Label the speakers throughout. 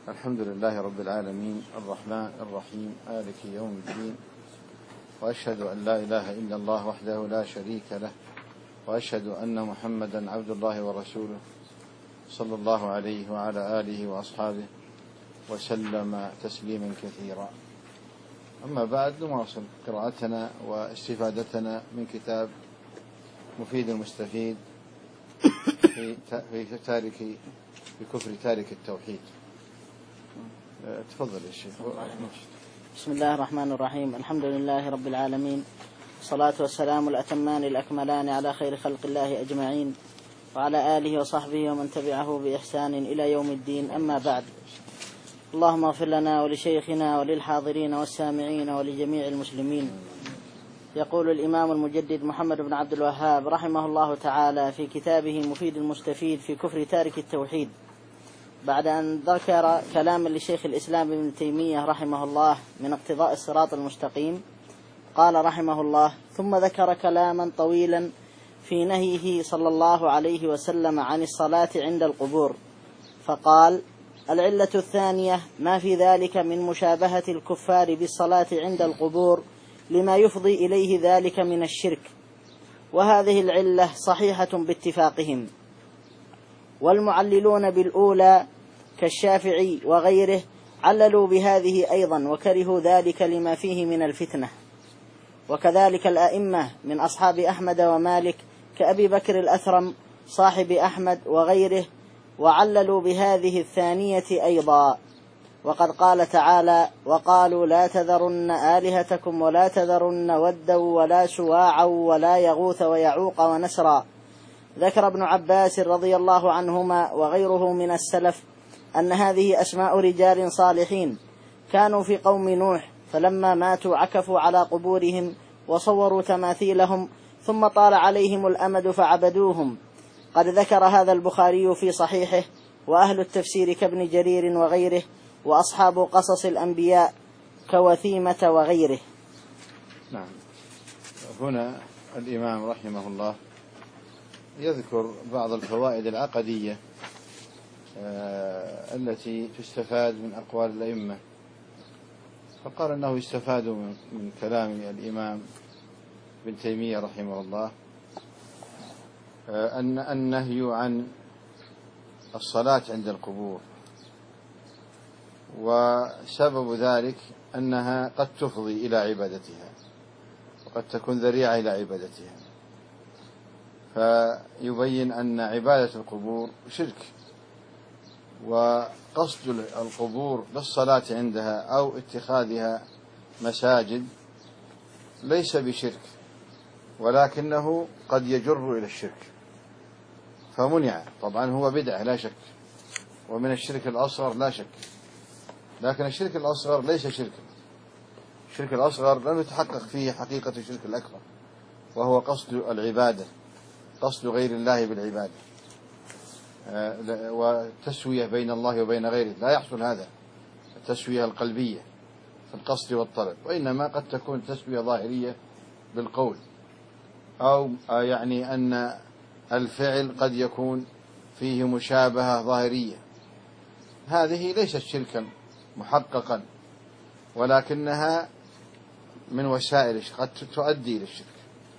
Speaker 1: الحمد لله رب العالمين الرحمن الرحيم مالك يوم الدين، وأشهد أن لا إله إلا الله وحده لا شريك له، وأشهد أن محمدا عبد الله ورسوله صلى الله عليه وعلى آله وأصحابه وسلم تسليما كثيرا. أما بعد، نواصل قراءتنا واستفادتنا من كتاب مفيد المستفيد في كفر تارك التوحيد. تفضل يا شيخ.
Speaker 2: بسم الله الرحمن الرحيم. الحمد لله رب العالمين، والصلاة والسلام الأتمان الأكملان على خير خلق الله أجمعين، وعلى آله وصحبه ومن تبعه بإحسان إلى يوم الدين. أما بعد، اللهم اغفر لنا ولشيخنا وللحاضرين والسامعين ولجميع المسلمين. يقول الإمام المجدد محمد بن عبد الوهاب رحمه الله تعالى في كتابه مفيد المستفيد في كفر تارك التوحيد، بعد أن ذكر كلاما لشيخ الإسلام ابن تيمية رحمه الله من اقتضاء الصراط المستقيم، قال رحمه الله: ثم ذكر كلاما طويلا في نهيه صلى الله عليه وسلم عن الصلاة عند القبور، فقال: العلة الثانية ما في ذلك من مشابهة الكفار بالصلاة عند القبور لما يفضي إليه ذلك من الشرك، وهذه العلة صحيحة باتفاقهم. والمعللون بالأولى كالشافعي وغيره عللوا بهذه أيضا، وكرهوا ذلك لما فيه من الفتنة. وكذلك الأئمة من أصحاب أحمد ومالك كأبي بكر الأثرم صاحب أحمد وغيره، وعللوا بهذه الثانية أيضا. وقد قال تعالى: وقالوا لا تذرن آلهتكم ولا تذرن ودا ولا سواعا ولا يغوث ويعوق ونسرا. ذكر ابن عباس رضي الله عنهما وغيره من السلف أن هذه أسماء رجال صالحين كانوا في قوم نوح، فلما ماتوا عكفوا على قبورهم وصوروا تماثيلهم، ثم طال عليهم الأمد فعبدوهم. قد ذكر هذا البخاري في صحيحه، وأهل التفسير كابن جرير وغيره، وأصحاب قصص الأنبياء كوثيمة وغيره.
Speaker 1: نعم. هنا الإمام رحمه الله يذكر بعض الفوائد العقدية التي تستفاد من أقوال الأئمة، فقال أنه يستفاد من كلام الإمام ابن تيمية رحمه الله أن النهي عن الصلاة عند القبور، وسبب ذلك أنها قد تفضي إلى عبادتها، وقد تكون ذريعة إلى عبادتها، فيبين أن عبادة القبور شرك، وقصد القبور للصلاة عندها أو اتخاذها مساجد ليس بشرك، ولكنه قد يجر إلى الشرك فمنع. طبعا هو بدعة لا شك، ومن الشرك الأصغر لا شك، لكن الشرك الأصغر ليس شركا. الشرك الأصغر لم يتحقق فيه حقيقة الشرك الأكبر، وهو قصد العبادة، قصد غير الله بالعبادة، وتسوية بين الله وبين غيره. لا يحصل هذا التسوية القلبية في القصد والطلب، وإنما قد تكون تسوية ظاهرية بالقول، أو يعني أن الفعل قد يكون فيه مشابهة ظاهرية. هذه ليست شركا محققا، ولكنها من وسائل قد تؤدي إلى الشرك.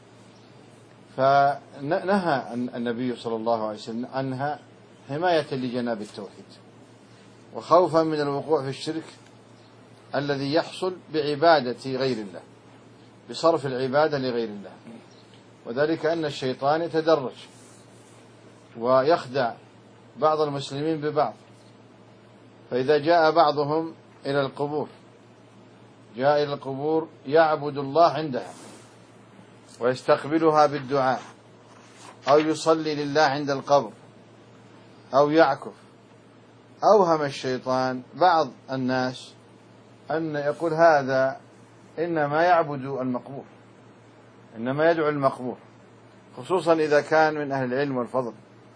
Speaker 1: فنهى النبي صلى الله عليه وسلم عنها حماية لجناب التوحيد، وخوفا من الوقوع في الشرك الذي يحصل بعبادة غير الله، بصرف العبادة لغير الله. وذلك أن الشيطان يتدرج ويخدع بعض المسلمين ببعض، فإذا جاء بعضهم إلى القبور، جاء إلى القبور يعبد الله عندها ويستقبلها بالدعاء، أو يصلي لله عند القبر، أو يعكف، أوهم الشيطان بعض الناس أن يقول هذا إنما يعبد المقبور، إنما يدعو المقبور، خصوصا إذا كان من أهل العلم والفضل.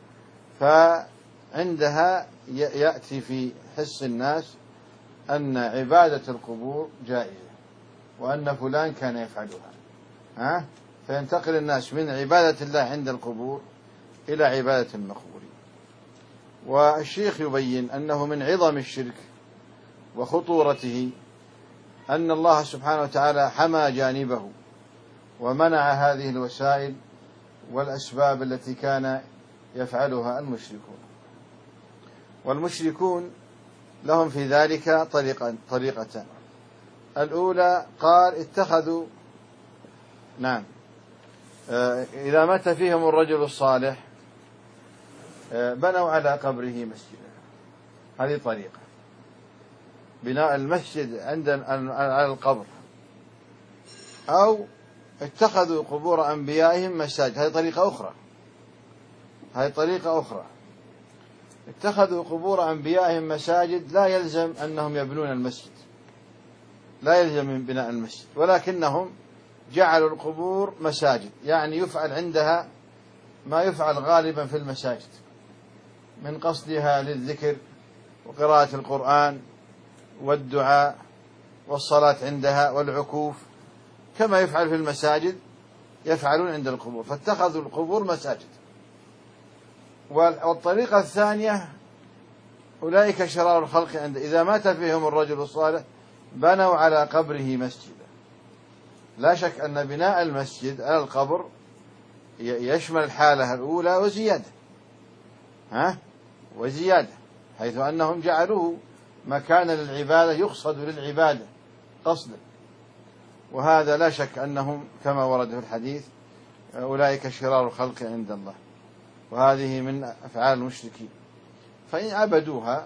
Speaker 1: فعندها يأتي في حس الناس أن عبادة القبور جائزة، وأن فلان كان يفعلها، فينتقل الناس من عبادة الله عند القبور إلى عبادة المقبورين. والشيخ يبين أنه من عظم الشرك وخطورته أن الله سبحانه وتعالى حمى جانبه ومنع هذه الوسائل والأسباب التي كان يفعلها المشركون. والمشركون لهم في ذلك طريقتان. الأولى قال اتخذوا إذا مات فيهم الرجل الصالح بنوا على قبره مسجدا. هذه طريقة، بناء المسجد على القبر. أو اتخذوا قبور أنبيائهم مساجد. هذه طريقة أخرى. اتخذوا قبور أنبيائهم مساجد، لا يلزم أنهم يبنون المسجد، لا يلزم من بناء المسجد، ولكنهم جعلوا القبور مساجد، يعني يفعل عندها ما يفعل غالبا في المساجد من قصدها للذكر وقراءة القرآن والدعاء والصلاة عندها والعكوف، كما يفعل في المساجد يفعلون عند القبور، فاتخذوا القبور مساجد. والطريقة الثانية أولئك شرار الخلق إذا مات فيهم الرجل الصالح بنوا على قبره مسجدا. لا شك أن بناء المسجد على القبر يشمل الحالة الأولى وزيادة، حيث أنهم جعلوه مكانا للعبادة، يقصد للعبادة قصدا. وهذا لا شك أنهم كما ورد في الحديث أولئك شرار الخلق عند الله، وهذه من أفعال المشركين. فإن عبدوها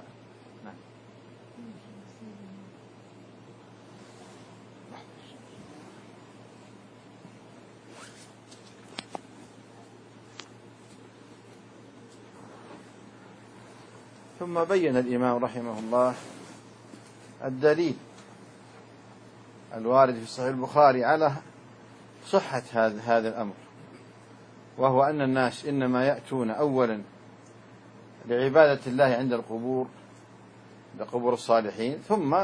Speaker 1: ثم بين الإمام رحمه الله الدليل الوارد في صحيح البخاري على صحة هذا الأمر، وهو أن الناس إنما يأتون أولا لعبادة الله عند القبور، لقبور الصالحين، ثم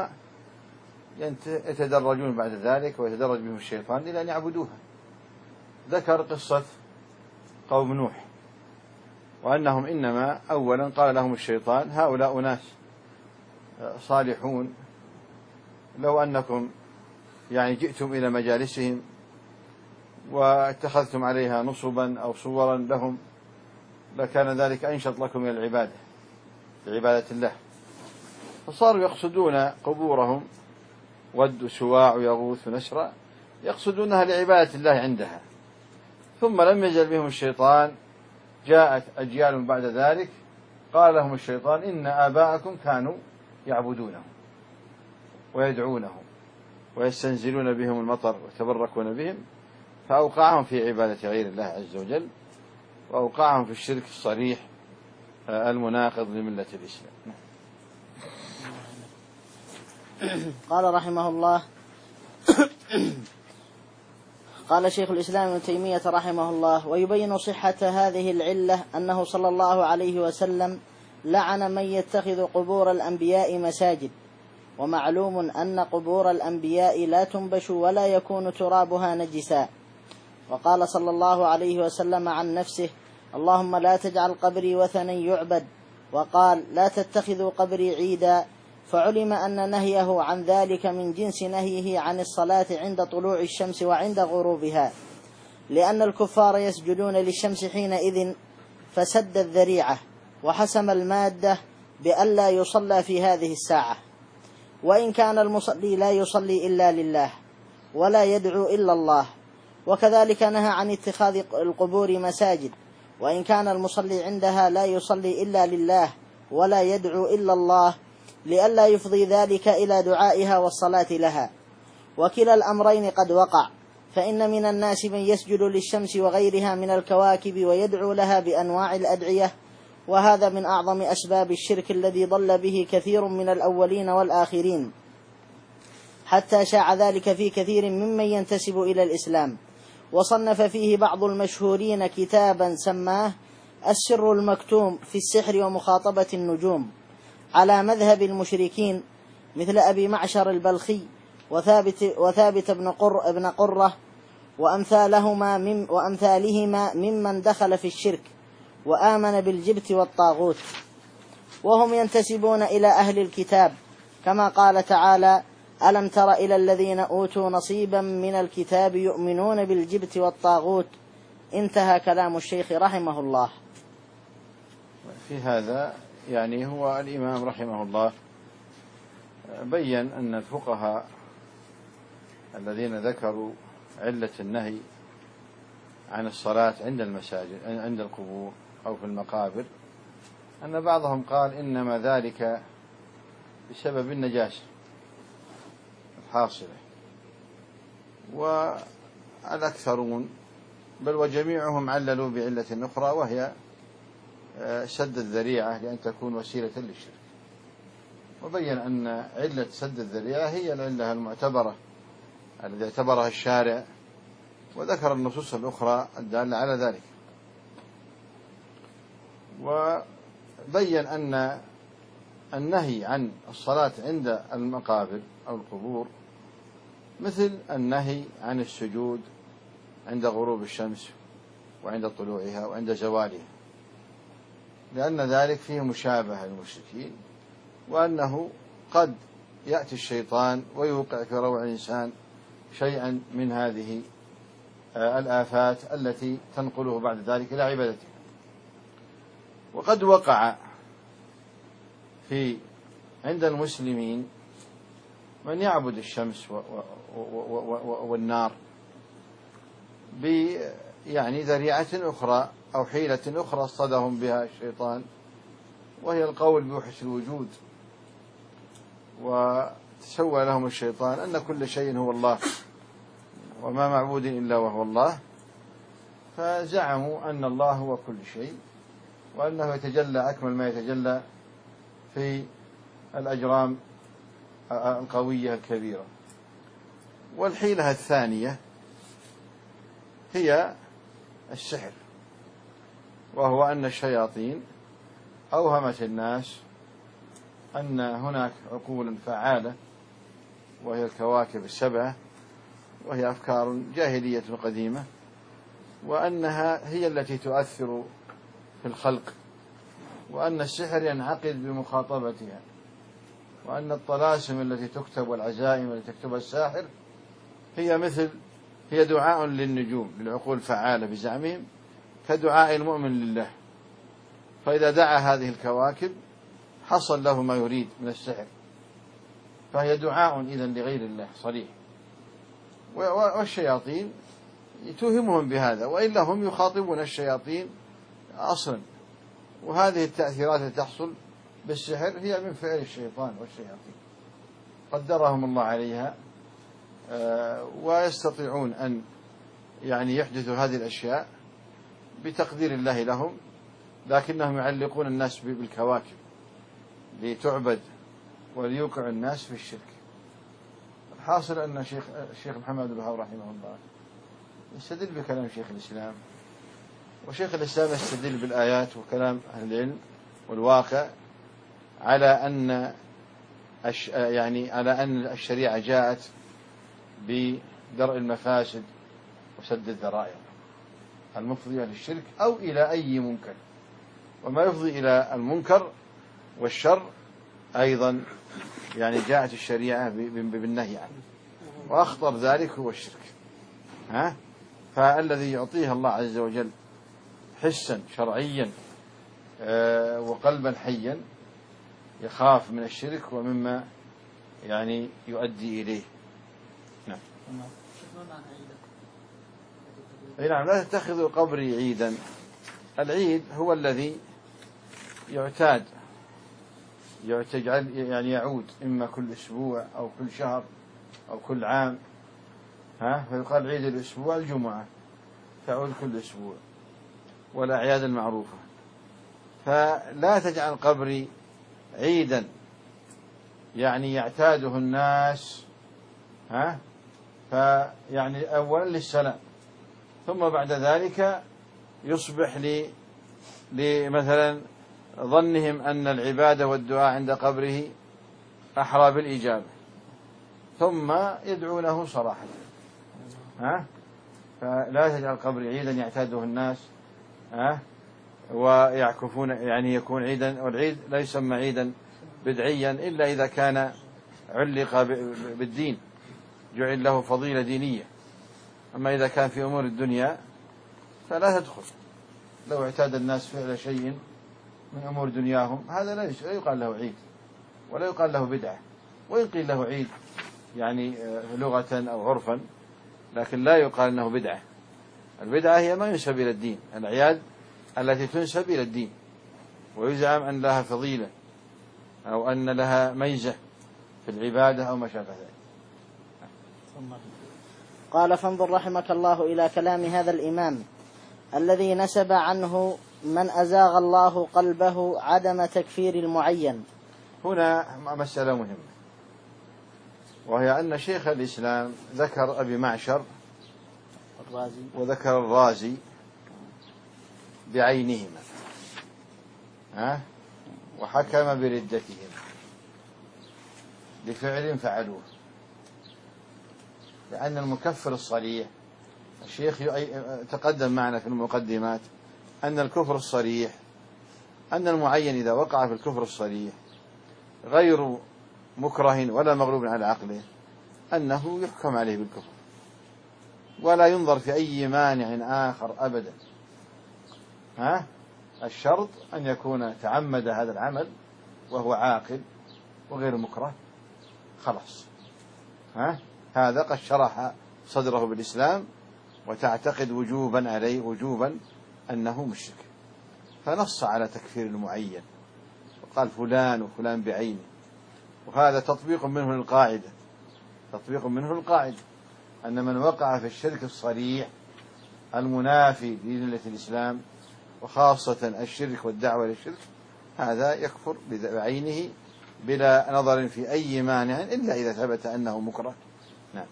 Speaker 1: يتدرجون بعد ذلك ويتدرج بهم الشيطان إلى أن يعبدوها. ذكر قصة قوم نوح، وأنهم إنما أولا قال لهم الشيطان هؤلاء ناس صالحون، لو أنكم جئتم إلى مجالسهم واتخذتم عليها نصبا أو صورا لهم لكان ذلك أنشط لكم من العبادة لعبادة الله. فصاروا يقصدون قبورهم، ود سواع يغوث نسرا، يقصدونها لعبادة الله عندها. ثم لم يزل بهم الشيطان، جاءت أجيال بعد ذلك قال لهم الشيطان إن آباءكم كانوا يعبدونهم ويدعونهم ويستنزلون بهم المطر ويتبركون بهم، فأوقعهم في عبادة غير الله عز وجل، وأوقعهم في الشرك الصريح المناقض لملة الإسلام.
Speaker 2: قال رحمه الله قال شيخ الإسلام ابن تيمية رحمه الله: ويبين صحة هذه العلة أنه صلى الله عليه وسلم لعن من يتخذ قبور الأنبياء مساجد، ومعلوم أن قبور الأنبياء لا تنبش ولا يكون ترابها نجسا. وقال صلى الله عليه وسلم عن نفسه: اللهم لا تجعل قبري وثنا يعبد. وقال: لا تتخذوا قبري عيدا. فعلم أن نهيه عن ذلك من جنس نهيه عن الصلاة عند طلوع الشمس وعند غروبها، لأن الكفار يسجدون للشمس حينئذ، فسد الذريعة وحسم المادة بألا يصلى في هذه الساعة. وإن كان المصلي لا يصلي إلا لله ولا يدعو إلا الله. وكذلك نهى عن اتخاذ القبور مساجد، وإن كان المصلي عندها لا يصلي إلا لله ولا يدعو إلا الله، لئلا يفضي ذلك إلى دعائها والصلاة لها. وكلا الأمرين قد وقع، فإن من الناس من يسجد للشمس وغيرها من الكواكب ويدعو لها بأنواع الأدعية، وهذا من أعظم أسباب الشرك الذي ضل به كثير من الأولين والآخرين، حتى شاع ذلك في كثير ممن ينتسب إلى الإسلام. وصنف فيه بعض المشهورين كتابا سماه السر المكتوم في السحر ومخاطبة النجوم، على مذهب المشركين، مثل أبي معشر البلخي وثابت بن قرة وأمثالهما ممن دخل في الشرك وآمن بالجبت والطاغوت. وهم ينتسبون إلى أهل الكتاب، كما قال تعالى: ألم تر إلى الذين أوتوا نصيبا من الكتاب يؤمنون بالجبت والطاغوت. انتهى كلام الشيخ رحمه الله.
Speaker 1: في هذا يعني هو الإمام رحمه الله بين أن الفقهاء الذين ذكروا علة النهي عن الصلاة عند المساجد عند القبور أو في المقابر أن بعضهم قال إنما ذلك بسبب النجاسة الحاصلة، والأكثرون بل وجميعهم عللوا بعلة أخرى وهي سد الذريعة لأن تكون وسيلة للشرك، وبين أن علة سد الذريعة هي العلة المعتبرة التي اعتبرها الشارع، وذكر النصوص الأخرى الدالة على ذلك، وبين أن النهي عن الصلاة عند المقابر أو القبور مثل النهي عن السجود عند غروب الشمس وعند طلوعها وعند زوالها، لأن ذلك فيه مشابهة للمشركين، وأنه قد يأتي الشيطان ويوقع في روع الإنسان شيئا من هذه الآفات التي تنقله بعد ذلك إلى عبادته. وقد وقع عند المسلمين من يعبد الشمس والنار يعني ذريعة أخرى أو حيلة أخرى اصطدهم بها الشيطان، وهي القول بوحش الوجود، وتسوى لهم الشيطان أن كل شيء هو الله وما معبود إلا وهو الله، فزعموا أن الله هو كل شيء، وأنه يتجلى أكمل ما يتجلى في الأجرام القوية الكبيرة. والحيلة الثانية هي السحر، وهو أن الشياطين أوهمت الناس أن هناك عقولا فعالة وهي الكواكب السبعة، وهي أفكار جاهلية قديمة، وأنها هي التي تؤثر في الخلق، وأن السحر ينعقد بمخاطبتها، وأن الطلاسم التي تكتب والعزائم التي تكتبها الساحر هي دعاء للنجوم للعقول الفعالة بزعمهم كدعاء المؤمن لله، فإذا دعا هذه الكواكب حصل له ما يريد من السحر، فهي دعاء إذن لغير الله صريح. والشياطين توهمهم بهذا، وإلا هم يخاطبون الشياطين أصلا، وهذه التأثيرات التي تحصل بالسحر هي من فعل الشيطان والشياطين قدرهم الله عليها، ويستطيعون أن يعني يحدثوا هذه الأشياء بتقدير الله لهم، لكنهم يعلقون الناس بالكواكب لتعبد وليوقع الناس في الشرك. الحاصل أن الشيخ محمد بن الوهاب رحمه الله يستدل بكلام شيخ الإسلام، وشيخ الإسلام يستدل بالآيات وكلام أهل العلم والواقع على أن الشريعة جاءت بدرء المفاسد وسد الذرائع المفضية للشرك أو إلى أي منكر، وما يفضي إلى المنكر والشر أيضا يعني جاءت الشريعة بالنهي عنه، وأخطر ذلك هو الشرك. فالذي يعطيه الله عز وجل حسا شرعيا وقلبا حيا يخاف من الشرك ومما يعني يؤدي إليه. نعم. نعم، لا تتخذوا قبري عيدا. العيد هو الذي يعتاد يعني يعود إما كل أسبوع أو كل شهر أو كل عام، فيقال عيد الأسبوع الجمعة تعود كل أسبوع، والأعياد المعروفة. فلا تجعل قبري عيدا يعني يعتاده الناس، فيعني أولا للسلام، ثم بعد ذلك يصبح لمثلا ظنهم أن العبادة والدعاء عند قبره أحرى بالإجابة، ثم يدعونه صراحة. فلا تجعل قبري عيدا يعتاده الناس ويعكفون، يعني يكون عيدا، والعيد لا يسمى عيدا بدعيا إلا إذا كان علق بالدين، جعل له فضيلة دينية. أما إذا كان في أمور الدنيا فلا تدخل. لو اعتاد الناس فعل شيء من أمور دنياهم هذا لا يقال له عيد ولا يقال له بدعة، وإن قيل له عيد يعني لغة أو عرفا، لكن لا يقال أنه بدعة. البدعة هي ما ينسب إلى الدين، الأعياد التي تنسب إلى الدين ويزعم أن لها فضيلة أو أن لها ميزة في العبادة أو ما شابه ذلك.
Speaker 2: قال: فانظر رحمك الله إلى كلام هذا الإمام الذي نسب عنه من أزاغ الله قلبه عدم تكفير المعين.
Speaker 1: هنا مسألة مهمة، وهي أن شيخ الإسلام ذكر أبي معشر وذكر الرازي بعينهما وحكم بردتهم لفعل فعلوه، لأن المكفر الصريح، الشيخ تقدم معنا في المقدمات أن الكفر الصريح، أن المعين إذا وقع في الكفر الصريح غير مكره ولا مغلوب على عقله أنه يحكم عليه بالكفر، ولا ينظر في أي مانع آخر أبدا. الشرط أن يكون تعمد هذا العمل وهو عاقل وغير مكره، خلاص. هذا قد شرح صدره بالإسلام وتعتقد وجوبا عليه وجوبا أنه مشرك، فنص على تكفير المعين وقال فلان وفلان بعينه. وهذا تطبيق منه للقاعدة، تطبيق منه للقاعدة أن من وقع في الشرك الصريح المنافي لملة الإسلام، وخاصة الشرك والدعوة للشرك، هذا يكفر بعينه بلا نظر في أي مانع إلا إذا ثبت أنه مكره. نعم.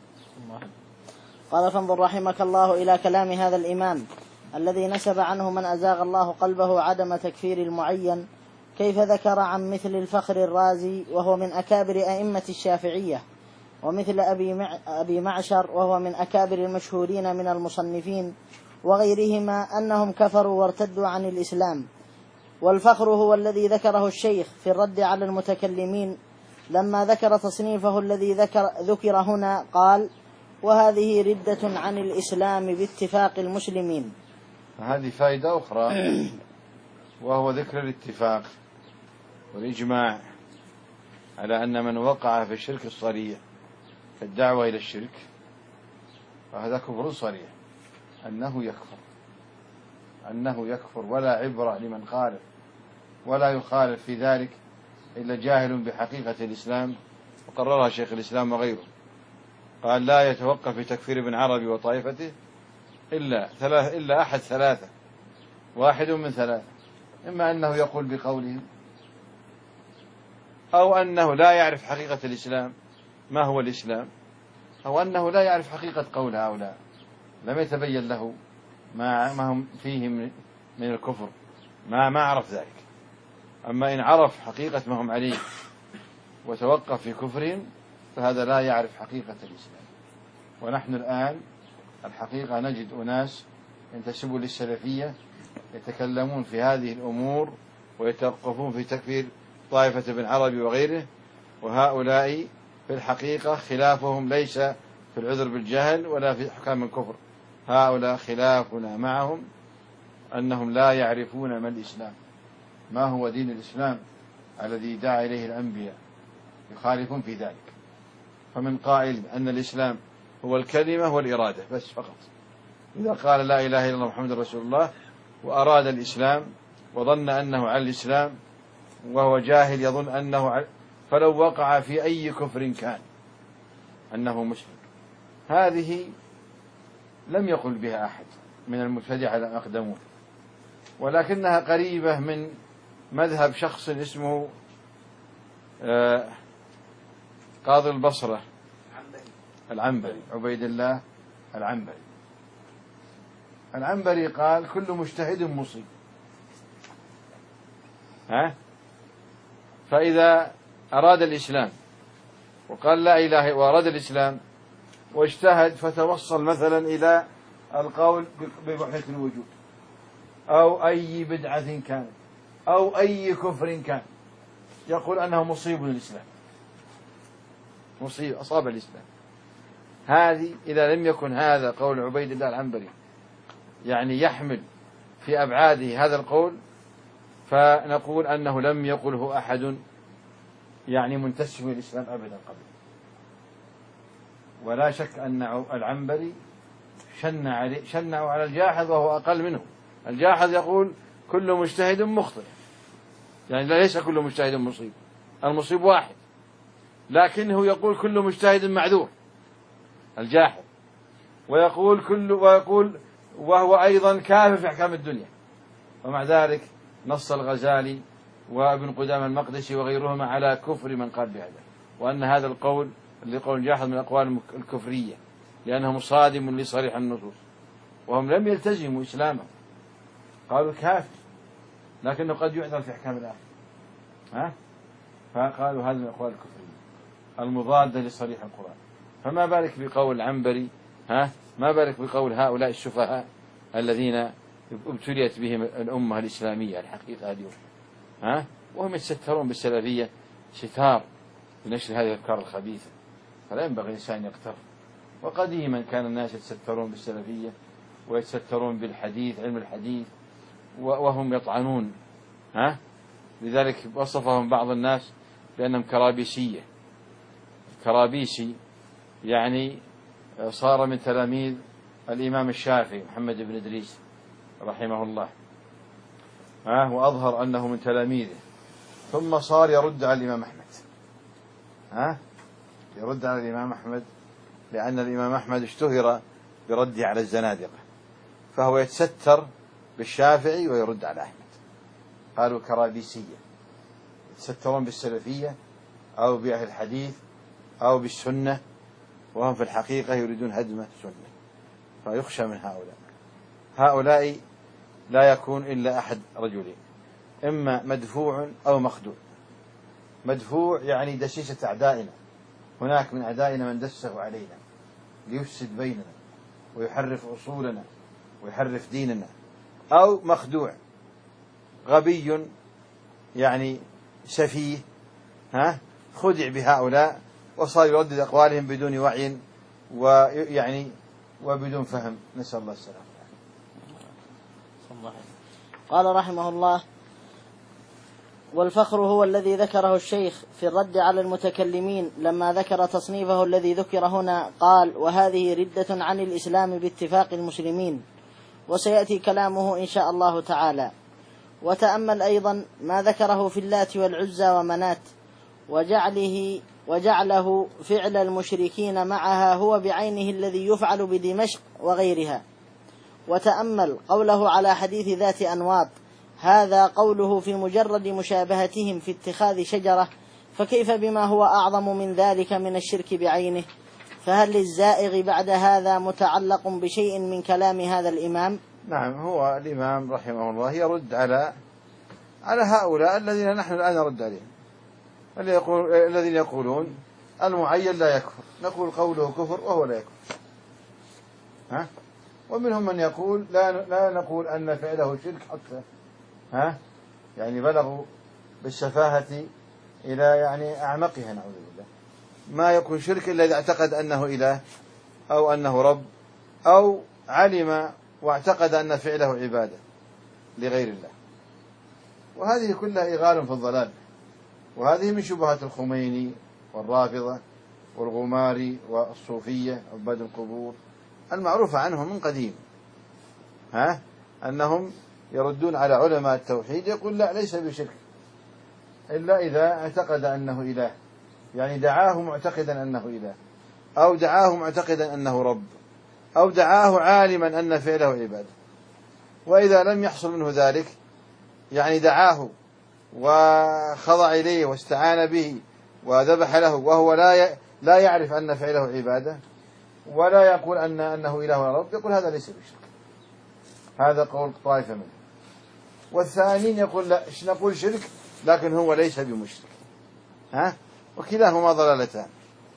Speaker 2: قال: فانظر رحمك الله إلى كلام هذا الإمام الذي نسب عنه من أزاغ الله قلبه عدم تكفير المعين، كيف ذكر عن مثل الفخر الرازي وهو من أكابر أئمة الشافعية، ومثل أبي معشر وهو من أكابر المشهورين من المصنفين، وغيرهما أنهم كفروا وارتدوا عن الإسلام. والفخر هو الذي ذكره الشيخ في الرد على المتكلمين لما ذكر تصنيفه الذي ذكر هنا، قال: وهذه ردة عن الإسلام باتفاق المسلمين.
Speaker 1: هذه فائدة أخرى، وهو ذكر الاتفاق والإجماع على أن من وقع في الشرك الصريح في الدعوة إلى الشرك فهذا كفر صريح، أنه يكفر ولا عبرة لمن خالف، ولا يخالف في ذلك إلا جاهل بحقيقة الإسلام، وقررها شيخ الإسلام وغيره. قال: لا يتوقف في تكفير ابن عربي وطائفته إلا أحد ثلاثة، واحد من ثلاثة: إما أنه يقول بقولهم، أو أنه لا يعرف حقيقة الإسلام ما هو الإسلام، أو أنه لا يعرف حقيقة قول هؤلاء، لم يتبين له ما هم فيه من الكفر، ما عرف ذلك. أما إن عرف حقيقة ما هم عليه وتوقف في كفرهم فهذا لا يعرف حقيقة الإسلام. ونحن الآن الحقيقة نجد أناس ينتسبوا للسلفية يتكلمون في هذه الأمور ويتوقفون في تكفير طائفة ابن عربي وغيره، وهؤلاء في الحقيقة خلافهم ليس في العذر بالجهل ولا في أحكام الكفر، هؤلاء خلافنا معهم أنهم لا يعرفون ما الإسلام، ما هو دين الإسلام الذي دعا إليه الأنبياء، يخالفون في ذلك. فمن قائل أن الإسلام هو الكلمة والإرادة بس فقط، إذا قال لا إله إلا الله محمد رسول الله وأراد الإسلام وظن أنه على الإسلام وهو جاهل يظن أنه فلو وقع في أي كفر كان أنه مسلم، هذه لم يقل بها أحد من المبتدعة الأقدمون، ولكنها قريبة من مذهب شخص اسمه قاضي البصرة العنبري، عبيد الله العنبري قال: كل مجتهد مصيب. فإذا أراد الإسلام وقال لا إله وأراد الإسلام واجتهد فتوصل مثلا إلى القول بوحدة الوجود أو أي بدعة كانت أو أي كفر كان، يقول أنه مصيب للإسلام. مصيبة أصاب الإسلام. هذه إذا لم يكن هذا قول عبيد الله العنبري يعني يحمل في أبعاده هذا القول، فنقول أنه لم يقله أحد يعني منتسب للإسلام أبدا قبل. ولا شك أن العنبري شنعوا على الجاحظ وهو أقل منه. الجاحظ يقول كل مجتهد مخطئ، يعني ليس كل مجتهد مصيب، المصيب واحد، لكنه يقول كل مجتهد معذور الجاحظ، ويقول وهو أيضا كافر في أحكام الدنيا. ومع ذلك نص الغزالي وابن قدامة المقدسي وغيرهما على كفر من قال بهذا، وأن هذا القول اللي قول جاحظ من الأقوال الكفرية، لأنه مصادم لصريح النصوص، وهم لم يلتزموا إسلامه، قالوا كافر لكنه قد يعذر في أحكام الآخرة، فقالوا هذا من الأقوال الكفرية المضادة لصريح القرآن. فما بالك بقول العنبري، ما بالك بقول هؤلاء السفهاء الذين ابتليت بهم الأمة الإسلامية الحقيقة اليوم، وهم يتسترون بالسلفية ستار بنشر هذه الأفكار الخبيثة. فلا ينبغي الإنسان يقتر. وقديما كان الناس يتسترون بالسلفية ويتسترون بالحديث، علم الحديث، وهم يطعنون، لذلك وصفهم بعض الناس بأنهم كرابيسية. كرابيسي يعني صار من تلاميذ الإمام الشافعي محمد بن إدريس رحمه الله، وأظهر أنه من تلاميذه، ثم صار يرد على الإمام أحمد، يرد على الإمام أحمد، لأن الإمام أحمد اشتهر برده على الزنادقة، فهو يتستر بالشافعي ويرد على أحمد. قالوا كرابيسية، يتسترون بالسلفية أو بأهل الحديث أو بالسنة، وهم في الحقيقة يريدون هدم السنة. فيخشى من هؤلاء لا يكون إلا أحد رجلين، إما مدفوع أو مخدوع. مدفوع يعني دسيسة أعدائنا، هناك من أعدائنا من دسه علينا ليفسد بيننا ويحرف أصولنا ويحرف ديننا. أو مخدوع غبي يعني سفيه، خدع بهؤلاء وصار يردد أقوالهم بدون وعي ويعني وبدون فهم، نسأل الله السلامة.
Speaker 2: قال رحمه الله: والفخر هو الذي ذكره الشيخ في الرد على المتكلمين لما ذكر تصنيفه الذي ذكر هنا، قال: وهذه ردة عن الإسلام باتفاق المسلمين، وسيأتي كلامه إن شاء الله تعالى. وتأمل أيضا ما ذكره في اللات والعزى ومنات، وجعله فعل المشركين معها هو بعينه الذي يفعل بدمشق وغيرها. وتأمل قوله على حديث ذات أنواط، هذا قوله في مجرد مشابهتهم في اتخاذ شجرة، فكيف بما هو أعظم من ذلك من الشرك بعينه؟ فهل للزائغ بعد هذا متعلق بشيء من كلام هذا الإمام؟
Speaker 1: نعم، هو الإمام رحمه الله يرد على هؤلاء الذين نحن الآن نرد عليهم، الذين يقولون المعين لا يكفر، نقول قوله كفر وهو لا يكفر. ومنهم من يقول لا نقول أن فعله شرك حتى يعني بلغوا بالسفاهة إلى يعني أعمقها، نعوذ بالله. ما يكون شرك إلا إذا اعتقد أنه إله أو أنه رب، أو علم واعتقد أن فعله عبادة لغير الله. وهذه كلها إغال في الضلال، وهذه من شبهات الخميني والرافضة والغماري والصوفية عباد القبور المعروفة عنهم من قديم، أنهم يردون على علماء التوحيد، يقول لا ليس بشرك إلا إذا اعتقد أنه إله، يعني دعاه معتقدا أنه إله، أو دعاه معتقدا أنه رب، أو دعاه عالما أن فعله عبادة. وإذا لم يحصل منه ذلك، يعني دعاه وخضع إليه واستعان به وذبح له وهو لا يعرف أن فعله عبادة، ولا يقول أنه إله ولا رب، يقول هذا ليس بشرك. هذا قول طائفة منه. والثانيين يقول لا، نقول شرك لكن هو ليس بمشرك. وكلاهما ضلالتان.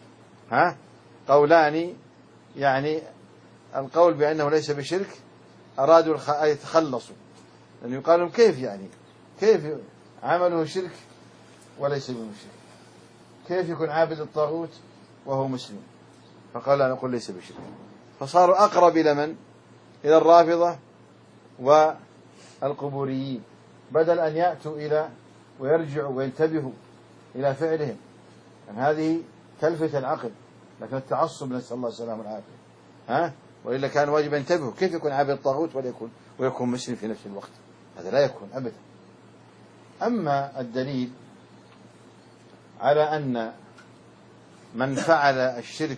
Speaker 1: قولان، يعني القول بأنه ليس بشرك أرادوا أن يتخلصوا، لأن يقالوا كيف عمله شرك وليس بمشرك؟ كيف يكون عابد الطاغوت وهو مسلم، فقال لا نقول ليس بشرك. فصاروا أقرب إلى من؟ إلى الرافضة والقبوريين، بدل أن يأتوا إلى ويرجعوا وينتبهوا إلى فعلهم. يعني هذه تلفت العقل، لكن التعصب نسأل الله السلامة والعافية. وإلا كان واجب ينتبهوا، كيف يكون عابد الطاغوت ويكون مسلم في نفس الوقت؟ هذا لا يكون أبدا. أما الدليل على أن من فعل الشرك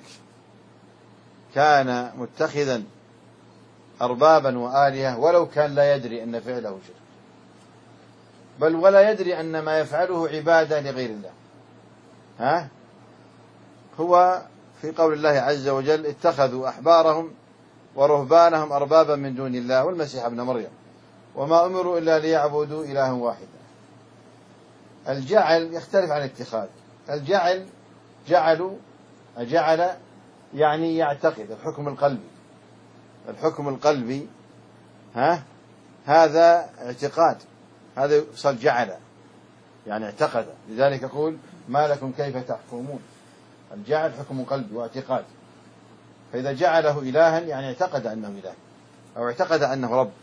Speaker 1: كان متخذا أربابا وآلهة ولو كان لا يدري أن فعله شرك، بل ولا يدري أن ما يفعله عبادة لغير الله. هو في قول الله عز وجل اتخذوا أحبارهم ورهبانهم أربابا من دون الله والمسيح ابن مريم وما أمروا إلا ليعبدوا إلها واحدا. الجعل يختلف عن الاتخاذ. الجعل جعل يعني يعتقد، الحكم القلبي. الحكم القلبي هذا اعتقاد، هذا صار جعل يعني اعتقد. لذلك يقول ما لكم كيف تحكمون. الجعل حكم قلبي واعتقاد، فإذا جعله إلها يعني اعتقد أنه إله أو اعتقد أنه رب.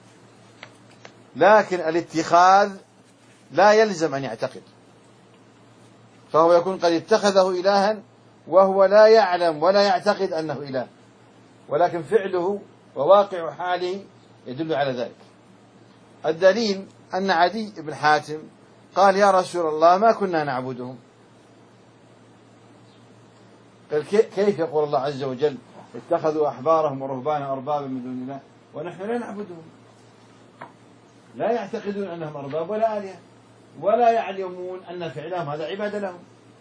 Speaker 1: لكن الاتخاذ لا يلزم أن يعتقد، فهو يكون قد اتخذه إلها وهو لا يعلم ولا يعتقد أنه إله، ولكن فعله وواقع حاله يدل على ذلك. الدليل أن عدي بن حاتم قال يا رسول الله ما كنا نعبدهم. قال كيف يقول الله عز وجل اتخذوا أحبارهم ورهبانهم أربابا من دون الله ونحن لا نعبدهم؟ لا يعتقدون أنهم أرباب ولا آلهة ولا يعلمون أن فعلهم هذا عبادة لهم.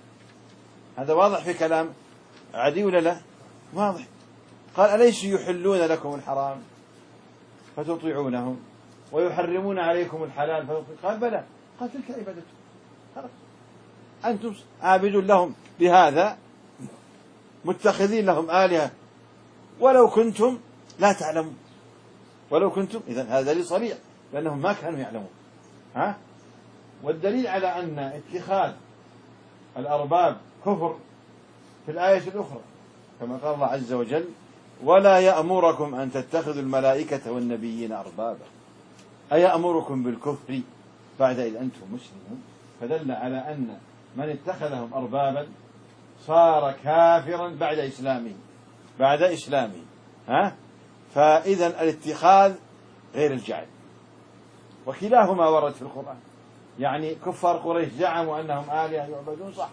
Speaker 1: هذا واضح في كلام عدي ولا لا؟ واضح. قال أليس يحلون لكم الحرام فتطيعونهم ويحرمون عليكم الحلال فتطيعون؟ قال بلى. قال تلك عبادتهم، خلاص أنتم عابدون لهم بهذا، متخذين لهم آلهة ولو كنتم لا تعلمون، ولو كنتم. إذن هذا دليل صريح لأنهم ما كانوا يعلمون. والدليل على أن اتخاذ الأرباب كفر في الآية الأخرى كما قال الله عز وجل ولا يأمركم أن تتخذوا الملائكة والنبيين أربابا، أيأمركم بالكفر بعد إذ أنتم مسلمون. فدل على أن من اتخذهم أربابا صار كافرا بعد إسلامه. فإذا الاتخاذ غير الجعل، وكلاهما ورد في القرآن. يعني كفار قريش زعموا أنهم آلهة يعبدون، صح.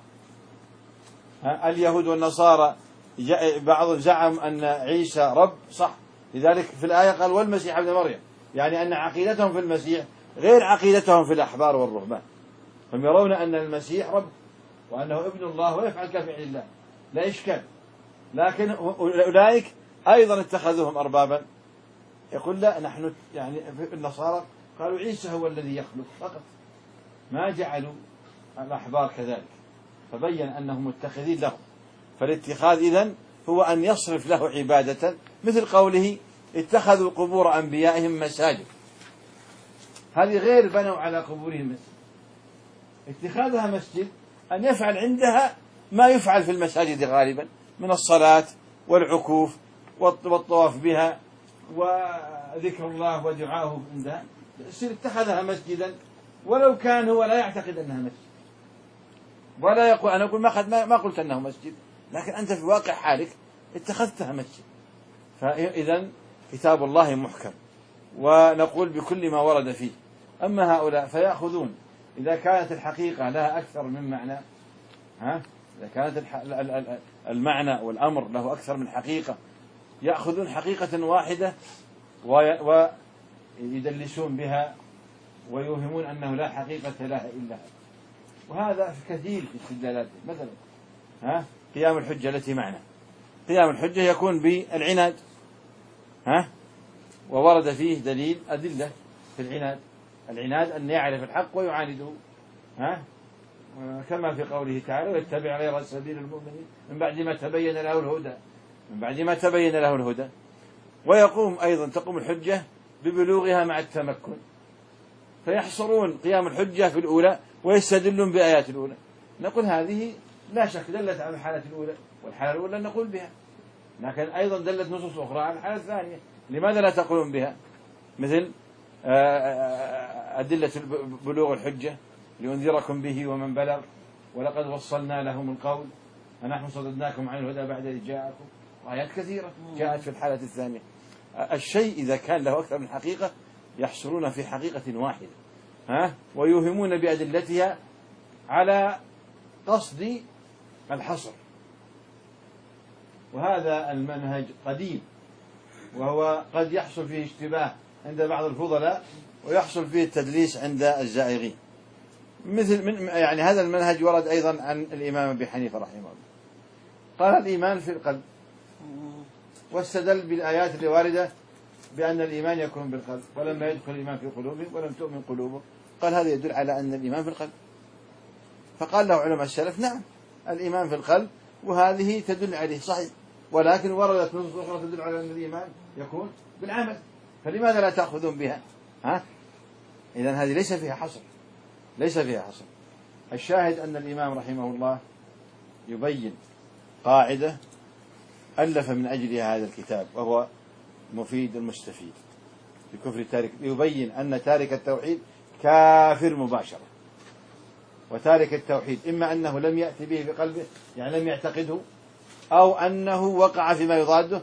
Speaker 1: اليهود والنصارى بعضهم زعم أن عيسى رب، صح. لذلك في الآية قال والمسيح ابن مريم، يعني أن عقيدتهم في المسيح غير عقيدتهم في الأحبار والرهبان. هم يرون أن المسيح رب وأنه ابن الله ويفعل كفعل الله، لا إشكال. لكن أولئك أيضا اتخذوهم أربابا. يقول لا، نحن يعني النصارى قالوا عيسى هو الذي يخلق فقط، ما جعلوا الأحبار كذلك، فبين أنهم متخذين له. فالاتخاذ إذن هو أن يصرف له عبادة، مثل قوله اتخذوا قبور أنبيائهم مساجد. هذه غير بنوا على قبورهم مسجد. اتخاذها مسجد أن يفعل عندها ما يفعل في المساجد غالبا من الصلاة والعكوف والطواف بها وذكر الله ودعاءه عندها، يصير اتخذها مسجدا ولو كان هو لا يعتقد أنها مسجد، ولا يقول أنا أقول ما قلت أنه مسجد، لكن أنت في واقع حالك اتخذتها مسجد. فإذا كتاب الله محكم، ونقول بكل ما ورد فيه. أما هؤلاء فيأخذون إذا كانت الحقيقة لها أكثر من معنى، إذا كانت المعنى والأمر له أكثر من حقيقة، يأخذون حقيقة واحدة ويدلسون بها ويوهمون أنه لا حقيقة لها إلا هذا. وهذا كثير في استدلالاته. مثلا قيام الحجة التي معنا، قيام الحجة يكون بالعناد، وورد فيه أدلة في العناد أن يعرف الحق ويعانده، كما في قوله تعالى ويتبع غير سبيل المؤمنين من بعد ما تبين له الهدى. ويقوم أيضا تقوم الحجة ببلوغها مع التمكن، فيحصرون قيام الحجة في الأولى ويستدلون بآيات الأولى. نقول هذه لا شك دلت على الحالة الأولى، والحالة الأولى نقول بها، لكن أيضا دلت نصوص أخرى على الحالة الثانية. لماذا لا تقولون بها؟ مثل أدلة بلوغ الحجة لأنذركم به ومن بلغ، ولقد وصلنا لهم القول أنحن صددناكم عن الهدى بعد إذ جاءكم. آيات كثيرة جاءت في الحالة الثانية. الشيء إذا كان له أكثر من حقيقة يحصلون في حقيقة واحدة، ويوهمون بأدلتها على قصد الحصر. وهذا المنهج قديم، وهو قد يحصل فيه اشتباه عند بعض الفضلاء، ويحصل فيه التدليس عند الزائغين. يعني هذا المنهج ورد أيضا عن الإمام أبي حنيفة رحمه الله، قال الإيمان في القلب، واستدل بالآيات اللي واردة بأن الإيمان يكون بالقلب، ولما يدخل الإيمان في قلوبهم ولم تؤمن قلوبهم، قال هذا يدل على أن الإيمان في القلب. فقال له علماء السلف نعم الإيمان في القلب، وهذه تدل عليه صحيح، ولكن وردت نصوص أخرى تدل على أن الإيمان يكون بالعمل، فلماذا لا تأخذون بها؟ إذن هذه ليس فيها حصر، ليس فيها حصر. الشاهد أن الإمام رحمه الله يبين قاعدة ألف من أجلها هذا الكتاب، وهو مفيد المستفيد في كفر التارك، يبين أن تارك التوحيد كافر مباشرة. وتارك التوحيد إما أنه لم يأتي به بقلبه، يعني لم يعتقده، أو أنه وقع فيما يضاده،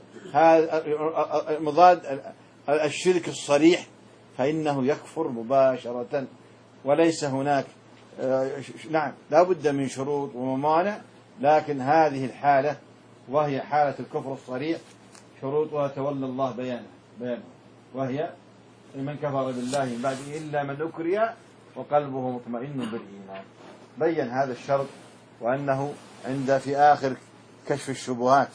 Speaker 1: مضاد الشرك الصريح، فإنه يكفر مباشرة. وليس هناك نعم لا بد من شروط وموانع، لكن هذه الحالة وهي حالة الكفر الصريح شروطها تولى الله بيانه، وهي من كفر بالله من بعده إلا من أكره وقلبه مطمئن بالإيمان. بين هذا الشرط، وأنه في آخر كشف الشبهات،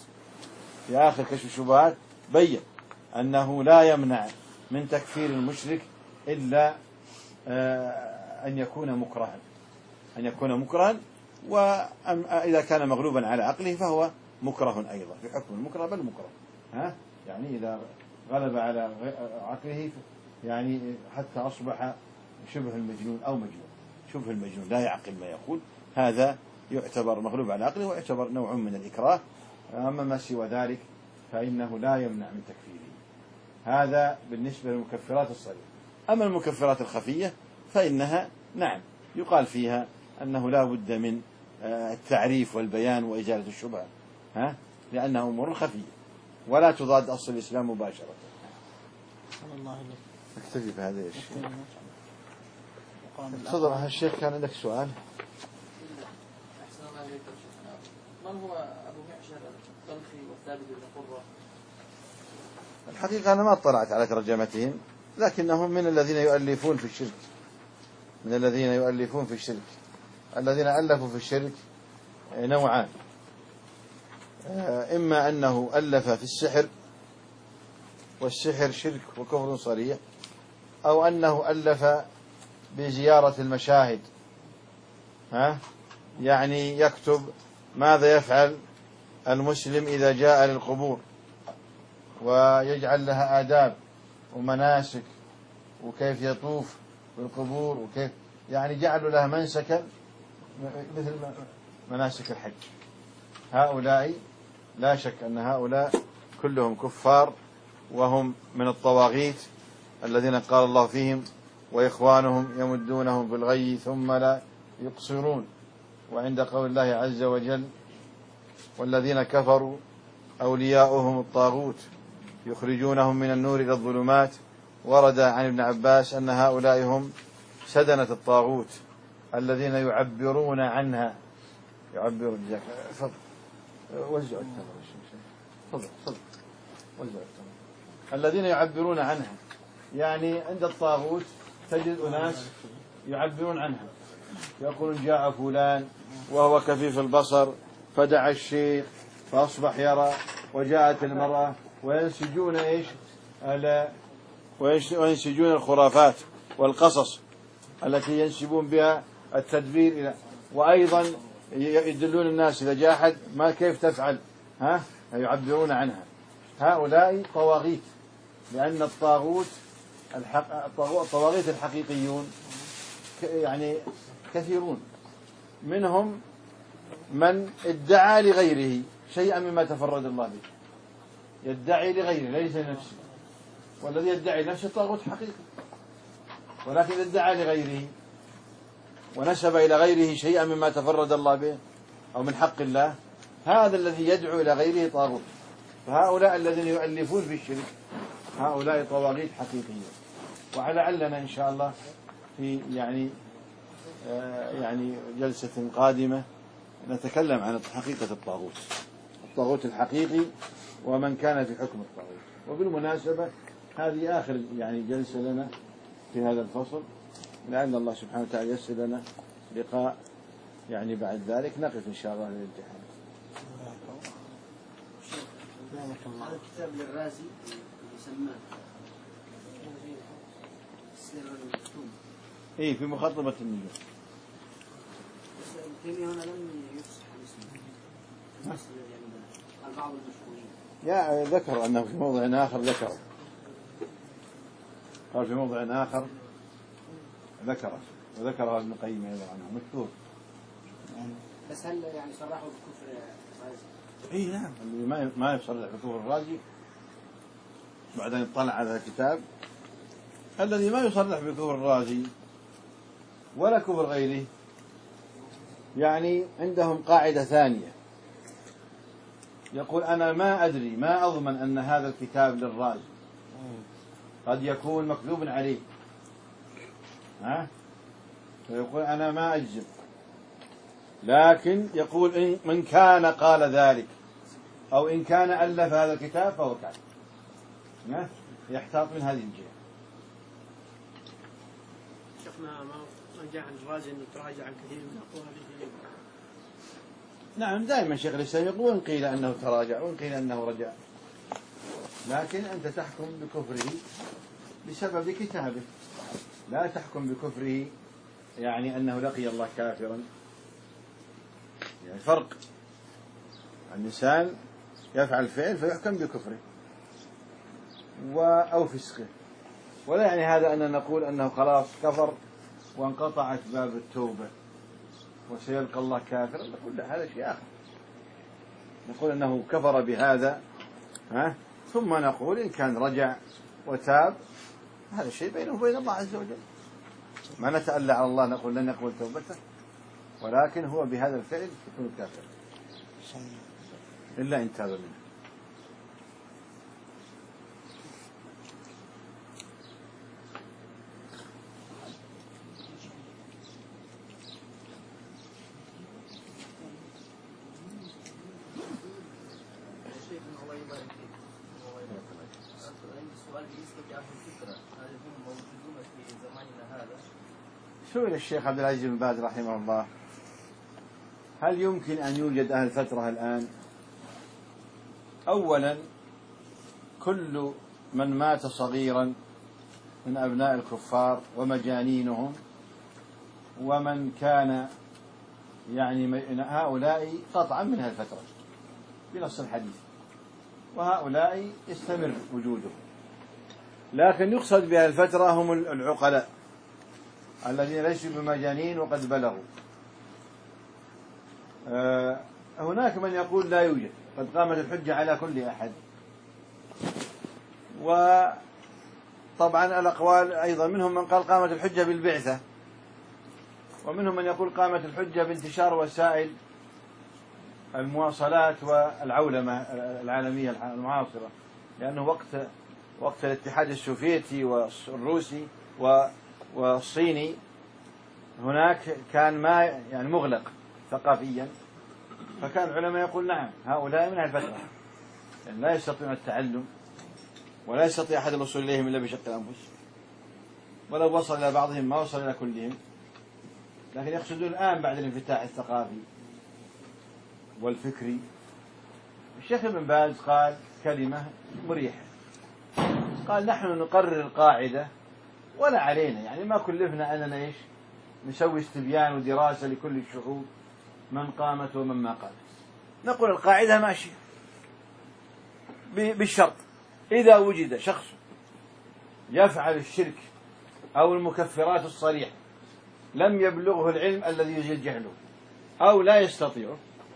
Speaker 1: بين أنه لا يمنع من تكفير المشرك إلا أن يكون مكرها، وإذا كان مغلوبا على عقله فهو مكره أيضا في حكم المكره، بل مكره، يعني إذا غلب على عقله يعني حتى أصبح شبه المجنون أو مجنون، شبه المجنون لا يعقل ما يقول، هذا يعتبر مغلوب على عقله ويعتبر نوع من الإكراه. أما ما سوى ذلك فإنه لا يمنع من تكفيره. هذا بالنسبة للمكفرات الصريحة. أما المكفرات الخفية فإنها نعم يقال فيها أنه لا بد من التعريف والبيان وإزالة الشبهة، لأنها أمور خفية ولا تضاد أصل الإسلام مباشرة. نكتفي بهذا يا شيخ. تفضل الشيخ، كان عندك سؤال.
Speaker 3: من هو أبو معشر الطلخي والثابت بن قرة؟
Speaker 1: الحقيقة أنا ما اطلعت على ترجمتهم، لكنهم من الذين يؤلفون في الشرك، الذين ألفوا في الشرك نوعان: إما أنه ألف في السحر، والسحر شرك وكفر صريح، أو أنه ألف بزيارة المشاهد، يعني يكتب ماذا يفعل المسلم إذا جاء للقبور، ويجعل لها آداب ومناسك، وكيف يطوف بالقبور، وكيف يعني جعلوا لها منسكا مثل مناسك الحج. هؤلاء لا شك أن هؤلاء كلهم كفار، وهم من الطواغيت الذين قال الله فيهم: وإخوانهم يمدونهم بالغي ثم لا يقصرون. وعند قول الله عز وجل: والذين كفروا أولياؤهم الطاغوت يخرجونهم من النور إلى الظلمات. ورد عن ابن عباس أن هؤلاء هم سدنة الطاغوت الذين يعبرون عنها. وزع التمر. تفضل وزع التمر. الذين يعبرون عنها، يعني عند الطاغوت تجد أناس يعبرون عنها، يقولون: جاء فلان وهو كفيف البصر فدعا الشيخ فأصبح يرى، وجاءت المرأة، وينسجون وينسجون الخرافات والقصص التي ينسبون بها التدبير إلى، وأيضا يدلون الناس إذا جاء أحد ما كيف تفعل، يعبرون عنها. هؤلاء طواغيت، لأن الطواغيت الحقيقيون يعني كثيرون، منهم من ادعى لغيره شيئا مما تفرد الله به، يدعي لغيره ليس لنفسه، والذي يدعي لنفسه طاغوت حقيقي، ولكن إذا ادعى لغيره ونسب إلى غيره شيئا مما تفرد الله به أو من حق الله، هذا الذي يدعو إلى غيره طاغوت. فهؤلاء الذين يؤلفون في الشرك هؤلاء طواغيت حقيقية. ولعلنا إن شاء الله في يعني جلسة قادمة نتكلم عن حقيقة الطاغوت الحقيقي ومن كان في حكم الطاغوت. وبالمناسبة هذه آخر جلسة لنا في هذا الفصل، لعل الله سبحانه وتعالى ييسر لنا لقاء بعد ذلك نقف إن شاء الله للامتحان.
Speaker 4: هذا الكتاب للرازي يسمى السر المكتوم.
Speaker 1: في مخطبة النجوم.
Speaker 4: تيمية هنا لم يفصح عن اسمه. قال بعض المشهورين.
Speaker 1: ذكر أنه في موضع آخر ذكره. قال في موضع آخر ذكره، وذكره ابن القيم أيضا عنه مكتوب.
Speaker 4: بس هل صرحوا بكفر الرازي؟
Speaker 1: نعم، اللي ما يصرح بكفر الرازي بعد أن يطلع على الكتاب، الذي ما يصرح بكفر الرازي ولا كفر غيره عندهم قاعدة ثانية، يقول أنا ما أدري، ما أضمن أن هذا الكتاب للرازي، قد يكون مكذوب عليه، فيقول أنا ما أجزم، لكن يقول إن من كان قال ذلك أو إن كان ألف هذا الكتاب فهو كافر، يحتاط من هذه الجهة.
Speaker 4: شيخنا ما جاء عن الرازي أنه تراجع عن كثير من أقوال هذه.
Speaker 1: نعم، دائما شيخ الإسلام يقول إن قيل أنه تراجع وإن قيل أنه رجع، لكن أنت تحكم بكفره بسبب كتابه، لا تحكم بكفره أنه لقي الله كافرا. فرق، الإنسان يفعل فعل فيحكم بكفره أو فسقه، ولا هذا أن نقول أنه خلاص كفر وانقطعت باب التوبة وسيلقى الله كافرا، نقول لا، هذا شيء آخر. نقول أنه كفر بهذا ثم نقول إن كان رجع وتاب هذا الشيء بينه وبين الله عز وجل، ما نتألى على الله نقول لن نقبل توبته، ولكن هو بهذا الفعل يكون كافر إلا إن تاب منه. سئل الشيخ عبد العزيز بن باز رحمه الله هل يمكن أن يوجد أهل فترة الآن؟ أولا كل من مات صغيرا من أبناء الكفار ومجانينهم ومن كان هؤلاء قطعا من أهل الفترة بنص الحديث، وهؤلاء يستمر وجودهم، لكن يقصد بأهل الفترة هم العقلاء الذين ليسوا بمجانين وقد بلغوا. هناك من يقول لا يوجد، قد قامت الحجة على كل أحد، وطبعا الأقوال أيضا منهم من قال قامت الحجة بالبعثة، ومنهم من يقول قامت الحجة بانتشار وسائل المواصلات والعولمة العالمية المعاصرة، لأنه وقت الاتحاد السوفيتي والروسي والصيني هناك كان ما مغلق ثقافيا، فكان العلماء يقول نعم هؤلاء من الفترة، لا يستطيعون التعلم ولا يستطيع أحد الوصول إليهم إلا بشق الأنفس، ولو وصل إلى بعضهم ما وصل إلى كلهم، لكن يقصدون الآن بعد الانفتاح الثقافي والفكري. الشيخ ابن باز قال كلمة مريحة، قال نحن نقرر القاعدة ولا علينا، ما كلفنا أننا نسوي استبيان ودراسة لكل الشهود من قامت ومن ما قامت، نقول القاعدة ماشية بالشرط إذا وجد شخص يفعل الشرك أو المكفرات الصريحة لم يبلغه العلم الذي يزيل جهله أو لا يستطيعه،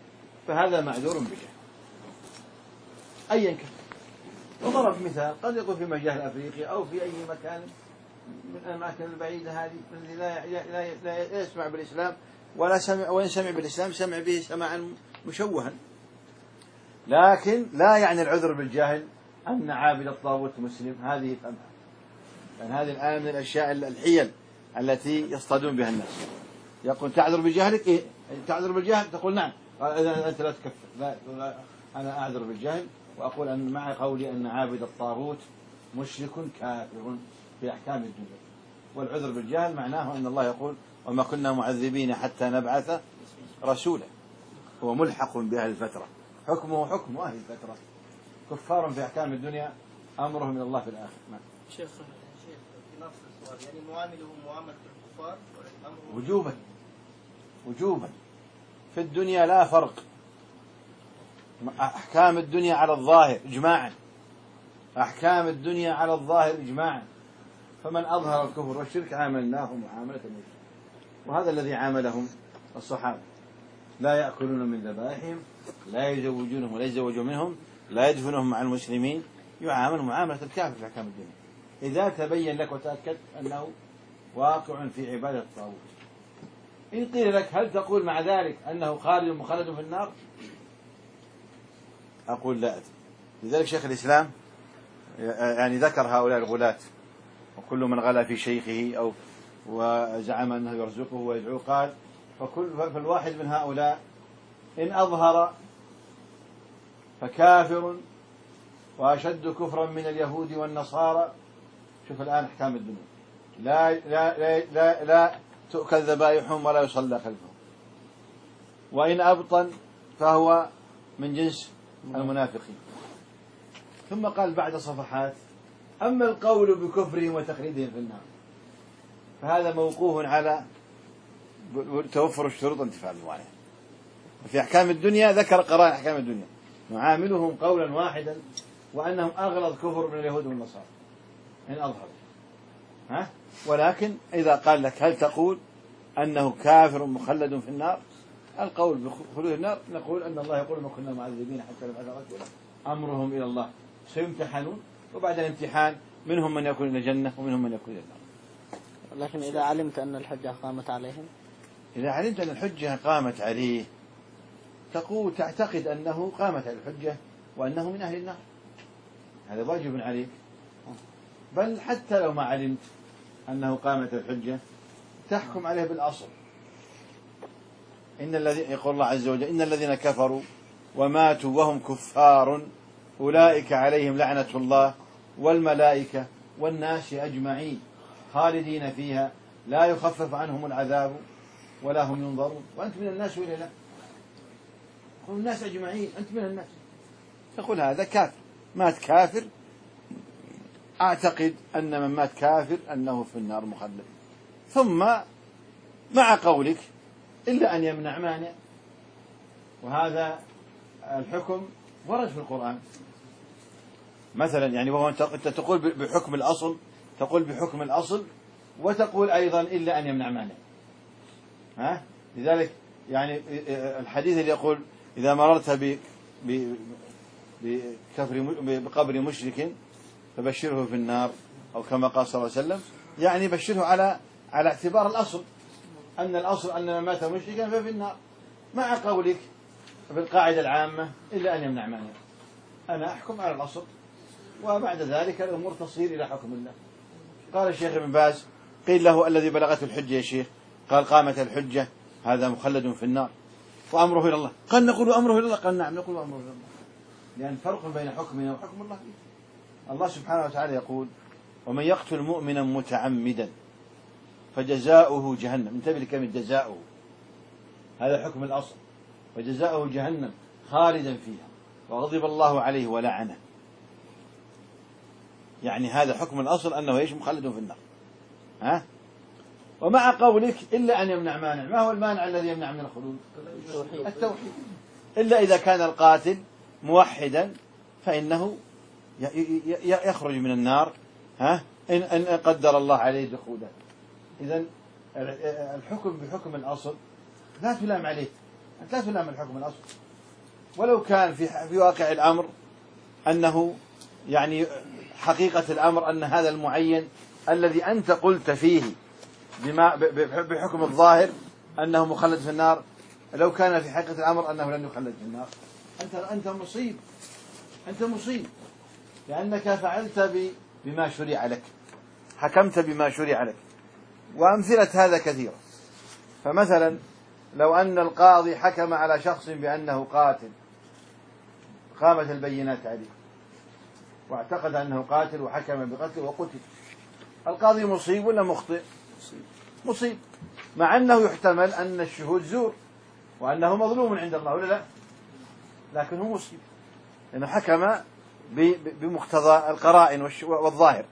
Speaker 1: فهذا معذور بجهل أيا كان. وضرب مثال قد يكون في مجال أفريقيا أو في أي مكان من الأماكن البعيدة هذه الذي لا يسمع بالإسلام ولا سمع، وإن سمع بالإسلام سمع به سماعا مشوها. لكن لا يعني العذر بالجهل أن عابد الطاغوت مسلم، هذه فهمها، لأن هذه الآن من الأشياء الحيل التي يصطادون بها الناس. يقول تعذر بجهلك، إيه؟ تعذر بالجهل، تقول نعم أنت لا تكفر، لا أنا أعذر بالجهل وأقول أن مع قولي أن عابد الطاغوت مشرك كافر في أحكام الدنيا. والعذر بالجهل معناه أن الله يقول وما كنا معذبين حتى نبعث رسولا، هو ملحق بأهل الفترة، حكمه حكم أهل الفترة، كفار في أحكام الدنيا أمرهم من الله في الآخر.
Speaker 5: شيخ في نفس السؤال، يعني معاملهم معاملة الكفار
Speaker 1: وجوبا في الدنيا لا فرق، أحكام الدنيا على الظاهر إجماعا، أحكام الدنيا على الظاهر إجماعا، فمن أظهر الكفر والشرك عاملناه معاملة المشرك. وهذا الذي عاملهم الصحابة، لا يأكلون من ذبائحهم، لا يزوجونهم ولا يزوجون منهم، لا يدفنهم مع المسلمين، يعامل معاملة الكافر في أحكام الدنيا إذا تبين لك وتأكد أنه واقع في عبادة الطاغوت. إن قيل لك هل تقول مع ذلك أنه خالد مخلد في النار؟ أقول لا أدري. لذلك شيخ الإسلام يعني ذكر هؤلاء الغلاة وكل من غلا في شيخه أو وزعم أنه يرزقه ويدعوه، قال فالواحد من هؤلاء إن أظهر فكافر وأشد كفرا من اليهود والنصارى. شوف الآن أحكام الدنيا، لا تؤكل ذبائحهم ولا يصلى خلفهم. وإن أبطن فهو من جنس المنافقين. ثم قال بعد صفحات أما القول بكفرهم وتخليدهم في النار فهذا موقوف على توفر الشروط وانتفاع الموانع. في أحكام الدنيا ذكر قرائن أحكام الدنيا نعاملهم قولا واحدا وأنهم أغلظ كفر من اليهود والنصارى إن أظهروا. ولكن إذا قال لك هل تقول أنه كافر مخلد في النار؟ القول بخلود النار نقول أن الله يقول ما كنا معذبين حتى نبعث رسولا، أمرهم إلى الله، سيمتحنون وبعد الامتحان منهم من يكون إلى الجنة ومنهم من يكون إلى النار.
Speaker 2: لكن إذا علمت أن الحجة قامت عليهم،
Speaker 1: إذا علمت أن الحجة قامت عليه تقول تعتقد أنه قامت على الحجة وأنه من أهل النار، هذا واجب عليك. بل حتى لو ما علمت أنه قامت الحجة تحكم عليه بالأصل. إن الذين يقول الله عز وجل إن الذين كفروا وماتوا وهم كفار أولئك عليهم لعنة الله والملائكة والناس أجمعين خالدين فيها لا يخفف عنهم العذاب ولا هم ينظرون. وأنت من الناس ولا لا؟ هم الناس أجمعين، أنت من الناس. تقول هذا كافر، مات كافر، أعتقد أن من مات كافر أنه في النار مخلد. ثم مع قولك إلا أن يمنع مانع، وهذا الحكم ورد في القرآن مثلا، يعني وهو أنت تقول بحكم الأصل، تقول بحكم الأصل وتقول أيضا إلا أن يمنع مانع. لذلك يعني الحديث اللي يقول إذا مررت بقبر مشرك فبشره في النار أو كما قال صلى الله عليه وسلم، يعني بشره على اعتبار الأصل، أن الأصل أن من مات مشركا ففي النار، مع قولك بالقاعدة العامة إلا أن يمنع مانع. أنا أحكم على الأصل وبعد ذلك الأمور تصير إلى حكم الله. قال الشيخ ابن باز قيل له الذي بلغته الحجة يا شيخ، قال قامت الحجة هذا مخلد في النار وأمره إلى الله. قال نقول أمره إلى الله؟ قال نعم نقول أمره إلى الله، لأن فرق بين حكمنا وحكم الله. الله سبحانه وتعالى يقول ومن يقتل مؤمنا متعمدا فجزاؤه جهنم. انتبه لكلمة جزاؤه، هذا حكم الأصل، وجزاؤه جهنم خالدا فيها وغضب الله عليه ولعنه. يعني هذا حكم الأصل أنه ايش؟ مخلد في النار. ومع قولك إلا أن يمنع مانع، ما هو المانع الذي يمنع من الخلود؟ التوحيد. إلا إذا كان القاتل موحدا فإنه يخرج من النار إن قدر الله عليه دخولا. إذن الحكم بحكم الأصل لا تلام عليه، أنت لا تلام الحكم الأصل، ولو كان في واقع الأمر أنه يعني حقيقة الأمر أن هذا المعين الذي أنت قلت فيه بحكم الظاهر أنه مخلد في النار، لو كان في حقيقة الأمر أنه لن يخلد في النار، أنت مصيب لأنك فعلت بما شرع لك، حكمت بما شرع لك. وأمثلة هذا كثيرة. فمثلا لو أن القاضي حكم على شخص بأنه قاتل، قامت البينات عليه واعتقد أنه قاتل وحكم بقتله وقتل، القاضي مصيب ولا مخطئ؟ مصيب، مع أنه يحتمل أن الشهود زور وأنه مظلوم عند الله، ولا لا؟ لكن هو مصيب لأنه حكم بمقتضى القرائن والظاهر،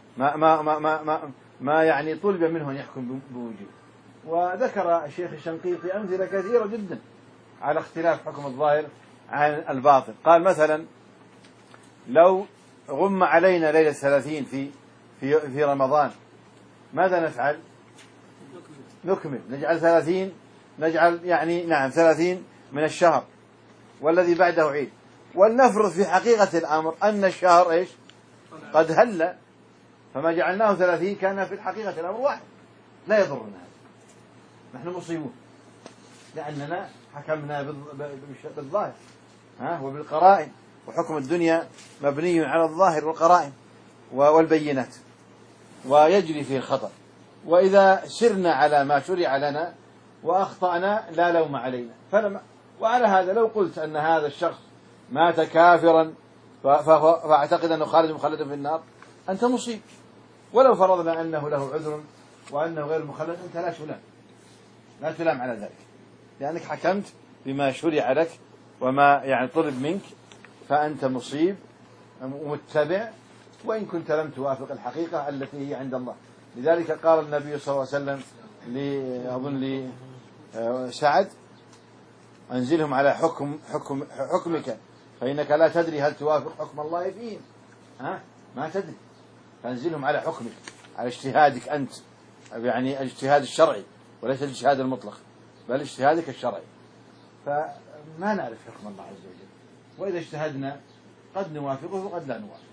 Speaker 1: ما يعني طلب منه أن يحكم بوجوب. وذكر الشيخ الشنقيطي أمثلة كثيرة جدا على اختلاف حكم الظاهر عن الباطن. قال مثلا لو غم علينا ليلة 30 في رمضان ماذا نفعل؟ نكمل، نجعل 30، نجعل يعني نعم 30 من الشهر والذي بعده عيد. ولنفرض في حقيقة الأمر أن الشهر إيش؟ قد هل، فما جعلناه 30 كان في الحقيقة الأمر واحد، لا يضرنا هذا، نحن مصيبون لأننا حكمنا بالظاهر وبالقرائن، وحكم الدنيا مبني على الظاهر والقرائن والبينات، ويجري فيه الخطأ. وإذا سرنا على ما شرع لنا وأخطأنا لا لوم علينا. وعلى هذا لو قلت أن هذا الشخص مات كافرا فأعتقد أنه خالد مخلد في النار، أنت مصيب. ولو فرضنا أنه له عذر وأنه غير مخلد، أنت لا تلام على ذلك، لأنك حكمت بما شرع لك وما يعني طلب منك، فأنت مصيب ومتبع وإن كنت لم توافق الحقيقة التي هي عند الله. لذلك قال النبي صلى الله عليه وسلم أظن لسعد: أنزلهم على حكمك فإنك لا تدري هل توافق حكم الله فيهم، ما تدري، فأنزلهم على حكمك، على اجتهادك أنت، يعني الاجتهاد الشرعي وليس الاجتهاد المطلق بل اجتهادك الشرعي. فما نعرف حكم الله عز وجل، وإذا اجتهدنا قد نوافقه وقد لا نوافقه.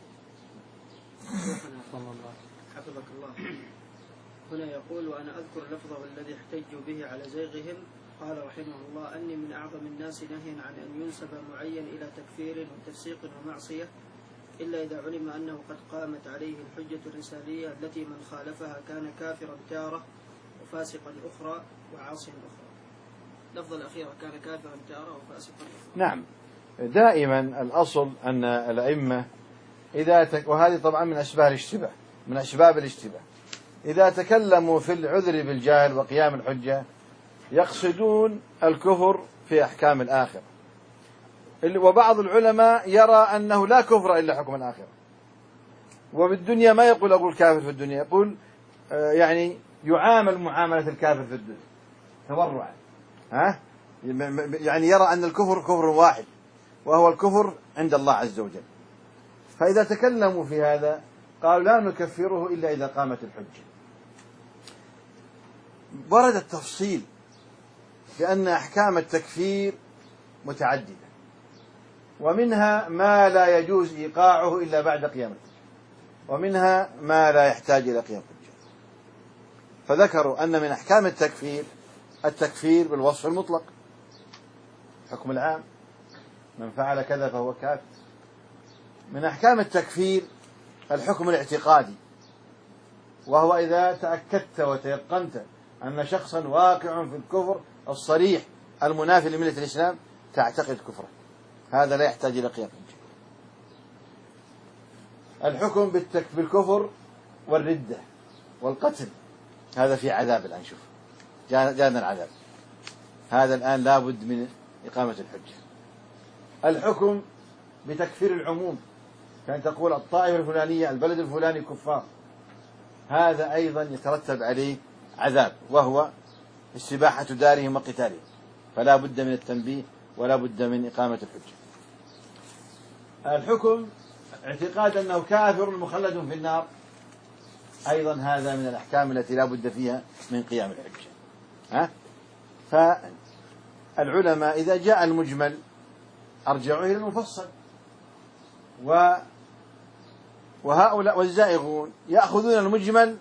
Speaker 4: حفظك الله. هنا يقول: وأنا أذكر لفظه الذي احتجوا به على زيغهم. قال رحمه الله: أني من أعظم الناس نهيا عن أن ينسب معين إلى تكفير وتفسيق ومعصية، إلا إذا علم أنه قد قامت عليه الحجة الرسالية التي من خالفها كان كافرا تارة وفاسقا أخرى وعاصيا أخرى. لفظ الأخيرة كان كافرا تارة وفاسقا أخرى.
Speaker 1: نعم، دائما الأصل أن الأئمة وهذه طبعا من أسباب الاشتباه، إذا تكلموا في العذر بالجهل وقيام الحجة يقصدون الكفر في أحكام الآخرة. وبعض العلماء يرى أنه لا كفر إلا حكم الآخرة، وبالدنيا ما أقول كافر في الدنيا، يقول يعني يعامل معاملة الكافر في الدنيا تبرعا، يعني يرى أن الكفر كفر واحد وهو الكفر عند الله عز وجل. فإذا تكلموا في هذا قالوا لا نكفره إلا إذا قامت الحجة. ورد التفصيل بأن أحكام التكفير متعددة، ومنها ما لا يجوز إيقاعه إلا بعد قيام الحجة، ومنها ما لا يحتاج إلى قيام الحجة. فذكروا أن من أحكام التكفير بالوصف المطلق، حكم العام، من فعل كذا فهو كافر. من أحكام التكفير الحكم الاعتقادي، وهو إذا تأكدت وتيقنت أن شخصا واقع في الكفر الصريح المنافي لملة الإسلام تعتقد كفره، هذا لا يحتاج إلى قيام الحجة. الحكم بالكفر والردة والقتل، هذا في عذاب الآن. شوف جاءنا العذاب، هذا الآن لابد من إقامة الحجة. الحكم بتكفير العموم، كان تقول الطائفة الفلانية البلد الفلاني كفار، هذا أيضا يترتب عليه عذاب، وهو استباحة دارهم وقتالهم، فلا بد من التنبيه ولا بد من إقامة الحجة. الحكم اعتقاد أنه كافر مخلد في النار، أيضا هذا من الأحكام التي لا بد فيها من قيام الحجة. فالعلماء إذا جاء المجمل أرجعوا إلى المفصل. وهؤلاء والزائغون يأخذون المجمل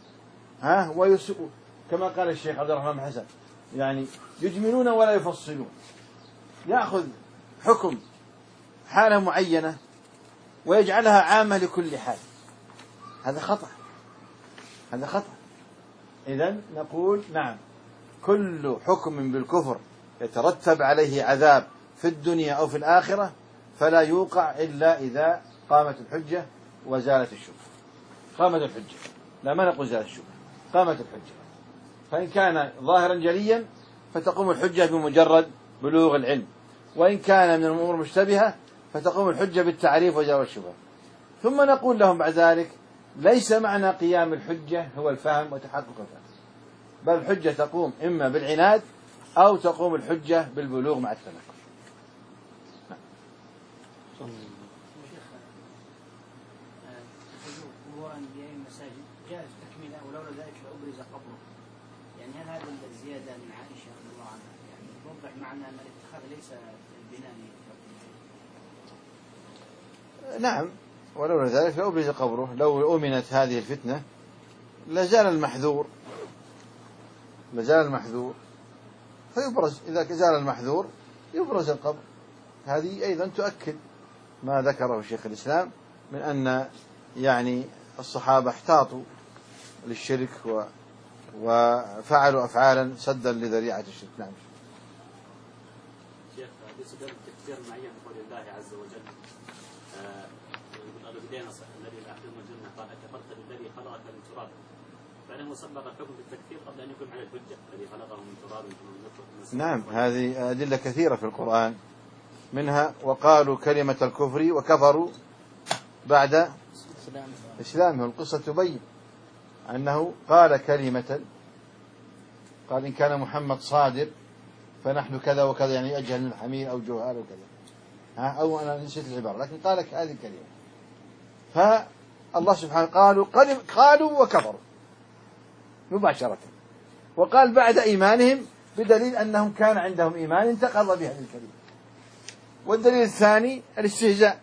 Speaker 1: كما قال الشيخ عبد الرحمن بن حسن، يعني يجملون ولا يفصلون، يأخذ حكم حالة معينة ويجعلها عامة لكل حال. هذا خطأ، هذا خطأ. إذن نقول نعم، كل حكم بالكفر يترتب عليه عذاب في الدنيا أو في الآخرة فلا يوقع إلا إذا قامت الحجة وزالت الشبهة. قامت الحجة، لا ما نقول زالت الشبهة، قامت الحجة. فإن كان ظاهرا جليا فتقوم الحجة بمجرد بلوغ العلم، وإن كان من الأمور مشتبهة فتقوم الحجة بالتعريف وزوال الشبهة. ثم نقول لهم بعد ذلك ليس معنى قيام الحجة هو الفهم وتحقق الفهم، بل الحجة تقوم إما بالعناد أو تقوم الحجة بالبلوغ مع التنكر.
Speaker 6: المساجد جاءت تكملة ولولا ذلك لأبرز قبره، يعني هل هذا الزيادة من عائشة رضي الله عنها يعني توضح معنا أن الاتخاذ ليس البناء؟
Speaker 1: نعم، ولولا ذلك لأبرز قبره. لو أمنت هذه الفتنة لزال المحذور، لزال المحذور فيبرز. إذا زال المحذور يبرز القبر. هذه أيضا تؤكد ما ذكره شيخ الإسلام من أن يعني الصحابة احتاطوا للشرك وفعلوا أفعالا سدا لذريعة الشرك. نعم.
Speaker 7: شيخ بالنسبة للتكفير معين بقول الله عز وجل الذي لا يحرم الجنة قال أكفرت بالذي خلقك من تراب، فإنه سبق الحكم بالتكفير قبل أن يكون على الحجة الذي خلقه من تراب.
Speaker 1: نعم، هذه أدلة كثيرة في القرآن، منها وقالوا كلمة الكفر وكفروا بعد إسلامه. القصة تبين أنه قال كلمة، قال إن كان محمد صادق فنحن كذا وكذا، يعني أجهل من الحمير أو جهال وكذا، أو أنا نسيت العبارة، لكن قال هذه الكلمة. فالله سبحانه قالوا وكفروا مباشرة، وقال بعد إيمانهم بدليل أنهم كان عندهم إيمان انتقض بهذه الكلمة. والدليل الثاني الاستهزاء،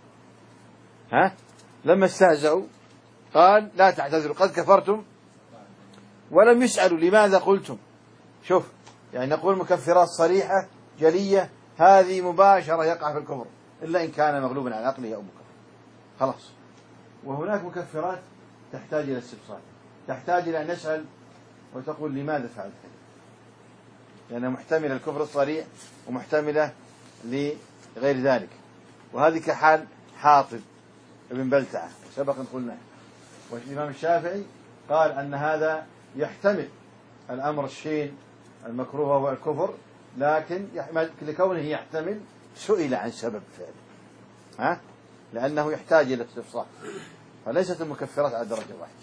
Speaker 1: لما استهزأوا قال لا تعتذروا قد كفرتم، ولم يسألوا لماذا قلتم. شوف، يعني نقول مكفرات صريحة جلية، هذه مباشرة يقع في الكفر إلا إن كان مغلوبا على عقله أو مكفر، خلاص. وهناك مكفرات تحتاج إلى استفسار، تحتاج إلى أن نسأل وتقول لماذا فعلت كذا، لأنها محتملة الكفر الصريح ومحتملة لغير ذلك. وهذه كحال حاطب ابن بلتعة سبق أن قلنا. والإمام الشافعي قال أن هذا يحتمل الأمر الشين المكروه وهو الكفر، لكن لكونه يحتمل سئل عن سبب فعله، لأنه يحتاج إلى استفسار، فليست المكفرات على درجة واحدة.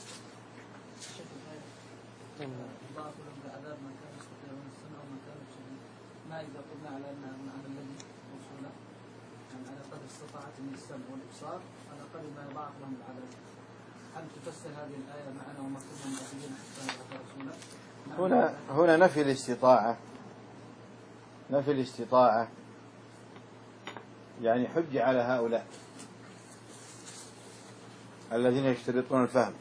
Speaker 3: ما إذا قلنا على أن الذي وصوله يعني على قدر استطاعة من السمع والإبصار على قدر ما يضاعف لهم العذاب. هل تفسر هذه الآية معنا وما كنا مؤمنين حتى نلقى رسولا؟
Speaker 1: هنا نفي الاستطاعة، نفي الاستطاعة يعني حجة على هؤلاء الذين يشترطون الفهم،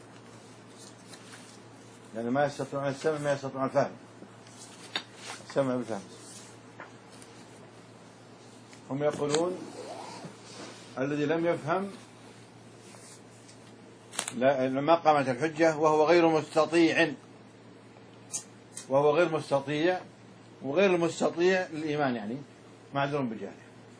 Speaker 1: يعني ما يستطيعون السمع ما يستطيعون الفهم، السمع بالفهم. هم يقولون الذي لم يفهم لما قامت الحجة وهو غير مستطيع، وهو غير مستطيع، وغير المستطيع للإيمان يعني معذور بجهله.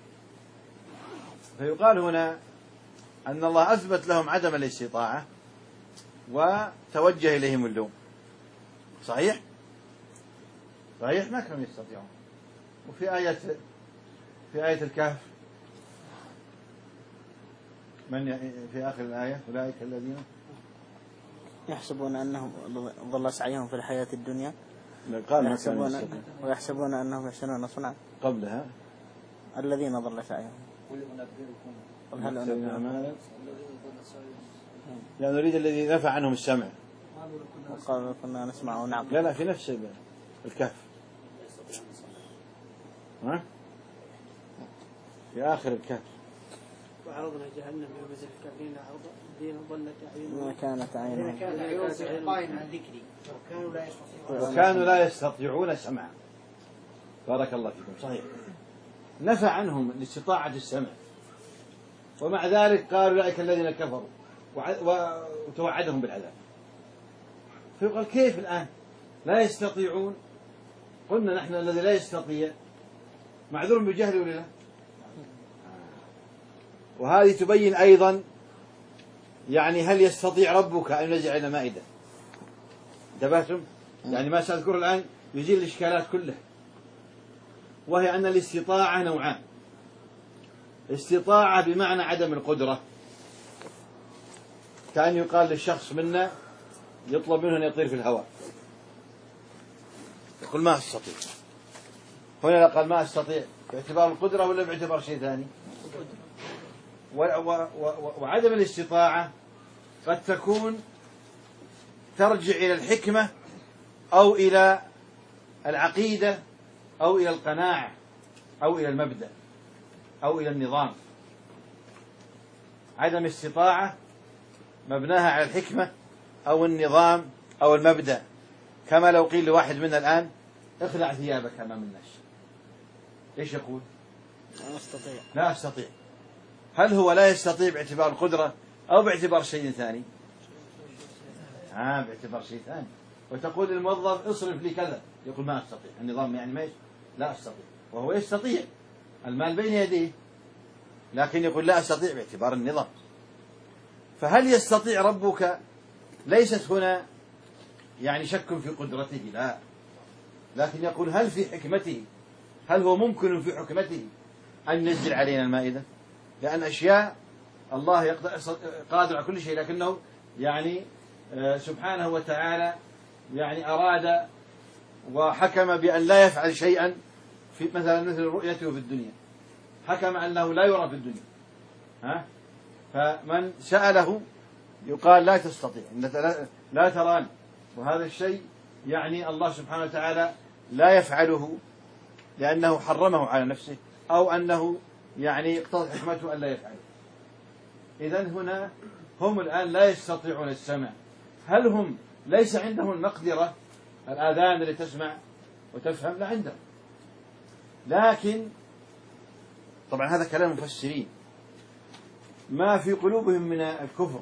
Speaker 1: فيقال هنا أن الله أثبت لهم عدم الاستطاعة وتوجه إليهم اللوم. صحيح؟ صحيح ما كانوا يستطيعون. وفي آية الكهف من في آخر الآية أولئك الذين
Speaker 2: يحسبون أنهم ضل سعيهم في الحياة الدنيا ويحسبون أنهم يحسنون صنعا.
Speaker 1: قبلها
Speaker 2: الذين ضل سعيهم قل هل
Speaker 1: أنبئكم يعني نريد الذي نفع عنهم السمع
Speaker 2: وقالوا كنا نسمع ونعقل.
Speaker 1: لا في نفس الكهف. في آخر الكهف.
Speaker 4: وعرضنا جهنم يومئذ للكافرين عرضا الذين ضلت أعينهم
Speaker 2: ما كانت عينهم
Speaker 6: كانت عين عن ذكري وكانوا لا يستطيعون
Speaker 1: وكانوا لا يستطيعون سمعا. بارك الله فيكم. صحيح، نفى عنهم الاستطاعة السمع، ومع ذلك قالوا أولئك الذين كفروا وتوعدهم بالعذاب. فيقال كيف الآن لا يستطيعون؟ قلنا نحن الذي لا يستطيع معذور بجهل ولا لا؟ وهذه تبين أيضا يعني هل يستطيع ربك أن ينزل علينا مائدة؟ انتبهتم؟ يعني ما سأذكره الآن يزيل الإشكالات كلها، وهي أن الاستطاعة نوعان: استطاعة بمعنى عدم القدرة، كأن يقال للشخص منا يطلب منه أن يطير في الهواء يقول ما أستطيع. هنا قال ما أستطيع باعتبار القدرة ولا باعتبار شيء ثاني؟ وعدم الاستطاعة قد تكون ترجع إلى الحكمة أو إلى العقيدة أو إلى القناعة أو إلى المبدأ أو إلى النظام. عدم استطاعة مبناها على الحكمة أو النظام أو المبدأ، كما لو قيل لواحد منا الآن اخلع ثيابك أمام الناس، إيش يقول؟ لا أستطيع. هل هو لا يستطيع باعتبار القدرة أو باعتبار شيء ثاني؟ باعتبار شيء ثاني. وتقول للموظف اصرف لي كذا، يقول ما أستطيع. النظام يعني ما لا أستطيع، وهو يستطيع، المال بين يديه، لكن يقول لا أستطيع باعتبار النظام. فهل يستطيع ربك؟ ليست هنا يعني شك في قدرته، لا، لكن يقول هل في حكمته، هل هو ممكن في حكمته أن ينزل علينا المائدة؟ لأن أشياء الله قادر على كل شيء، لكنه يعني سبحانه وتعالى يعني أراد وحكم بأن لا يفعل شيئا في مثل رؤيته في الدنيا، حكم أنه لا يرى في الدنيا. فمن سأله يقال لا تستطيع، لا تراني، وهذا الشيء يعني الله سبحانه وتعالى لا يفعله لأنه حرمه على نفسه أو أنه يعني اقتضت حكمته أن لا يفعله. إذن هنا هم الآن لا يستطيعون السمع. هل هم ليس عندهم المقدرة، الآذان اللي تسمع وتفهم؟ لا عندهم، لكن طبعا هذا كلام مفسرين، ما في قلوبهم من الكفر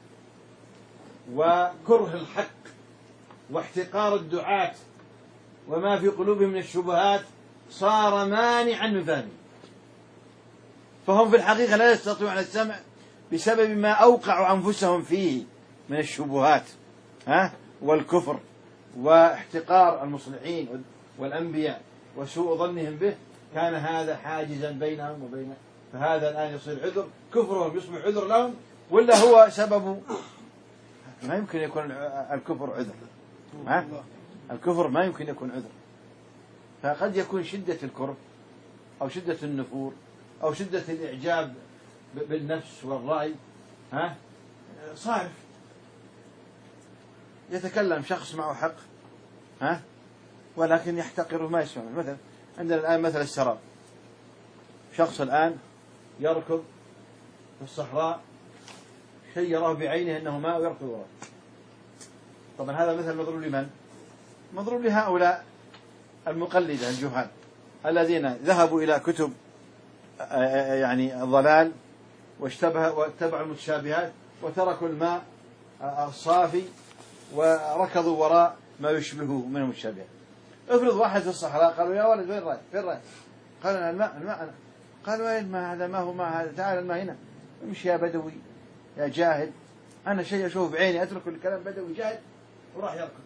Speaker 1: وكره الحق واحتقار الدعاة وما في قلوبهم من الشبهات صار مانعا من فهمه. فهم في الحقيقة لا يستطيعون السمع بسبب ما أوقعوا أنفسهم فيه من الشبهات والكفر واحتقار المصلحين والأنبياء وسوء ظنهم به. كان هذا حاجزا بينهم وبين، فهذا الآن يصير عذر، كفرهم يصبح عذر لهم، ولا هو سبب؟ ما يمكن يكون الكفر عذر، الكفر ما يمكن يكون عذر. فقد يكون شدة الكره أو شدة النفور أو شدة الإعجاب بالنفس والرأي صارف. يتكلم شخص معه حق ولكن يحتقره ما يسمع. مثلا عندنا الآن مثل السراب، شخص الآن يركض في الصحراء شيء يراه بعينه أنه ماء ويركض وراءه. طبعا هذا مثل مضروب لمن؟ مضروب لهؤلاء المقلدة الجهال الذين ذهبوا إلى كتب يعني الضلال واتبعوا المتشابهات وتركوا الماء الصافي وركضوا وراء ما يشبهه من المتشابهات. افرض واحد في الصحراء قالوا يا ولد وين رايح؟ فين رايح؟ قال أنا الماء أنا. قالوا وين الماء هذا؟ ما هو ماء هذا، تعال الماء هنا. امشي يا بدوي يا جاهل، أنا شيء أشوف بعيني أترك الكلام بدوي جاهل وراح يركض.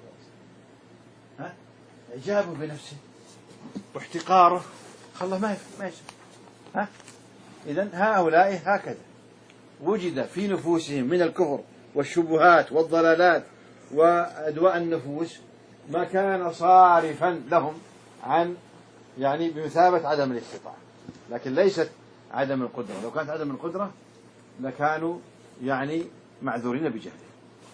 Speaker 1: إعجابه بنفسه واحتقاره خله ما يسمع. إذن هؤلاء هكذا وجد في نفوسهم من الكفر والشبهات والضلالات وأدواء النفوس ما كان صارفا لهم عن يعني بمثابة عدم الاستطاعة، لكن ليست عدم القدرة. لو كانت عدم القدرة لكانوا يعني معذورين بجهله.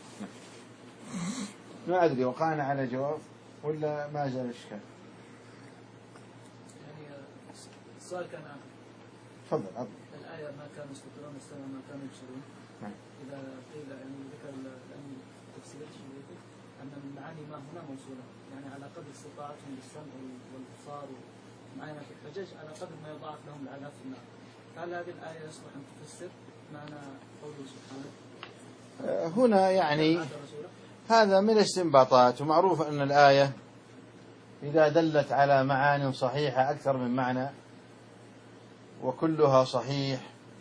Speaker 1: ما أدري وقعنا على جواب ولا ما زال الإشكال؟
Speaker 3: يعني السؤال كان
Speaker 1: تفضل.
Speaker 3: الآية ما كانوا يستطيعون السمع ما كانوا يبصرون. إذا قيل يعني ذكر الأن تفسير الشيوخي أن المعاني ما هنا موصولة، يعني على قدر استطاعتهم بالسمع والبصار ومعاني الحجج على قدر ما يضاعف لهم العذاب في النار. هل هذه الآية يصلح أن تفسر معنى قوله سبحانه؟
Speaker 1: هنا يعني هذا من الاستنباطات، ومعروف أن الآية إذا دلت على معاني صحيحة أكثر من معنى وكلها صحيح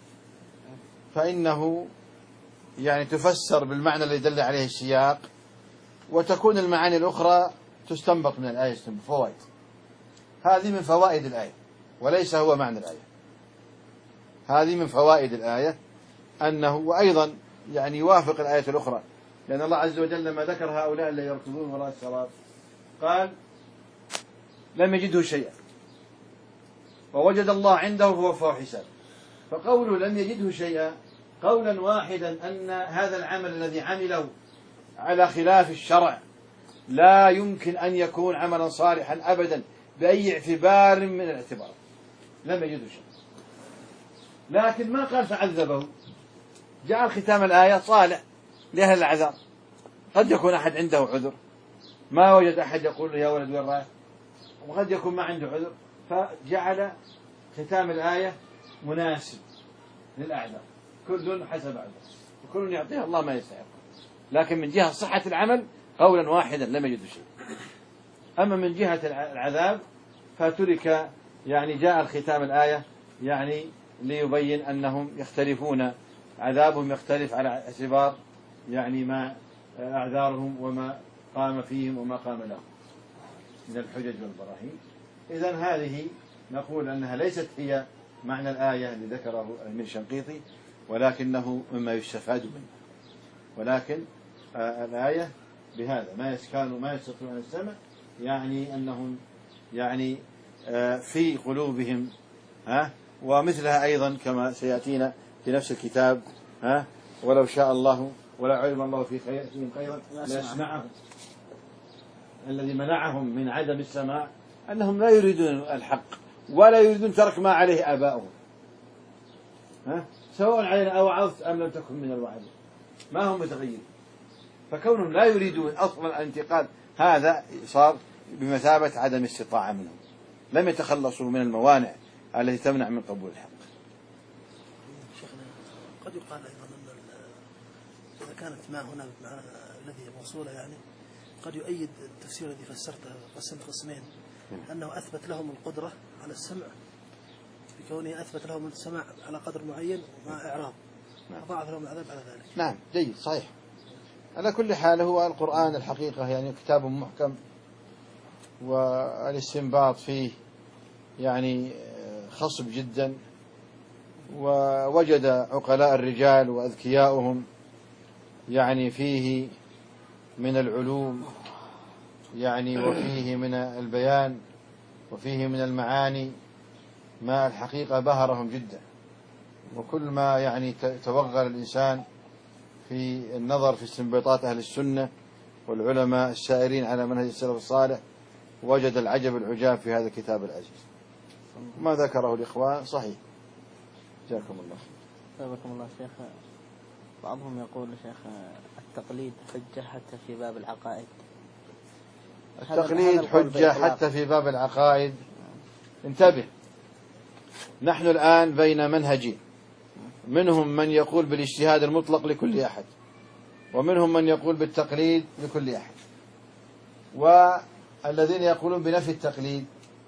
Speaker 1: فإنه يعني تفسر بالمعنى الذي دل عليه السياق، وتكون المعاني الأخرى تستنبط من الآية فوائد. هذه من فوائد الآية وليس هو معنى الآية. هذه من فوائد الآية أنه، وأيضا يعني يوافق الآية الأخرى، لأن الله عز وجل لما ذكر هؤلاء الذين يركضون وراء السراب قال لم يجده شيئا ووجد الله عنده فوفاه حساب. فقوله لم يجده شيئا قولا واحدا أن هذا العمل الذي عمله على خلاف الشرع لا يمكن أن يكون عملا صالحا أبدا بأي اعتبار من الاعتبار، لم يجده شيئا. لكن ما قال فعذبه، جعل ختام الآية صالح لأهل العذاب. قد يكون أحد عنده عذر ما وجد أحد يقول له يا ولد وين رايح، وقد يكون ما عنده عذر، فجعل ختام الآية مناسب للأعذار، كل حسب عذر وكل يعطيه الله ما يستحق. لكن من جهة صحة العمل قولا واحدا لم يجد شيء. أما من جهة العذاب فترك، يعني جاء ختام الآية يعني ليبين أنهم يختلفون، عذابهم يختلف على اعتبار يعني ما أعذارهم وما قام فيهم وما قام لهم من الحجج والبراهين. إذن هذه نقول أنها ليست هي معنى الآية اللي ذكره الأمير الشنقيطي، ولكنه مما يستفاد منه. ولكن الآية بهذا ما يستطيعون السمع، يعني أنهم يعني في قلوبهم ومثلها أيضا كما سيأتينا في نفس الكتاب ولو شاء الله ولا علم الله فيهم خيرا ليسمعهم. الذي منعهم من عدم السماع أنهم لا يريدون الحق ولا يريدون ترك ما عليه آباؤهم، سواء علينا أوعظت أم لم تكن من الوعظ، ما هم متغيرين. فكونهم لا يريدون أصلا الانتقال هذا صار بمثابة عدم استطاعة منهم، لم يتخلصوا من الموانع التي تمنع من قبول الحق.
Speaker 8: شيخنا قد يقال أيضا أن إذا كانت ما هنا مع الذي موصولة يعني قد يؤيد التفسير الذي فسرته قسم قسمين، أنه أثبت لهم القدرة على السمع بكونه أثبت لهم السمع على قدر معين مع إعراض، فضاعف لهم العذاب على ذلك.
Speaker 1: نعم جيد صحيح. على كل حال هو القرآن الحقيقة يعني كتاب محكم، والاستنباط فيه يعني خصب جدا، ووجد عقلاء الرجال وأذكياؤهم يعني فيه من العلوم يعني وفيه من البيان وفيه من المعاني ما الحقيقة بهرهم جدا. وكل ما يعني توغل الإنسان في النظر في استنباطات أهل السنة والعلماء السائرين على منهج السلف الصالح وجد العجب العجاب في هذا الكتاب العزيز. ما ذكره الإخوان صحيح. جزاكم الله خير.
Speaker 2: جزاكم الله شيخ. بعضهم يقول شيخ التقليد حجة حتى في باب العقائد.
Speaker 1: التقليد حجة حتى في باب العقائد. انتبه، نحن الآن بين منهجين، منهم من يقول بالاجتهاد المطلق لكل أحد، ومنهم من يقول بالتقليد لكل أحد. والذين يقولون بنفي التقليد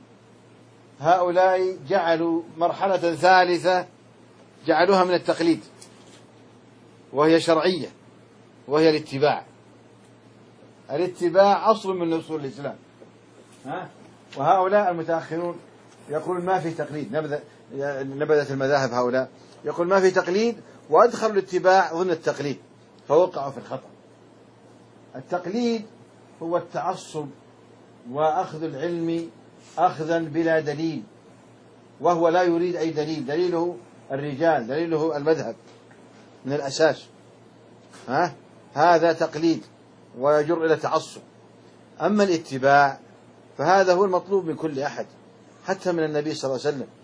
Speaker 1: هؤلاء جعلوا مرحلة ثالثة جعلوها من التقليد وهي شرعية، وهي الاتباع. الاتباع أصل من أصول الإسلام. وهؤلاء المتأخرون يقولون ما في تقليد، نبذت المذاهب هؤلاء يقول ما في تقليد، وأدخلوا الاتباع ضمن التقليد فوقعوا في الخطأ. التقليد هو التعصب وأخذ العلم أخذا بلا دليل، وهو لا يريد أي دليل، دليله الرجال، دليله المذهب من الأساس. هذا تقليد ويجر إلى تعصب. أما الاتباع فهذا هو المطلوب من كل أحد، حتى من النبي صلى الله عليه وسلم.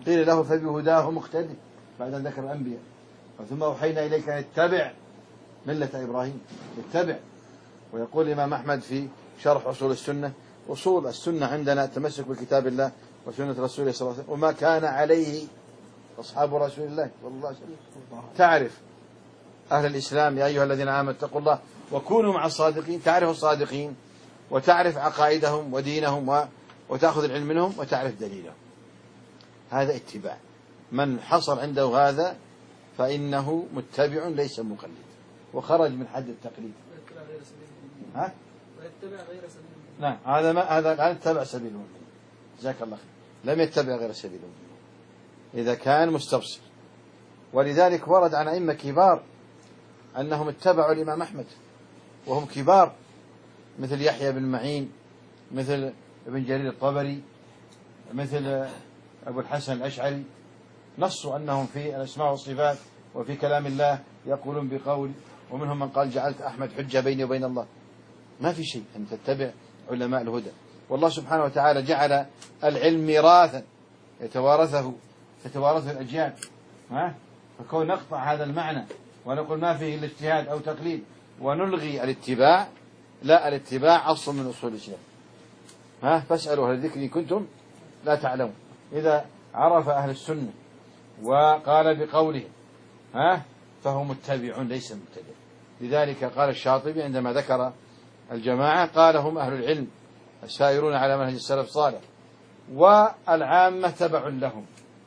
Speaker 1: قيل له فبهداه مقتدي بعد أن ذكر الأنبياء. ثم أوحينا إليك أن اتبع ملة إبراهيم، اتبع. ويقول الإمام أحمد في شرح أصول السنة: أصول السنة عندنا التمسك بكتاب الله وسنة رسوله صلى الله عليه وسلم وما كان عليه أصحاب رسول الله صلى الله عليه وسلم. تعرف أهل الإسلام: يا أيها الذين آمنوا اتقوا الله وكونوا مع الصادقين. تعرف الصادقين وتعرف عقائدهم ودينهم وتأخذ العلم منهم وتعرف دليلهم. هذا اتباع. من حصل عنده هذا فإنه متبع ليس مقلد، وخرج من حد التقليد. ها؟
Speaker 3: ويتبع غير سبيل المؤمنين.
Speaker 1: نعم، هذا لا يتبع سبيل المؤمنين. جزاك الله خير. لم يتبع غير سبيل المؤمنين إذا كان مستبصر. ولذلك ورد عن أئمة كبار أنهم اتبعوا الإمام أحمد وهم كبار، مثل يحيى بن معين، مثل ابن جرير الطبري، مثل أبو الحسن الأشعري. نصوا أنهم في الأسماء والصفات وفي كلام الله يقولون بقول، ومنهم من قال: جعلت أحمد حجة بيني وبين الله. ما في شيء أن تتبع علماء الهدى. والله سبحانه وتعالى جعل العلم ميراثا تتوارثه الأجيال. فكون نقطع هذا المعنى ونقول ما فيه إلا اجتهاد أو تقليد ونلغي الاتباع، لا، الاتباع أصل من أصول الإسلام. فاسألوا أهل الذكر إن كنتم لا تعلمون. إذا عرف أهل السنة وقال بقوله فهو متبع ليس مبتدع. لذلك قال الشاطبي عندما ذكر الجماعة قال: هم أهل العلم السائرون على منهج السلف الصالح، والعامة تبع لهم.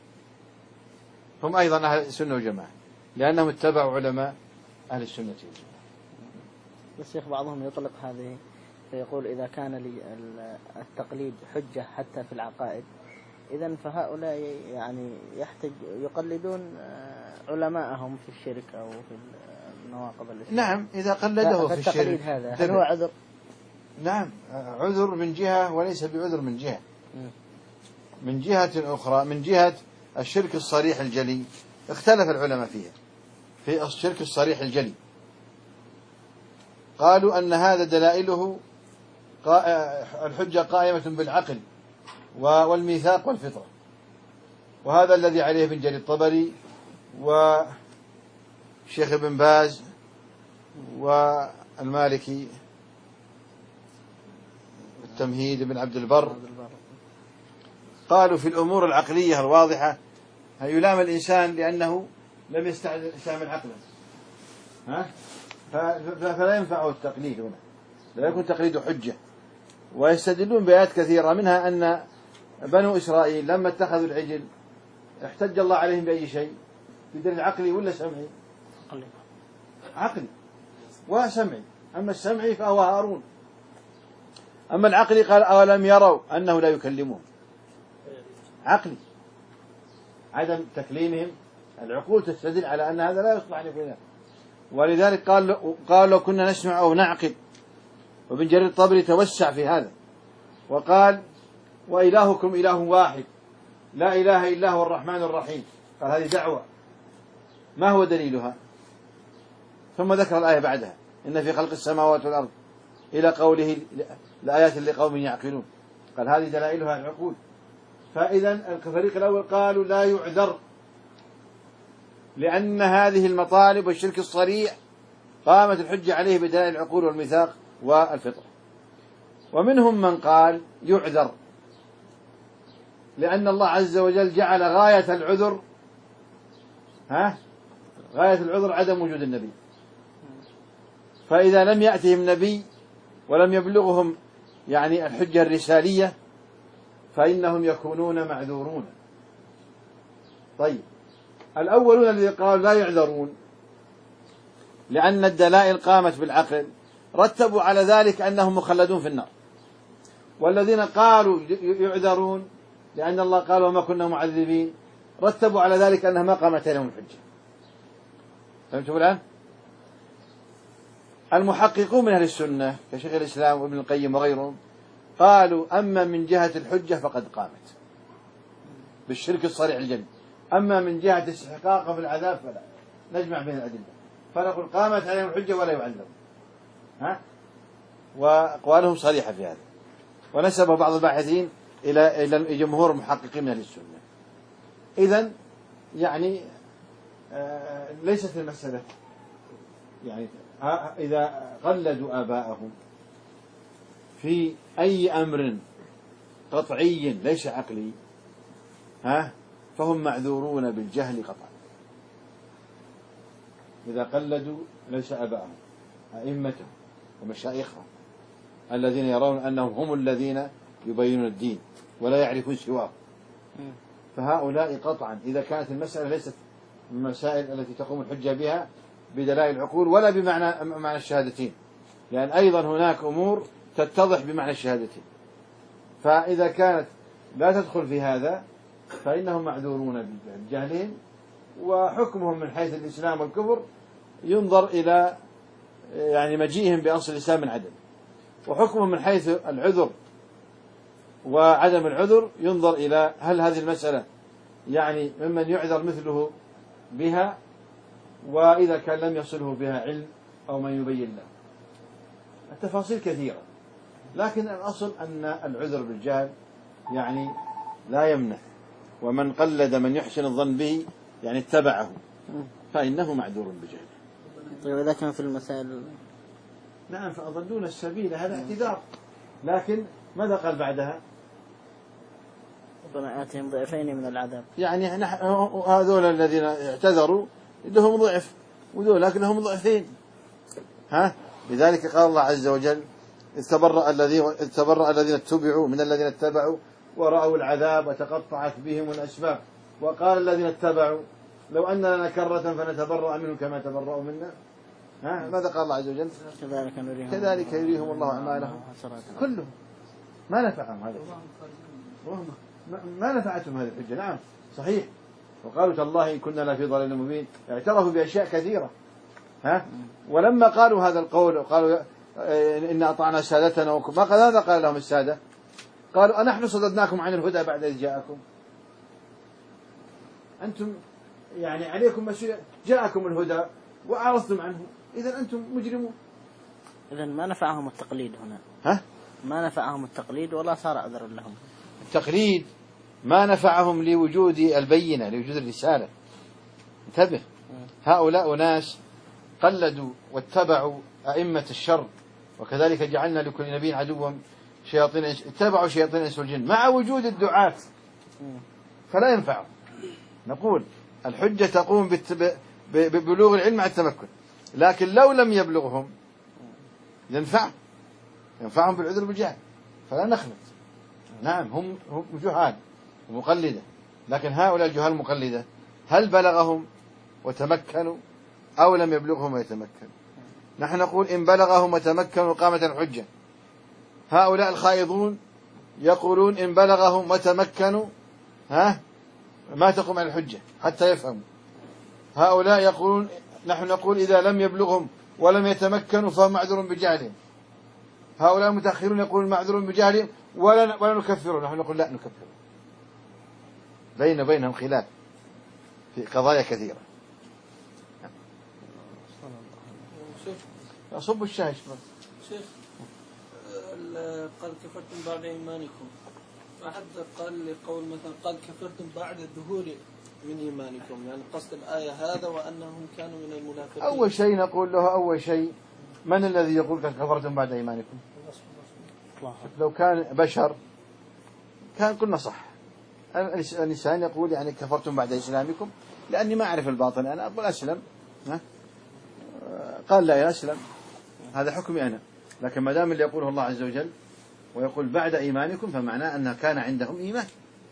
Speaker 1: هم أيضا أهل السنة والجماعة لأنهم اتبعوا علماء أهل السنة والجماعة.
Speaker 2: بس يخ بعضهم يطلق هذه فيقول: إذا كان التقليد حجة حتى في العقائد، إذن فهؤلاء يعني يقلدون علماءهم في الشرك أو في النواقض الإسلام.
Speaker 1: نعم، إذا قلده في الشرك
Speaker 2: هذا هل هو عذر؟
Speaker 1: نعم، عذر من جهة وليس بعذر من جهة. من جهة أخرى، من جهة الشرك الصريح الجلي، اختلف العلماء فيها. في الشرك الصريح الجلي قالوا أن هذا دلائله الحجة قائمة بالعقل والميثاق والفطرة، وهذا الذي عليه ابن جرير الطبري وشيخ ابن باز والمالكي والتمهيد ابن عبد البر. قالوا في الأمور العقلية الواضحة يلام الإنسان لأنه لم يستعمل عقلا، فلا ينفعه التقليد هنا، لا يكون تقليد حجة. ويستدلون بآيات كثيرة، منها أن بنو إسرائيل لما اتخذوا العجل احتج الله عليهم بأي شيء؟ بدليل عقلي ولا سمعي؟ عقلي وسمعي. أما السمعي فهو هارون، أما العقلي قال: أولم يروا أنه لا يكلمهم. عقلي، عدم تكليمهم، العقول تستدل على أن هذا لا يصلح لفلان. ولذلك قال: لو كنا نسمع أو نعقل. وابن جرير الطبري توسع في هذا وقال: وإلهكم إله واحد لا إله إلا هو الرحمن الرحيم. قال: هذه دعوة، ما هو دليلها؟ ثم ذكر الآية بعدها: إن في خلق السماوات والأرض إلى قوله لآيات لقوم يعقلون. قال: هذه دلائلها العقول. فإذا الفريق الأول قالوا لا يعذر، لأن هذه المطالب والشرك الصريح قامت الحجة عليه بدلائل العقول والميثاق والفطرة. ومنهم من قال يعذر، لأن الله عز وجل جعل غاية العذر غاية العذر عدم وجود النبي. فإذا لم يأتهم نبي ولم يبلغهم يعني الحجة الرسالية فإنهم يكونون معذورون. طيب، الأولون الذين قالوا لا يعذرون لأن الدلائل قامت بالعقل رتبوا على ذلك أنهم مخلدون في النار. والذين قالوا يعذرون لأن الله قال: وما كنا معذبين، رتبوا على ذلك أنها ما قامت لهم الحجة. فهمتوا الآن؟ المحققون من أهل السنة كشيخ الإسلام وابن القيم وغيرهم قالوا: أما من جهة الحجة فقد قامت بالشرك الصريح الجلي، أما من جهة استحقاقه في العذاب فلا. نجمع بين الأدلة فنقول قامت عليهم الحجة ولا يعذب. وأقوالهم صريحة في هذا، ونسبه بعض الباحثين إلى جمهور المحققين من أهل السنة. إذن يعني ليست المسألة يعني إذا قلدوا آباءهم في أي أمر قطعي ليس عقلي فهم معذورون بالجهل قطعا. إذا قلدوا ليس آباءهم أئمتهم ومشايخهم الذين يرون أنهم هم الذين يبينون الدين ولا يعرفون سواه، فهؤلاء قطعا إذا كانت المسألة ليست من المسائل التي تقوم الحجة بها بدلائل العقول ولا بمعنى الشهادتين، لأن أيضا هناك أمور تتضح بمعنى الشهادتين، فإذا كانت لا تدخل في هذا فإنهم معذورون بجهلهم، وحكمهم من حيث الإسلام والكفر ينظر إلى يعني مجيئهم بأصل الإسلام من عدم، وحكمهم من حيث العذر وعدم العذر ينظر إلى هل هذه المسألة يعني ممن يعذر مثله بها، وإذا كان لم يصله بها علم أو من يبين له. التفاصيل كثيرة، لكن الأصل أن العذر بالجهل يعني لا يمنع، ومن قلد من يحسن الظن به يعني اتبعه فإنه معذور بجهله.
Speaker 2: طيب إذا كان في المسائل
Speaker 1: نعم فأضلون السبيل هذا اعتذار، لكن ماذا قال بعدها؟
Speaker 2: ربنا آتهم ضعفين من العذاب. يعني
Speaker 1: هذول الذين اعتذروا لهم ضعف وذولاك لهم ضعفين. لذلك قال الله عز وجل إذ تبرأ الذين اتبعوا من الذين اتبعوا ورأوا العذاب وتقطعت بهم الأسباب، وقال الذين اتبعوا لو أن لنا كرة فنتبرأ منهم كما تبرأوا منا. ماذا قال الله عز وجل؟ كذلك يريهم الله أعمالهم كلهم ما نفعهم هذا، ما نفعتهم هذه الحجة. نعم صحيح، وقالوا تالله إن كنا لفي ضلال مبين، اعترفوا بأشياء كثيرة. ولما قالوا هذا القول وقالوا إن أطعنا سادتنا ماذا قال لهم السادة؟ قالوا أنحن صددناكم عن الهدى بعد إذ جاءكم، أنتم يعني عليكم مسؤولية، جاءكم الهدى وأعرضتم عنه، إذا أنتم مجرمون.
Speaker 2: إذا ما نفعهم التقليد هنا. ما نفعهم التقليد ولا صار عذرا لهم.
Speaker 1: التقليد ما نفعهم لوجود البينة، لوجود الرسالة. انتبه، هؤلاء ناس قلدوا واتبعوا أئمة الشر، وكذلك جعلنا لكل نبي عدوا شياطين اتبعوا شياطين الإنس والجن مع وجود الدعاة، فلا ينفعهم. نقول الحجة تقوم ببلوغ العلم مع التمكن، لكن لو لم يبلغهم ينفعهم بالعذر بالجهل، فلا نخلط. نعم هم جهال ومقلدة، لكن هؤلاء الجهال المقلدة هل بلغهم وتمكنوا أو لم يبلغهم ويتمكنوا؟ نحن نقول إن بلغهم وتمكنوا قامت الحجة. هؤلاء الخائضون يقولون إن بلغهم وتمكنوا ما تقوم على الحجة حتى يفهموا. هؤلاء يقولون نحن نقول إذا لم يبلغهم ولم يتمكنوا فهم معذور بجهلهم. هؤلاء المتأخرون يقولون معذور بجهلهم ولا نكفرون، نحن نقول لا نكفر. بينهم خلاف في قضايا كثيرة. أصب الشاي
Speaker 8: شيخ قال كفرتم بعد إيمانكم، فأحد قال لي قول مثلا قال كفرتم بعد الظهور من إيمانكم، يعني قصد الآية هذا وأنهم كانوا من المنافقين.
Speaker 1: أول شيء نقول له أول شيء من الذي يقول كفرتم بعد إيمانكم؟ لو كان بشر كان قلنا صح. الإنسان يقول يعني كفرتم بعد إسلامكم لأني ما أعرف الباطن، أنا أقول أسلم، قال لا أسلم، هذا حكمي أنا. لكن ما دام اللي يقوله الله عز وجل ويقول بعد إيمانكم فمعناه أنه كان عندهم إيمان.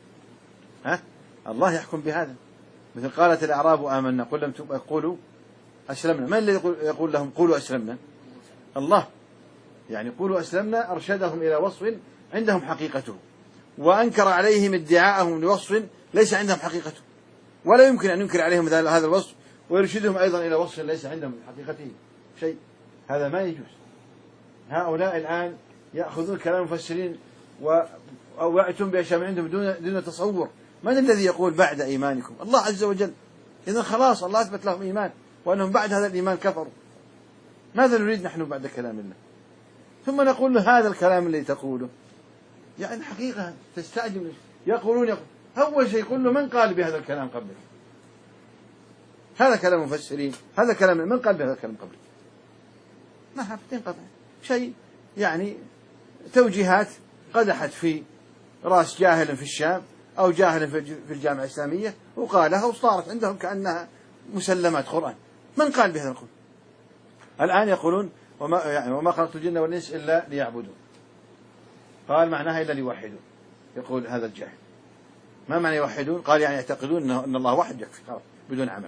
Speaker 1: الله يحكم بهذا. مثل قالت الأعراب آمنا قل لم تقولوا أسلمنا. من الذي يقول لهم قولوا أسلمنا؟ الله. يعني قولوا أسلمنا أرشدهم إلى وصف عندهم حقيقته، وأنكر عليهم ادعاءهم لوصف ليس عندهم حقيقته، ولا يمكن أن ينكر عليهم هذا الوصف ويرشدهم أيضا إلى وصف ليس عندهم من حقيقته شيء. هذا ما يجوز. هؤلاء الآن يأخذون كلام المفسرين أو يأتون بأشياء من عندهم دون تصور. من الذي يقول بعد إيمانكم؟ الله عز وجل. إذن خلاص الله أثبت لهم إيمان وأنهم بعد هذا الإيمان كفروا. ماذا نريد نحن بعد كلام الله؟ ثم نقول له هذا الكلام اللي تقوله يعني حقيقة تستعجب. يقولون أول شيء يقول له من قال بهذا الكلام قبلك؟ هذا كلام المفسرين، هذا كلام من قال بهذا الكلام قبلك؟ ما تنقطع شيء، يعني توجيهات قدحت في رأس جاهل في الشام أو جاهل في الجامعة الإسلامية وقالها وصارت عندهم كأنها مسلمات قرآن. من قال بهذا القول؟ الآن يقولون وما خلقت الجن والإنس إلا ليعبدون. قال معناها إلا ليوحدون. يقول هذا الجاهل ما معنى يوحدون؟ قال يعني يعتقدون أن الله واحد يكفي خلاص بدون عمل.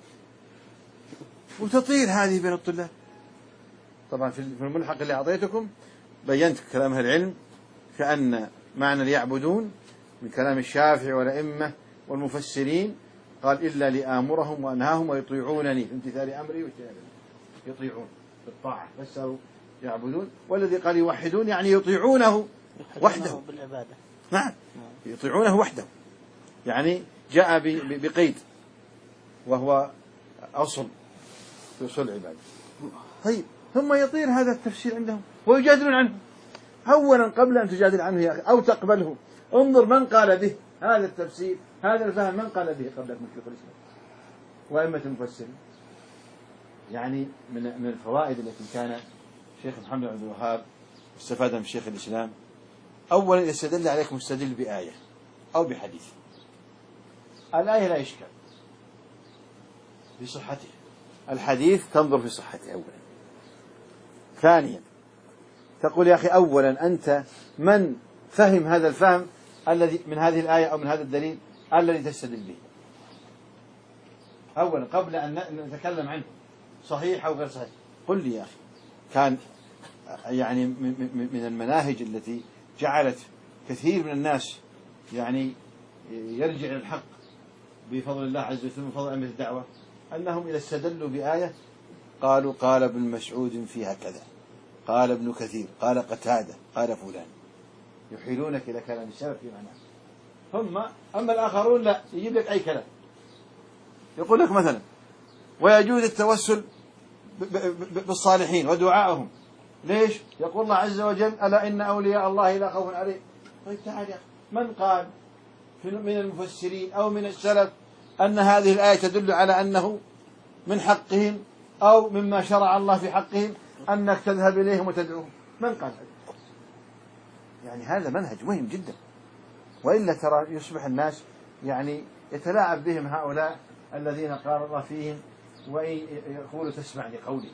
Speaker 1: وتطير هذه بين الطلاب. طبعا في الملحق اللي أعطيتكم بينت كلام أهل العلم كأن معنى ليعبدون من كلام الشافعي والأئمة والمفسرين قال إلا لآمرهم وأنهاهم ويطيعونني في امتثال أمري واجتناب يطيعون بالطاعة فسروا يعبدون. والذي قال يوحدون يعني يطيعونه وحده
Speaker 2: بالعبادة.
Speaker 1: نعم يطيعونه وحده، يعني جاء بقيد وهو أصل في أصول العبادة. طيب ثم يطير هذا التفسير عندهم ويجادلون عنه. أولا قبل أن تجادل عنه يا أخي أو تقبله انظر من قال به هذا التفسير هذا الفهم، من قال به قبلك من شيوخ الإسلام وأئمة المفسرين. يعني من الفوائد التي كان الشيخ محمد عبد الوهاب استفاد من شيخ الإسلام، أولا يستدل عليكم مستدل بآية أو بحديث. الآية لا إشكال في صحته، الحديث تنظر في صحته أولا. ثانيا تقول يا أخي أولا أنت من فهم هذا الفهم الذي من هذه الآية أو من هذا الدليل الذي تستدل به أولا قبل أن نتكلم عنه صحيح أو غير صحيح. قل لي يا أخي كان يعني من المناهج التي جعلت كثير من الناس يعني يرجع إلى الحق بفضل الله عز وجل وفضل أئمة الدعوة أنهم إذا استدلوا بآية قالوا قال ابن مسعود فيها كذا، قال ابن كثير، قال قتادة، قال فلان، يحيلونك إلى كلام السلف في معناه. ثم أما الآخرون لا، يجيب لك أي كلام يقول لك مثلا ويجوز التوسل بالصالحين ودعائهم. ليش؟ يقول الله عز وجل ألا إن أولياء الله لا خوف عليهم. طيب تعال يا أخي من قال من المفسرين أو من السلف أن هذه الآية تدل على أنه من حقهم أو مما شرع الله في حقهم أنك تذهب إليهم وتدعوهم؟ من قال هذا؟ يعني هذا منهج مهم جدا، وإلا ترى يصبح الناس يعني يتلاعب بهم هؤلاء الذين قال الله فيهم وإن يقول تسمع لقوله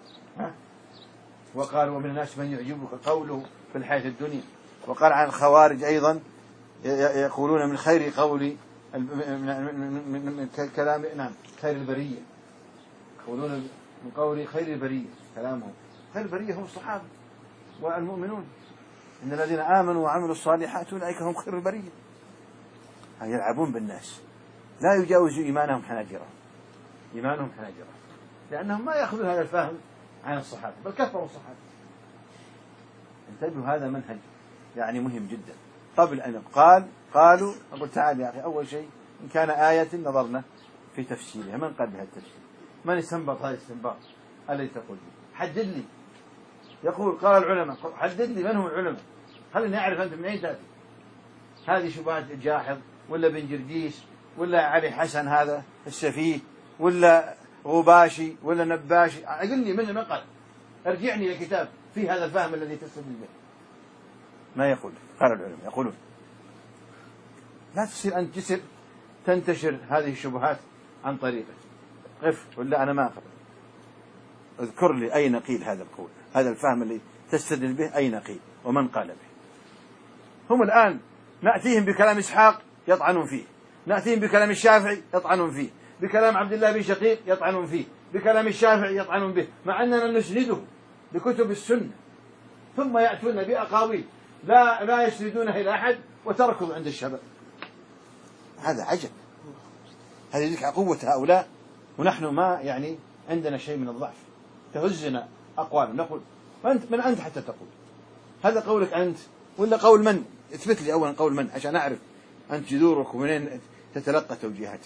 Speaker 1: وقال ومن الناس من يعجبك قوله في الحياة الدنيا. وقال عن الخوارج أيضا يقولون من خير قول من كلام نعم خير البرية، يقولون من قول خير البرية كلامهم. خير البرية هم الصحابة والمؤمنون، إن الذين آمنوا وعملوا الصالحات أولئك هم خير البرية. يلعبون بالناس لا يجاوز إيمانهم حناجرهم، إيمانهم حناجرهم، لأنهم ما يأخذون هذا الفهم عن الصحابة بل كفروا الصحابة. انتبهوا هذا منهج يعني مهم جدا. قبل أن قالوا أقول تعال يا أخي أول شيء إن كان آية نظرنا في تفسيرها من قال بها التفسير، من استنبط هذا الاستنباط الذي تقول به؟ حدد لي. يقول قال العلماء، حدد لي من هم العلماء، خليني أعرف أنت من أين تأتي. هذه شبهات الجاحظ ولا بن جرديس ولا علي حسن هذا السفيه ولا غباشي ولا نباشي؟ أقل لي من قال، ارجعني إلى كتاب في هذا الفهم الذي تستدل به. ما يقول قال العلماء يقولون لا تصير أنت جسر تنتشر هذه الشبهات عن طريقك. قف ولا أنا ما أقبل، اذكر لي أين قيل هذا القول، هذا الفهم الذي تستدل به أين قيل ومن قال به. هم الآن نأتيهم بكلام إسحاق يطعنون فيه، نأتيهم بكلام الشافعي يطعنون فيه، بكلام عبد الله بن شقيق يطعنون فيه، بكلام الشافعي يطعنون به، مع أننا نسنده بكتب السنة، ثم يأتون بأقاويل لا يسندونها إلى أحد وتركض عند الشباب. هذا عجب، هذه ذيك قوة هؤلاء، ونحن ما يعني عندنا شيء من الضعف، تهزنا أقوال نقول من أنت حتى تقول هذا قولك أنت ولا قول من؟ اثبت لي أولا قول من عشان أعرف أنت جذورك ومنين تتلقى توجيهاتك.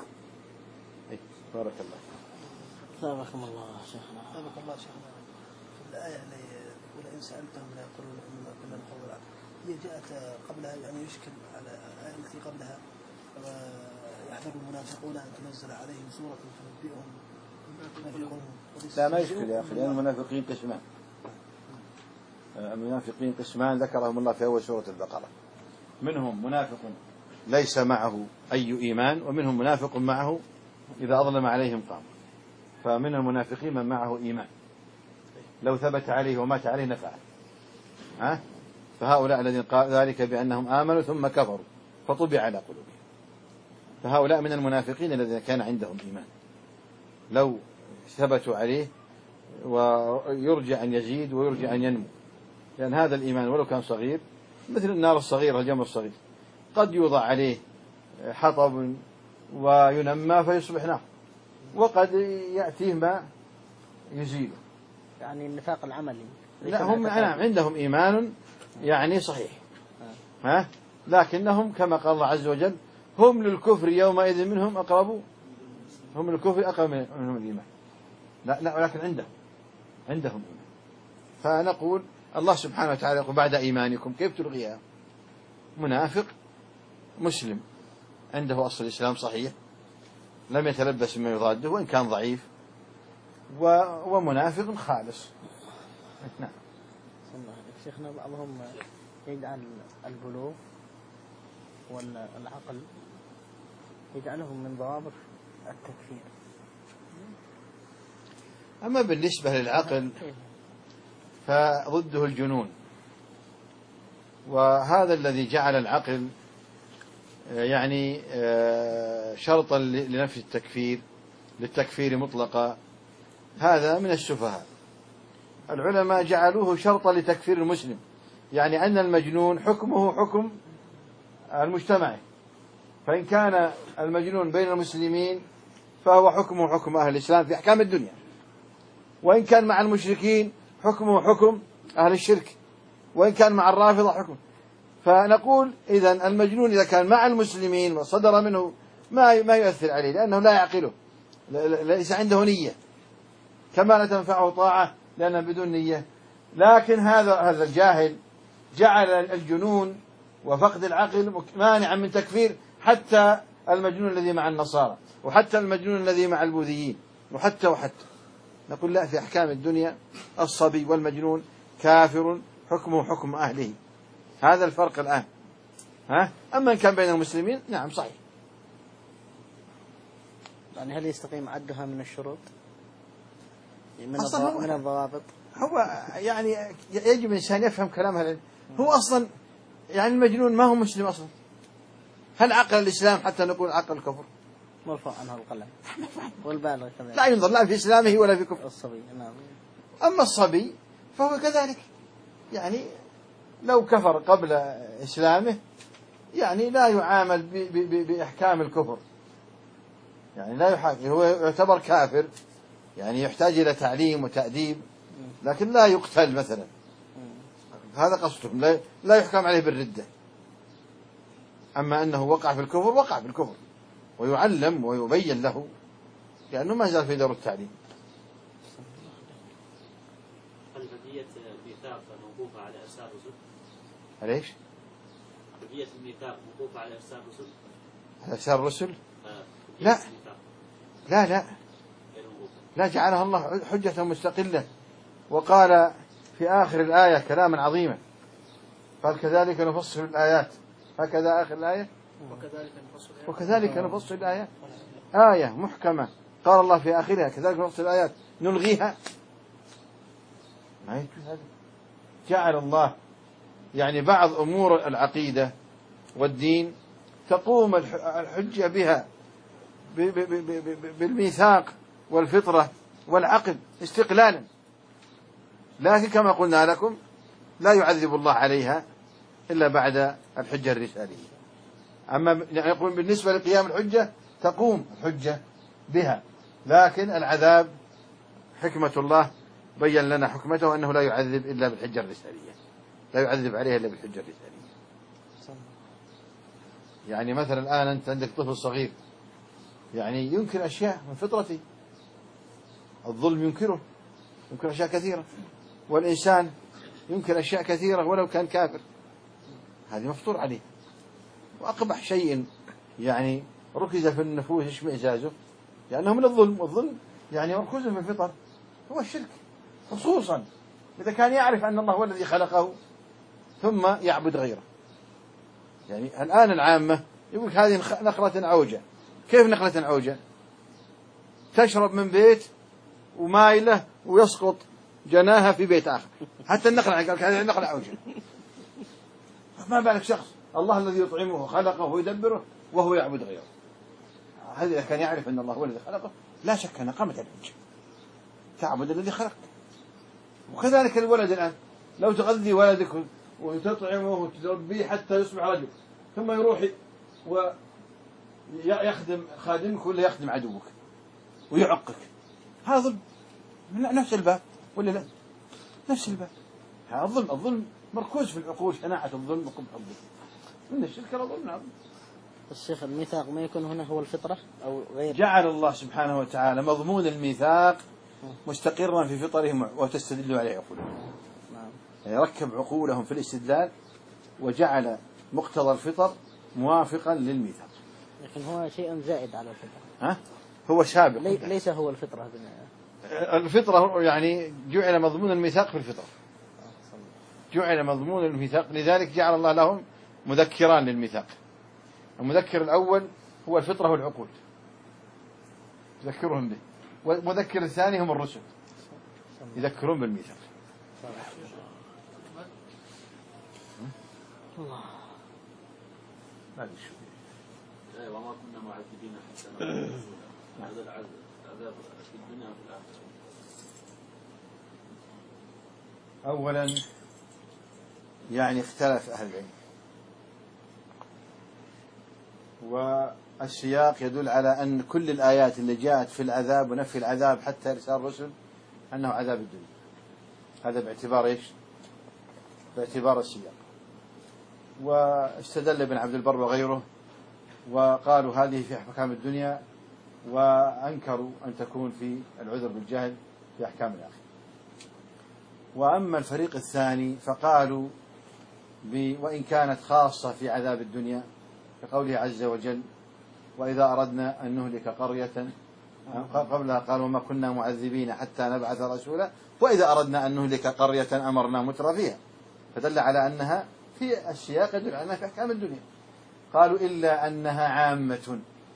Speaker 1: بارك الله.
Speaker 2: ثابكم الله شيخنا.
Speaker 8: ثابك الله شيخنا. في الآية اللي ولئن سألتهم لا يقولون إنما كنا نخوض، هي جاءت قبلها يعني يشكل على الآية التي قبلها يحذر المنافقون أن تنزل عليهم سورة تنبئهم بما في قلوبهم.
Speaker 1: لا ما يشكل يا أخي، لأن المنافقين قسمان. المنافقين قسمان ذكرهم الله في أول سورة البقرة. منهم منافق ليس معه أي إيمان، ومنهم منافق معه إذا أظلم عليهم قام. فمن المنافقين من معه إيمان لو ثبت عليه ومات عليه نفعه. فهؤلاء الذين قال ذلك بأنهم آمنوا ثم كفروا فطبع على قلوبهم. فهؤلاء من المنافقين الذين كان عندهم إيمان لو ثبتوا عليه ويرجع أن يزيد ويرجع أن ينمو، لأن هذا الإيمان ولو كان صغير مثل النار الصغيرة الجمر الصغير قد يوضع عليه حطب وينمى فيصبح نار، وقد يأتيه ما يزيله.
Speaker 2: يعني النفاق العملي.
Speaker 1: لا هم عندهم إيمان يعني صحيح، لكنهم كما قال الله عز وجل هم للكفر يومئذ منهم أقرب، هم للكفر أقرب منهم الإيمان. لا ولكن عندهم إيمان. فنقول الله سبحانه وتعالى يقول بعد إيمانكم كيف تلغيها؟ منافق مسلم عنده أصل الإسلام صحيح لم يتلبس بما يضاده وإن كان ضعيف، ومنافق خالص. نعم.
Speaker 2: شيخنا بعضهم يجعل البلوغ والعقل يجعلهم من ضوابط التكفير.
Speaker 1: أما بالنسبة للعقل فضده الجنون، وهذا الذي جعل العقل يعني شرطا لنفي التكفير للتكفير مطلقا، هذا من السفهاء. العلماء جعلوه شرطا لتكفير المسلم، يعني أن المجنون حكمه حكم المجتمع، فإن كان المجنون بين المسلمين فهو حكمه حكم أهل الإسلام في أحكام الدنيا، وإن كان مع المشركين حكمه حكم أهل الشرك، وإن كان مع الرافضة حكم. فنقول إذن المجنون إذا كان مع المسلمين وصدر منه ما يؤثر عليه، لأنه لا يعقله، ليس عنده نية، كما لا تنفعه طاعة لأنه بدون نية. لكن هذا الجاهل جعل الجنون وفقد العقل مانعا من تكفير حتى المجنون الذي مع النصارى، وحتى المجنون الذي مع البوذيين، وحتى نقول لا، في أحكام الدنيا الصبي والمجنون كافر حكمه حكم أهله. هذا الفرق الآن. أما إن كان بين المسلمين نعم صحيح.
Speaker 2: يعني هل يستقيم عدها من الشروط من الضوابط؟
Speaker 1: هو يعني يجب الإنسان يفهم كلامها. هو أصلا يعني المجنون ما هو مسلم أصلا. هل عقل الإسلام حتى نقول عقل الكفر؟
Speaker 2: مرفوع عنه القلم. والبالغ كذلك
Speaker 1: لا ينظر لا في إسلامه ولا في كفر.
Speaker 2: الصبي نعم.
Speaker 1: أما الصبي فهو كذلك، يعني لو كفر قبل إسلامه يعني لا يعامل بإحكام الكفر، يعني لا يحاكم، هو يعتبر كافر، يعني يحتاج إلى تعليم وتأديب، لكن لا يقتل مثلا. هذا قصدهم، لا يحكم عليه بالردة. أما أنه وقع في الكفر وقع في الكفر، ويعلم ويبين له، لأنه ما زال في دور التعليم.
Speaker 7: هل هدية الميثاق موقوفة على إرسال الرسل؟
Speaker 1: ليش؟
Speaker 7: هدية الميثاق موقوفة على إرسال الرسل؟
Speaker 1: على إرسال الرسل؟ لا جعلها الله حجة مستقلة، وقال في آخر الآية كلاما عظيما، قال كذلك نفصل الآيات، هكذا آخر الآية، وكذلك نفصل الآيات، آية محكمة قال الله في آخرها كذلك نفصل الآيات نلغيها. ما يجوز هذا. جعل الله يعني بعض أمور العقيدة والدين تقوم الحجة بها بالميثاق والفطرة والعقل استقلالا، لكن كما قلنا لكم لا يعذب الله عليها إلا بعد الحجة الرسالية. أما يقول بالنسبة لقيام الحجة تقوم الحجة بها، لكن العذاب حكمة الله بين لنا حكمته أنه لا يعذب إلا بالحجة الرسالية، لا يعذب عليها إلا بالحجة الرسالية. يعني مثلا الآن أنت عندك طفل صغير يعني ينكر أشياء من فطرته، الظلم ينكره، ينكر أشياء كثيرة، والإنسان ينكر أشياء كثيرة ولو كان كافر، هذه مفطور عليه. وأقبح شيء يعني ركز في النفوس اشمئزازه لأنه من الظلم، والظلم يعني مركوز في الفطر هو الشرك، خصوصا إذا كان يعرف أن الله هو الذي خلقه ثم يعبد غيره. يعني الآن العامة يقول هذه نخلة عوجة. كيف نخلة عوجة؟ تشرب من بيت ومايلة ويسقط جناها في بيت آخر، حتى النخلة قال هذه النخلة عوجة. ما بالك شخص الله الذي يطعمه خلقه ويدبره وهو يعبد غيره. هذا إذا كان يعرف أن الله هو الذي خلقه لا شك أن قامت الحجة، تعبد الذي خلقك. وكذلك الولد الآن لو تغذي ولدك وتطعمه وتربيه حتى يصبح رجل ثم يروح ويخدم خادمك ولا يخدم عدوك ويعقك، هذا ظلم. نفس الباب ولا لا؟ نفس الباب. هذا الظلم. الظلم مركوز في العقول، شناعة الظلم وقبح الظلم من الشرك الظلم. نعم.
Speaker 2: الشيخ الميثاق ما يكون هنا هو الفطرة أو غير؟
Speaker 1: جعل الله سبحانه وتعالى مضمون الميثاق مستقرا في فطرهم وتستدل عليه عقولهم. يعني ركب عقولهم في الاستدلال وجعل مقتضى الفطر موافقا للميثاق.
Speaker 2: لكن هو شيء زائد على الفطرة.
Speaker 1: ها؟ هو سابق.
Speaker 2: ليس هو الفطرة.
Speaker 1: الفطرة يعني جعل مضمون الميثاق في الفطرة. جعل مضمون الميثاق، لذلك جعل الله لهم مذكران للميثاق. المذكر الأول هو الفطرة والعقول يذكرهم به، والمذكر الثاني هم الرسل يذكرون بالميثاق. ما ادري شو.
Speaker 7: وما كنا معذبين حتى نبعث رسولا. هذا العذاب في الدنيا وفي الآخرة.
Speaker 1: أولا يعني اختلف أهل العلم، والسياق يدل على أن كل الآيات اللي جاءت في العذاب ونفي العذاب حتى إرسال الرسل أنه عذاب الدنيا. هذا باعتبار إيش؟ باعتبار السياق. واستدل ابن عبد البر وغيره وقالوا هذه في أحكام الدنيا، وأنكروا أن تكون في العذر بالجهل في أحكام الآخرة. وأما الفريق الثاني فقالوا وإن كانت خاصة في عذاب الدنيا كقوله عز وجل وإذا أردنا أن نهلك قرية، قبلها قالوا ما كنا معذبين حتى نبعث رسولا، وإذا أردنا أن نهلك قرية أمرنا متر فيها، فدل على أنها في السياق يدل على أنها في أحكام الدنيا. قالوا إلا أنها عامة،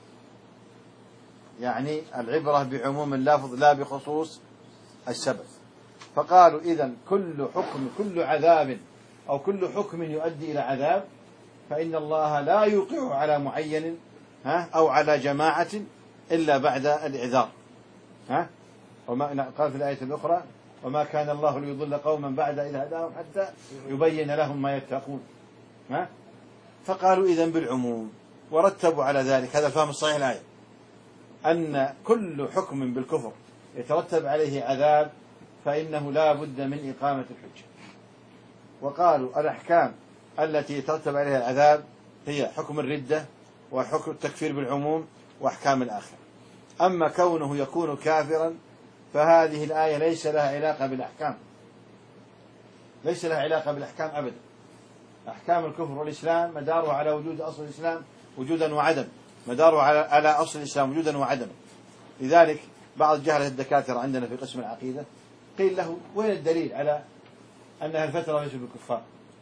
Speaker 1: يعني العبرة بعموم اللفظ لا بخصوص السبب. فقالوا إذن كل عذاب أو كل حكم يؤدي إلى عذاب فإن الله لا يوقع على معين أو على جماعة إلا بعد الإعذار. وما قال في الآية الأخرى وما كان الله ليضل قوما بعد إذ هداهم حتى يبين لهم ما يتقون. فقالوا إذن بالعموم، ورتبوا على ذلك هذا الفهم الصحيح الآية أن كل حكم بالكفر يترتب عليه عذاب فإنه لا بد من إقامة الحجة. وقالوا الأحكام التي يترتب عليها العذاب هي حكم الردة وحكم التكفير بالعموم وأحكام الآخرة. أما كونه يكون كافرا فهذه الآية ليس لها علاقة بالأحكام، ليس لها علاقة بالأحكام أبدا. أحكام الكفر والإسلام مدارها على وجود أصل الإسلام وجودا وعدم، مدارها على أصل الإسلام وجودا وعدم. لذلك بعض جهلة الدكاترة عندنا في قسم العقيدة قيل له وين الدليل على أن الفترة ليسوا بالكفار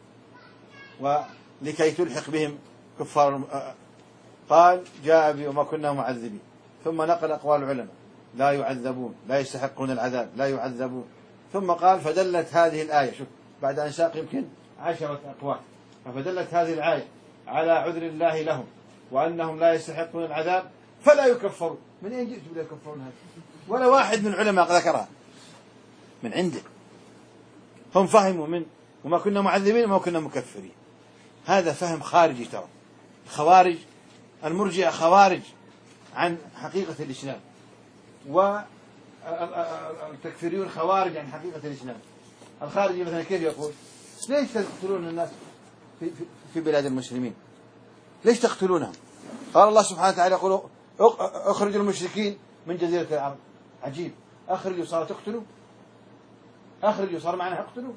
Speaker 1: ولكي تلحق بهم كفار؟ قال جاء وما كنا معذبين، ثم نقل أقوال العلماء لا يعذبون، لا يستحقون العذاب، لا يعذبون، ثم قال فدلت هذه الآية، شوف بعد أن ساق يمكن 10 أقوال، فدلت هذه الآية على عذر الله لهم وأنهم لا يستحقون العذاب فلا يكفروا. من أين جئت بلا يكفرون هذا؟ ولا واحد من العلماء ذكرها من عنده، هم فهموا من وما كنا معذبين وما كنا مكفرين. هذا فهم خارجي. ترى الخوارج المرجئة خوارج عن حقيقة الإسلام، والتكفيريون خوارج عن حقيقة الإسلام. الخارجي مثلا كيف يقول ليش تقتلون الناس في بلاد المسلمين؟ ليش تقتلونهم؟ قال الله سبحانه وتعالى يقول اخرجوا المشركين من جزيرة العرب. عجيب، اخرجوا صار تقتلوا، اخرجوا صار معناها اقتلوا،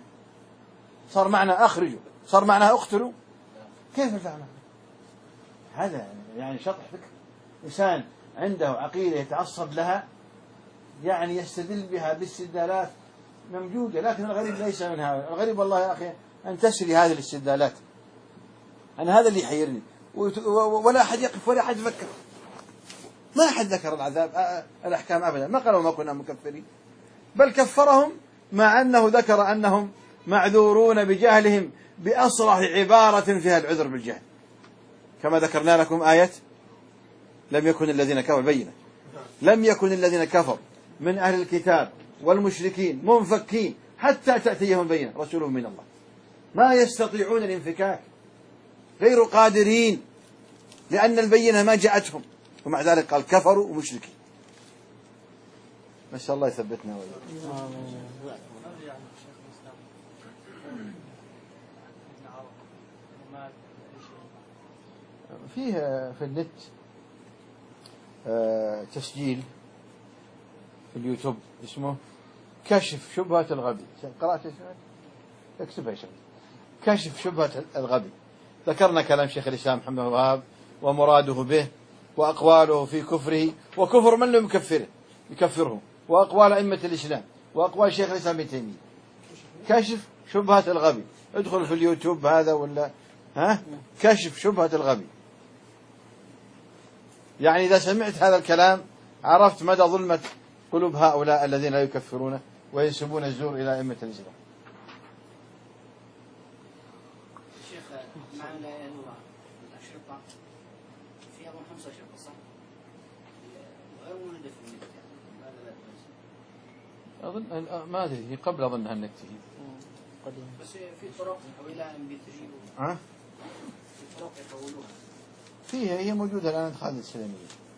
Speaker 1: صار معنى اخرجوا صار معناها اقتلوا. كيف الفهم؟ هذا يعني شطح فكر. إنسان عنده عقيدة يتعصب لها يعني يستدل بها باستدلالات ممجودة، لكن الغريب ليس من هذا. الغريب والله يا أخي أن تسري هذه الاستدلالات. أنا هذا اللي يحيرني، ولا أحد يقف ولا أحد يفكر. ما أحد ذكر العذاب الأحكام أبدا، ما قالوا ما كنا مكفرين، بل كفرهم مع أنه ذكر أنهم معذورون بجهلهم بأصرح عبارة فيها العذر بالجهل، كما ذكرنا لكم آية لم يكن الذين كفروا بينة، لم يكن الذين كفروا من أهل الكتاب والمشركين منفكين حتى تأتيهم بينة رسول من الله، ما يستطيعون الانفكاك، غير قادرين، لأن البينة ما جاءتهم، ومع ذلك قال كفروا ومشركين. ما شاء الله يثبتنا وإياكم. فيه في النت تسجيل في اليوتيوب اسمه كشف شبهة الغبي. قرأت اكتبها شيء، كشف شبهة الغبي. ذكرنا كلام شيخ الإسلام محمد الوهاب ومراده به وأقواله في كفره وكفر من لم يكفره وأقوال أئمة الإسلام وأقوال شيخ الإسلام ابن تيمية. كشف شبهة الغبي، ادخل في اليوتيوب هذا ولا كشف شبهة الغبي. يعني إذا سمعت هذا الكلام عرفت مدى ظلمة قلوب هؤلاء الذين لا يكفرون وينسبون الزور إلى أئمة الإسلام.
Speaker 6: شيخ مع لا إله إلا الله الأشرطة في أظن 5 أشرطة صح؟ غير موجودة في النت يعني.
Speaker 1: أظن ما أدري، هي قبل أظنها النت
Speaker 6: قديم، بس في طرق تحويلها MP3 في طرق يحولوها
Speaker 1: فيها، هي موجودة الآن خالد السلمية.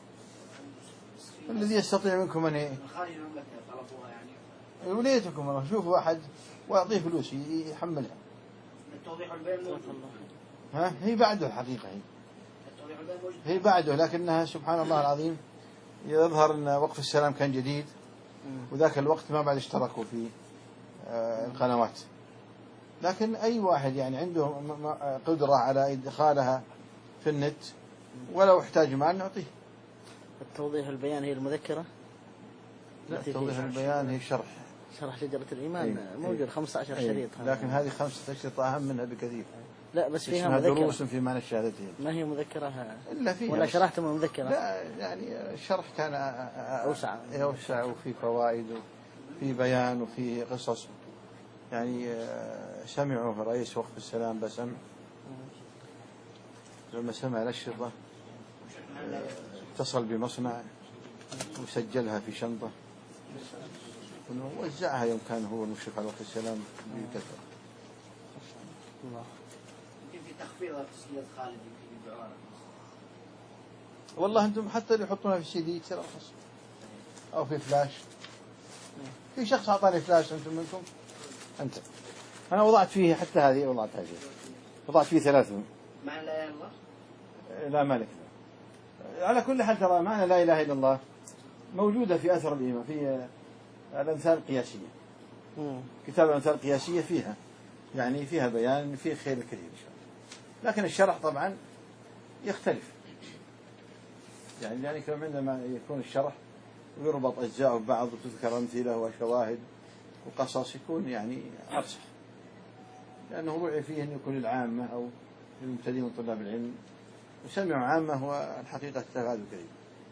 Speaker 1: الذي يستطيع منكم أن
Speaker 6: خارج المملكة طلبوها يعني
Speaker 1: وليتكم الله شوفوا أحد وأعطيه فلوس يحملها.
Speaker 6: التوضيح والبيان موجود.
Speaker 1: هي بعده الحقيقة،
Speaker 6: التوضيح والبيان موجود.
Speaker 1: هي بعده، لكنها سبحان الله العظيم يظهر أن وقف السلام كان جديد، وذاك الوقت ما بعد اشتركوا في القنوات. لكن أي واحد يعني عنده قدرة على إدخالها في النت ولو احتاج معنا نعطيه.
Speaker 2: التوضيح البيان هي المذكرة؟
Speaker 1: لا، توضيح البيان هي شرح
Speaker 2: شجرة الإيمان. موجود 15 شريط.
Speaker 1: لكن هذه 5 أشرطة أهم منها بكثير.
Speaker 2: لا بس فيها مذكرة،
Speaker 1: دروس في معنى الشهادتين.
Speaker 2: ما هي مذكرة
Speaker 1: إلا فيها
Speaker 2: ولا شرحتم المذكرة؟
Speaker 1: لا يعني الشرح كان أوسع وفي فوائد وفي بيان وفي قصص. يعني سمعوا رئيس وقف السلام بسمع لما سمع الأشرطة اتصل بمصنع وسجلها في شنطة ووزعها يوم كان هو المشرف على وقف السلام بكثرة.
Speaker 6: يمكن في تخفيض تسجيلات خالد يمكن بعارة.
Speaker 1: والله أنتم حتى اللي يحطونها في CD ترى رخص أو في فلاش. في شخص أعطاني فلاش أنتم منكم أنت، أنا وضعت فيه حتى هذه وضعتها فيه، وضعت فيه 3.
Speaker 6: معنى لا إله إلا الله؟
Speaker 1: لا مالك. على كل حال ترى معنى لا إله إلا الله موجودة في أثر الإيمان في الأمثال القياسية. كتاب الأمثال القياسية فيها يعني فيها بيان فيه خير الكثير إن شاء الله. لكن الشرح طبعا يختلف، يعني عندما يكون الشرح ويربط أجزاء ببعض وتذكر أمثلة وشواهد وقصص يكون يعني أفصح، لأنه وضع فيه أن يكون العامة أو المبتدئين من طلاب العلم وسمعوا عامة والحقيقة استفادوا كثير.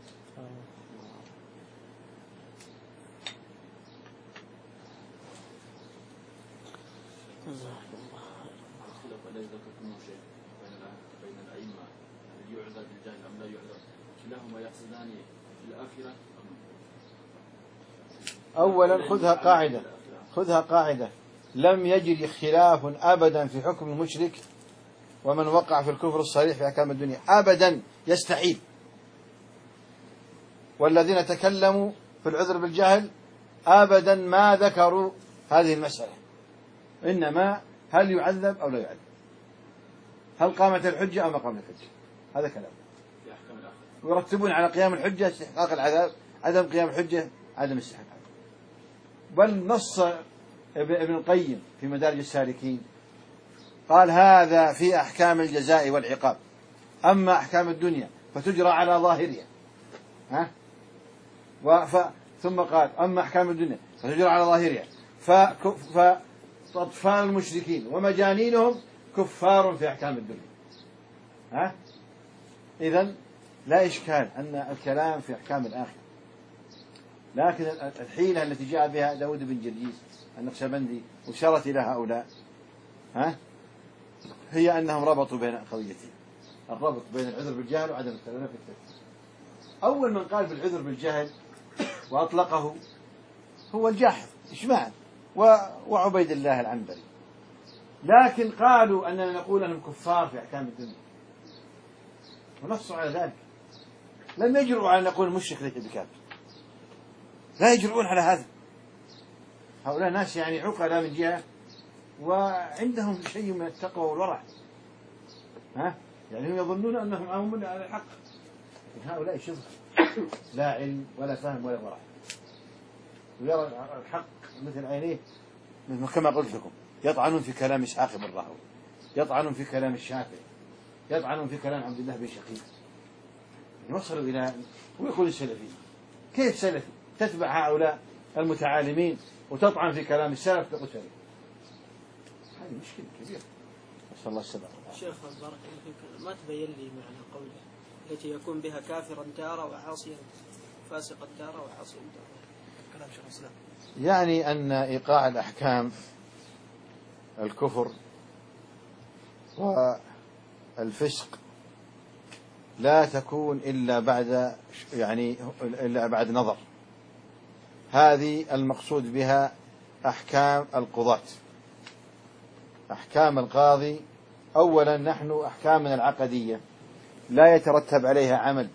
Speaker 9: الذي ذكرتموه شيء بين الأئمة يعذر بالجهل أم لا يعذر، كلاهما يقصدان في الآخرة.
Speaker 1: أولا خذها قاعدة لم يجري خلاف أبدا في حكم المشرك ومن وقع في الكفر الصريح في أحكام الدنيا أبدا، يستحيل. والذين تكلموا في العذر بالجهل أبدا ما ذكروا هذه المسألة، إنما هل يعذب أو لا يعذب، هل قامت الحجة أو ما قامت الحجة، هذا كلام. ويرتبون على قيام الحجة استحقاق العذاب، عدم قيام الحجة عدم استحقاق العذاب. بل نص ابن القيم في مدارج السالكين قال هذا في أحكام الجزاء والعقاب، أما أحكام الدنيا فتجرى على ظاهرها. ثم قال أما أحكام الدنيا فتجرى على ظاهرها فأطفال المشركين ومجانينهم كفار في أحكام الدنيا. إذن لا إشكال أن الكلام في أحكام الآخرة، لكن الحيلة التي جاء بها داود بن جرجيس النقشبندي وشرت إلى هؤلاء هي أنهم ربطوا بين قضيتين: الربط بين العذر بالجهل وعدم التلوث في التفسير. أول من قال بالعذر بالجهل وأطلقه هو الجاحظ إجماعا وعبيد الله العنبري، لكن قالوا أننا نقول أنهم كفار في أحكام الدنيا ونصوا على ذلك. لم يجرؤوا على أن نقول المشرك ليس بكافر، لا يجرؤون على هذا. هؤلاء ناس يعني عقلاء من جهة وعندهم شيء من التقوى والورع، يعني هم يظنون أنهم عامون على الحق، لكن هؤلاء شبه لا علم ولا فهم ولا ورع، ويرى الحق مثل عينيه، مثل كما قلت لكم يطعنون في كلام إسحاق بن راهويه، يطعنون في كلام الشافعي، يطعنون في كلام عبد الله بن شقيق، وصلوا إلى ويقول السلفي. كيف سلفي تتبع هؤلاء المتعالمين وتطعن في كلام السلف تقول سلفي؟ هذه مشكلة كبيرة، نسأل الله السلامة.
Speaker 4: شيخ بارك الله فيك، ما تبين لي معنى قوله التي يكون بها كافرا تارة وعاصيا فاسقا تارة وعاصيا تارة؟ كلام شيخ الإسلام
Speaker 1: يعني أن إيقاع الأحكام الكفر والفسق لا تكون إلا بعد نظر. هذه المقصود بها أحكام القضاة. أحكام القاضي أولا نحن أحكامنا العقدية لا يترتب عليها عمل.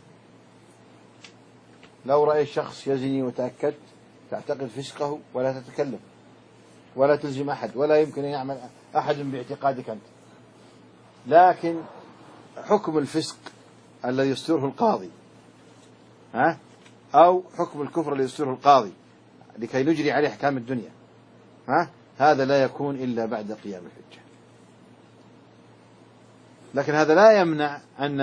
Speaker 1: لو رأي شخص يزني وتأكدت تعتقد فسقه ولا تتكلم ولا تلزم أحد، ولا يمكن أن يعمل أحد باعتقادك أنت. لكن حكم الفسق الذي يصدره القاضي أو حكم الكفر الذي يصدره القاضي لكي نجري عليه أحكام الدنيا هذا لا يكون إلا بعد قيام الحجة. لكن هذا لا يمنع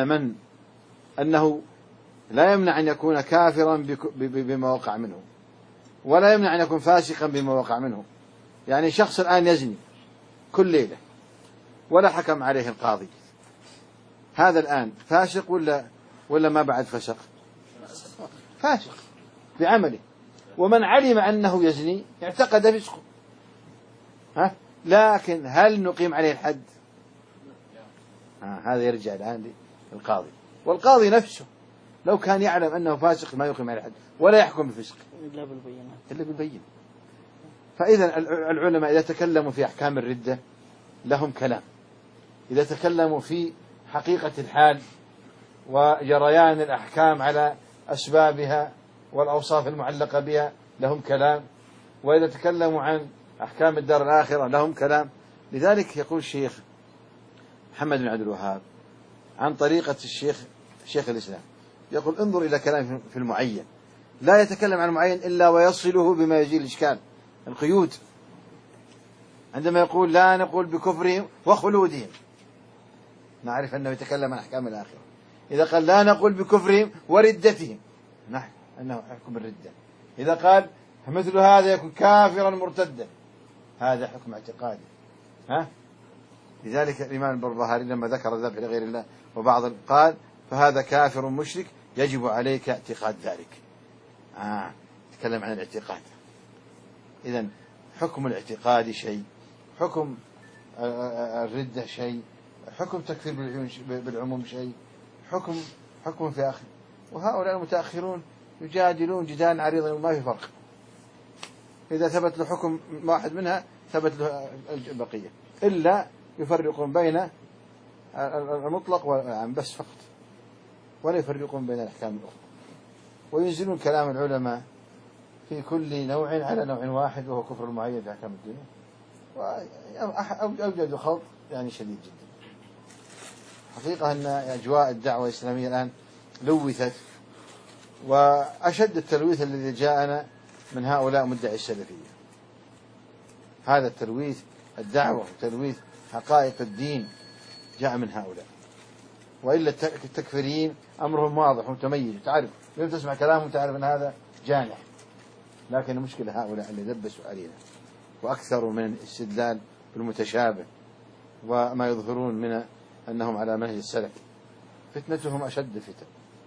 Speaker 1: أنه لا يمنع أن يكون كافرا بما وقع منه، ولا يمنع أن يكون فاسقا بما وقع منه. يعني شخص الآن يزني كل ليلة ولا حكم عليه القاضي، هذا الآن فاسق ولا ما بعد فسق؟ فاسق بعمله. ومن علم أنه يزني اعتقد فسقه، لكن هل نقيم عليه الحد؟ هذا يرجع الآن للقاضي، والقاضي نفسه لو كان يعلم أنه فاسق ما يقيم عليه الحد ولا يحكم بفسق إلا بالبينة. فإذا العلماء إذا تكلموا في أحكام الردة لهم كلام، إذا تكلموا في حقيقة الحال وجريان الأحكام على أسبابها والأوصاف المعلقة بها لهم كلام، وإذا تكلموا عن أحكام الدار الآخرة لهم كلام. لذلك يقول الشيخ محمد بن عبد الوهاب عن طريقة شيخ الإسلام، يقول انظر إلى كلام في المعين، لا يتكلم عن المعين إلا ويصله بما يزيل الإشكال، القيود. عندما يقول لا نقول بكفرهم وخلودهم نعرف أنه يتكلم عن أحكام الآخرة. إذا قال لا نقول بكفرهم وردتهم نحن أنه حكم الردة. إذا قال مثل هذا يكون كافرا مرتدا هذا حكم اعتقادي. لذلك الإمام البربهاري لما ذكر الذبح لغير الله وبعض قال فهذا كافر مشرك يجب عليك اعتقاد ذلك. تكلم عن الاعتقاد. إذن حكم الاعتقاد شيء، حكم الردة شيء، حكم تكفير بالعموم شيء، حكم في آخر. وهؤلاء المتأخرون يجادلون جدال عريضا وما في فرق. إذا ثبت له حكم واحد منها ثبت له البقية، إلا يفرقون بين المطلق والعام بس فقط، ولا يفرقون بين الأحكام الأخرى، وينزلون كلام العلماء في كل نوع على نوع واحد وهو كفر المعين في أحكام الدنيا. وأوجد خلط يعني شديد جدا. حقيقة أن أجواء الدعوة الإسلامية الآن لوثت، وأشد التلويث الذي جاءنا من هؤلاء مدعي السلفية. هذا التلويث الدعوة وتلويث حقائق الدين جاء من هؤلاء. وإلا التكفيريين أمرهم واضح ومتميز، تعرف لما تسمع كلامهم تعرف أن هذا جانح. لكن المشكلة هؤلاء اللي دبسوا علينا وأكثروا من الاستدلال بالمتشابه وما يظهرون من أنهم على منهج السلف، فتنتهم أشد فتن.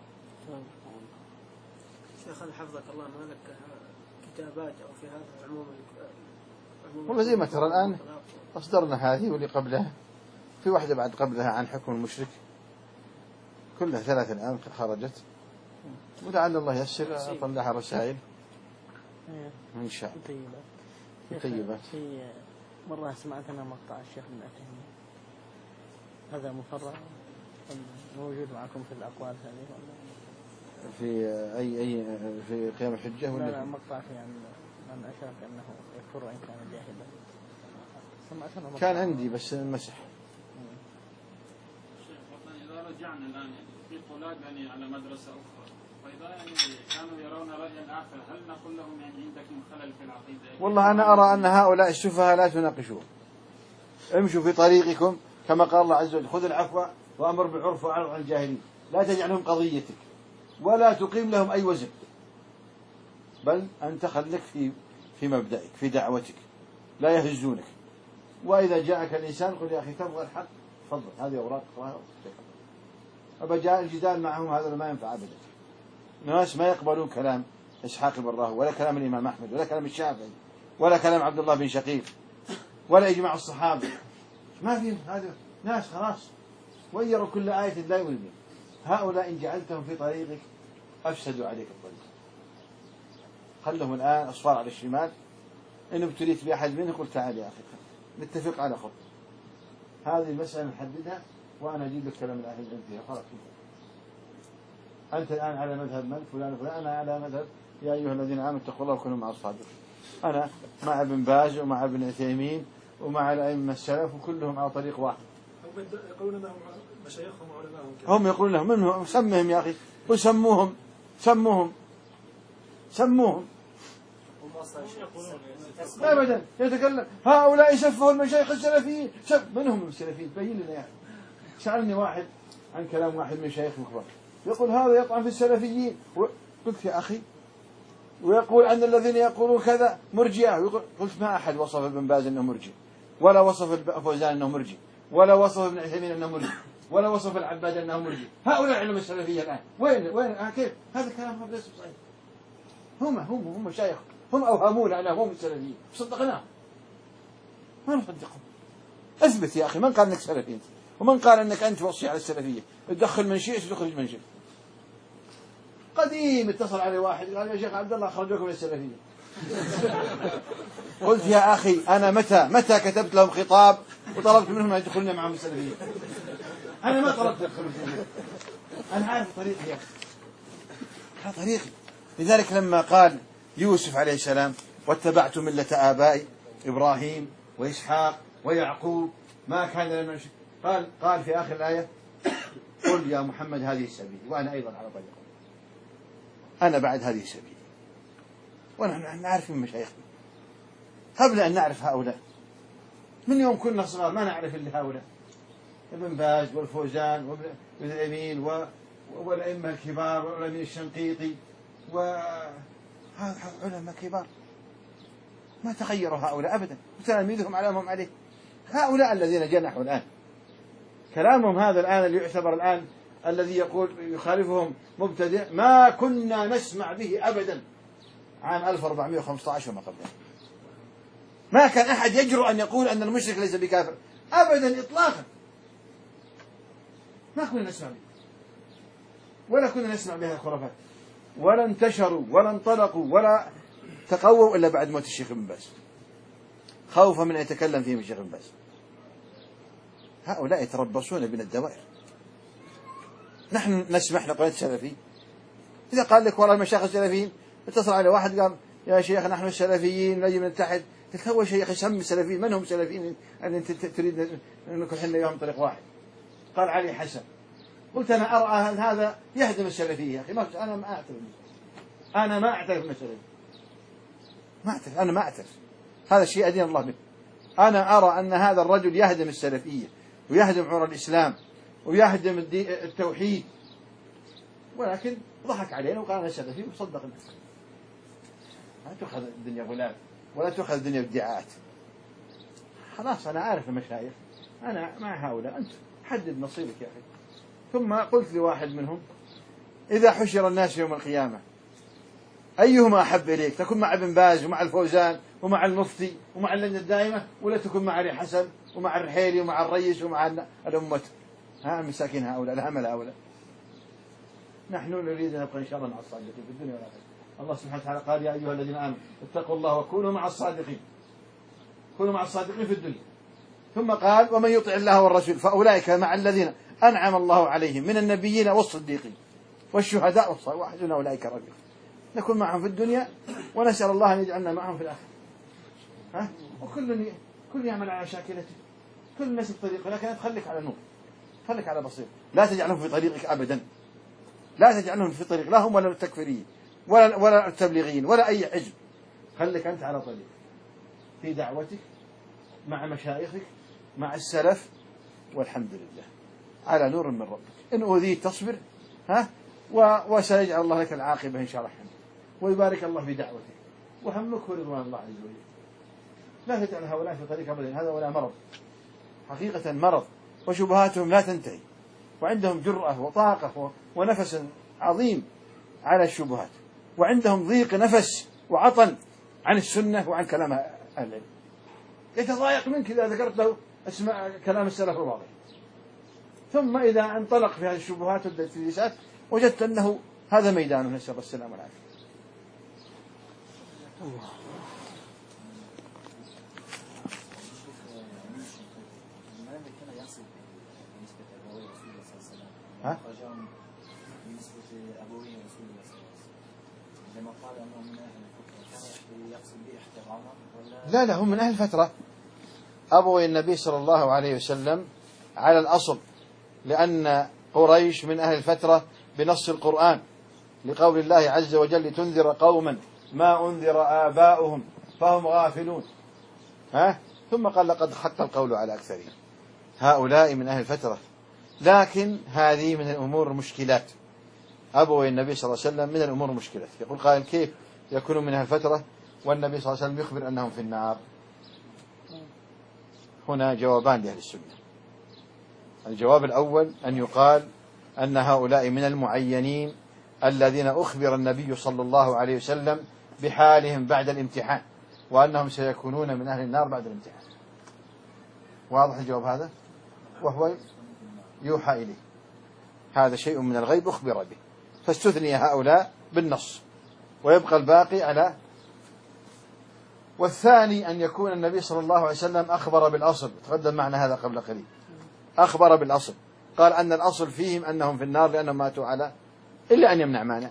Speaker 4: شيخنا حفظك الله، ما لك كتابات أو في هذا عموما؟
Speaker 1: والله زي ما ترى الآن أصدرنا هذه واللي قبلها، في واحدة بعد قبلها عن حكم المشرك، كلها 3 الآن خرجت، ولعل الله يسر أطلعها رسائل إن شاء الله. طيبات.
Speaker 2: في مرة سمعت أنا مقطع الشيخ ابن عثيمين، هذا مفرغ موجود معكم في الأقوال هذه ولا
Speaker 1: في أي في قيام الحجة ولا؟
Speaker 2: لا مقطع في أن أشرك أنه يكفر وإن كان جاهلا. سمعت
Speaker 1: كان عندي بس مسح.
Speaker 10: إذا رجعنا الآن في طلاب يعني على مدرسة أخرى، فإذا يعني كانوا يرون رأيا آخر، هل نقول لهم يعني عندكم خلل في العقيدة؟
Speaker 1: والله أنا أرى أن هؤلاء السفهاء لا تناقشوهم، امشوا في طريقكم كما قال الله عز وجل: خذ العفو وأمر بالعرف وأعرض عن الجاهلين. لا تجعلهم قضيتك ولا تقيم لهم أي وزن، بل أنت خليك في مبدئك في دعوتك، لا يهزونك. وإذا جاءك الإنسان قل: يا أخي تبغى الحق تفضل، هذه أوراق اقرأها. أبا جاء الجدال معهم هذا ما ينفع أبدا. ناس ما يقبلون كلام إسحاق البراهوي ولا كلام الإمام أحمد ولا كلام الشافعي ولا كلام عبد الله بن شقيق ولا إجماع الصحابة، ما فيهم. هذا ناس خلاص ويروا كل آية لا يؤمنون. هؤلاء إن جعلتهم في طريقك أفسدوا عليك الطريق. خلهم الآن أصفار على الشمال، إن ابتليت بأحد منهم قل: تعال يا أخي نتفق على خط، هذه المسألة نحددها وأنا أجيب لك كلام الأهل العلم فيها. خلاص أنت الآن على مذهب من؟ فلان فلان. أنا على مذهب يا أيها الذين آمنوا اتقوا الله وكونوا مع الصادقين. أنا مع ابن باز ومع ابن عثيمين ومع الأئمة السلف وكلهم على طريق واحد.
Speaker 8: يقولون أنهم مشايخهم وعلمائهم كذا.
Speaker 1: هم يقولون لهم منهم سمهم يا أخي وسموهم لا أبدا يتكلم هؤلاء يسفهوا المشايخ السلفيين. من هم السلفيين؟ بين لنا يا أخي. سألني واحد عن كلام واحد من مشايخ الكبار يقول هذا يطعن في السلفيين، قلت يا أخي ويقول أن الذين يقولون كذا مرجئة. قلت ما أحد وصف ابن باز أنه مرجئ، ولا وصف فوزان أنه مرجئ، ولا وصف ابن عثيمين أنه مرجئ، ولا وصف العباد أنه مرجئ. هؤلاء علم السلفية الآن وين كيف هذا الكلام؟ ليس صحيح. هم مشايخ، هم أوهمونا أنهم السلفيين، صدقناهم ما نصدقهم. أثبت يا أخي، من قال أنك سلفي؟ ومن قال أنك أنت وصي على السلفية؟ تدخل من شئت وتخرج من شئت. قديم اتصل علي واحد قال: يا شيخ عبد الله أخرجوكم من السلفية. قلت يا أخي أنا متى كتبت لهم خطاب وطلبت منهم أن يدخلون معهم السلفية؟ أنا ما طلبت يدخلوا السلفية، أنا عارف طريقي يا أخي، هذا طريقي. لذلك لما قال يوسف عليه السلام: واتبعت ملة آبائي إبراهيم وإسحاق ويعقوب ما كان لنا قال في آخر الآية: قل يا محمد هذه السبيل وأنا أيضا على طريقه. أنا بعد هذه السبيل، ونحن نعرف من مشايخنا قبل أن نعرف هؤلاء. من يوم كنا صغار ما نعرف إلا هؤلاء، ابن باز والفوزان وابن الأمين والأئمة الكبار والأمين الشنقيطي وهذا علماء كبار ما تغيروا هؤلاء أبدا، وتلاميذهم علامهم عليه. هؤلاء الذين جنحوا الآن كلامهم هذا الآن اللي يعتبر الآن الذي يقول يخالفهم مبتدع، ما كنا نسمع به أبدا عام 1415 وما قبله. ما كان أحد يجرؤ أن يقول أن المشرك ليس بكافر أبدا إطلاقا، ما كنا نسمع به ولا كنا نسمع بها الخرافات، ولا انتشروا ولا انطلقوا ولا تقووا إلا بعد موت الشيخ ابن باز، خوفا من أن يتكلم فيهم الشيخ ابن باز. هؤلاء يتربصون بنا الدوائر. نحن نسمح لقناة السلفي إذا قال لك والله المشايخ السلفيين، اتصل على واحد قال: يا شيخ نحن السلفيين نجي نتحد. قلت أول شيء يا أخي سمي السلفيين، من هم السلفيين أن أنت تريد أن نكون حنا يوم طريق واحد؟ قال: علي حسن. قلت أنا أرى أن هذا يهدم السلفية يا أخي. أنا ما أعترف، أنا ما أعترف بالسلفية، أنا ما أعترف. هذا شيء أدين الله به. أنا أرى أن هذا الرجل يهدم السلفية ويهدم عمر الإسلام ويهدم التوحيد، ولكن ضحك علينا وقال أنا سلفي وصدقنا. لا تؤخذ الدنيا غلاب ولا تؤخذ الدنيا ادعاءات. خلاص أنا عارف المشايخ، أنا مع هؤلاء، أنت حدد نصيبك يا أخي. ثم قلت لواحد منهم: إذا حشر الناس يوم القيامة أيهما أحب إليك؟ تكون مع ابن باز ومع الفوزان ومع المفتي ومع اللجنة الدائمة، ولا تكون مع علي حسن ومع الرحيلي ومع الرئيس ومع الأمة؟ ها المساكين هؤلاء، الهمل هؤلاء. نحن نريد أن نبقى إن شاء الله مع الصادقين في الدنيا والآخرة. الله سبحانه وتعالى قال: يا أيها الذين آمنوا اتقوا الله وكونوا مع الصادقين. كونوا مع الصادقين في الدنيا. ثم قال: ومن يطع الله والرسول فأولئك مع الذين أنعم الله عليهم من النبيين والصديقين والشهداء والصالحين وحسن أولئك رفيقا. نكون معهم في الدنيا ونسأل الله أن يجعلنا معهم في الآخرة. ها؟ وكل يعمل على شاكلته، كل الناس بطريقه، لكن خليك على نور، خليك على بصير، لا تجعلهم في طريقك أبدا، لا تجعلهم في طريق، لا هم ولا التكفيريين ولا التبليغيين ولا أي حزب. خليك أنت على طريق في دعوتك مع مشايخك مع السلف، والحمد لله على نور من ربك. إن أوذيت تصبر، ها، وسيجعل الله لك العاقبة إن شاء الله، ويبارك الله في دعوتك، وهمك هو رضوان الله عز وجل. لا تجعل هؤلاء في طريق أبدا، هذا ولا مرض، حقيقة مرض، وشبهاتهم لا تنتهي، وعندهم جرأة وطاقة ونفس عظيم على الشبهات، وعندهم ضيق نفس وعطن عن السنة وعن كلام أهل العلم. يتضايق منك إذا ذكرت له اسماء كلام السلف الواضح، ثم إذا انطلق في هذه الشبهات والتدليسات وجدت أنه هذا ميدانه، نسأل الله السلامة والعافية. ها؟
Speaker 11: بالنسبة أبوي رسول الله صلى الله عليه وسلم لما قال أنه من أهل الفترة كان يقصد به احتراما؟
Speaker 1: لا هم من أهل الفترة. أبوي النبي صلى الله عليه وسلم على الأصل، لأن قريش من أهل الفترة بنص القرآن، لقول الله عز وجل: لتنذر قوما ما أنذر آباؤهم فهم غافلون. ها؟ ثم قال: لقد حق القول على أكثرهم. هؤلاء من أهل الفترة، لكن هذه من الأمور المشكلات. أبوي النبي صلى الله عليه وسلم من الأمور المشكلات. يقول قائل: كيف يكونوا من أهل الفترة والنبي صلى الله عليه وسلم يخبر أنهم في النار؟ هنا جوابان لأهل السنة. الجواب الأول أن يقال أن هؤلاء من المعينين الذين أخبر النبي صلى الله عليه وسلم بحالهم بعد الامتحان، وأنهم سيكونون من أهل النار بعد الامتحان. واضح الجواب هذا؟ وهو يوحى إليه، هذا شيء من الغيب أخبر به، فاستثني هؤلاء بالنص ويبقى الباقي على. والثاني أن يكون النبي صلى الله عليه وسلم أخبر بالأصل، تقدم معنا هذا قبل قليل، أخبر بالأصل، قال أن الأصل فيهم أنهم في النار لأنهم ماتوا على إلا أن يمنع مانع،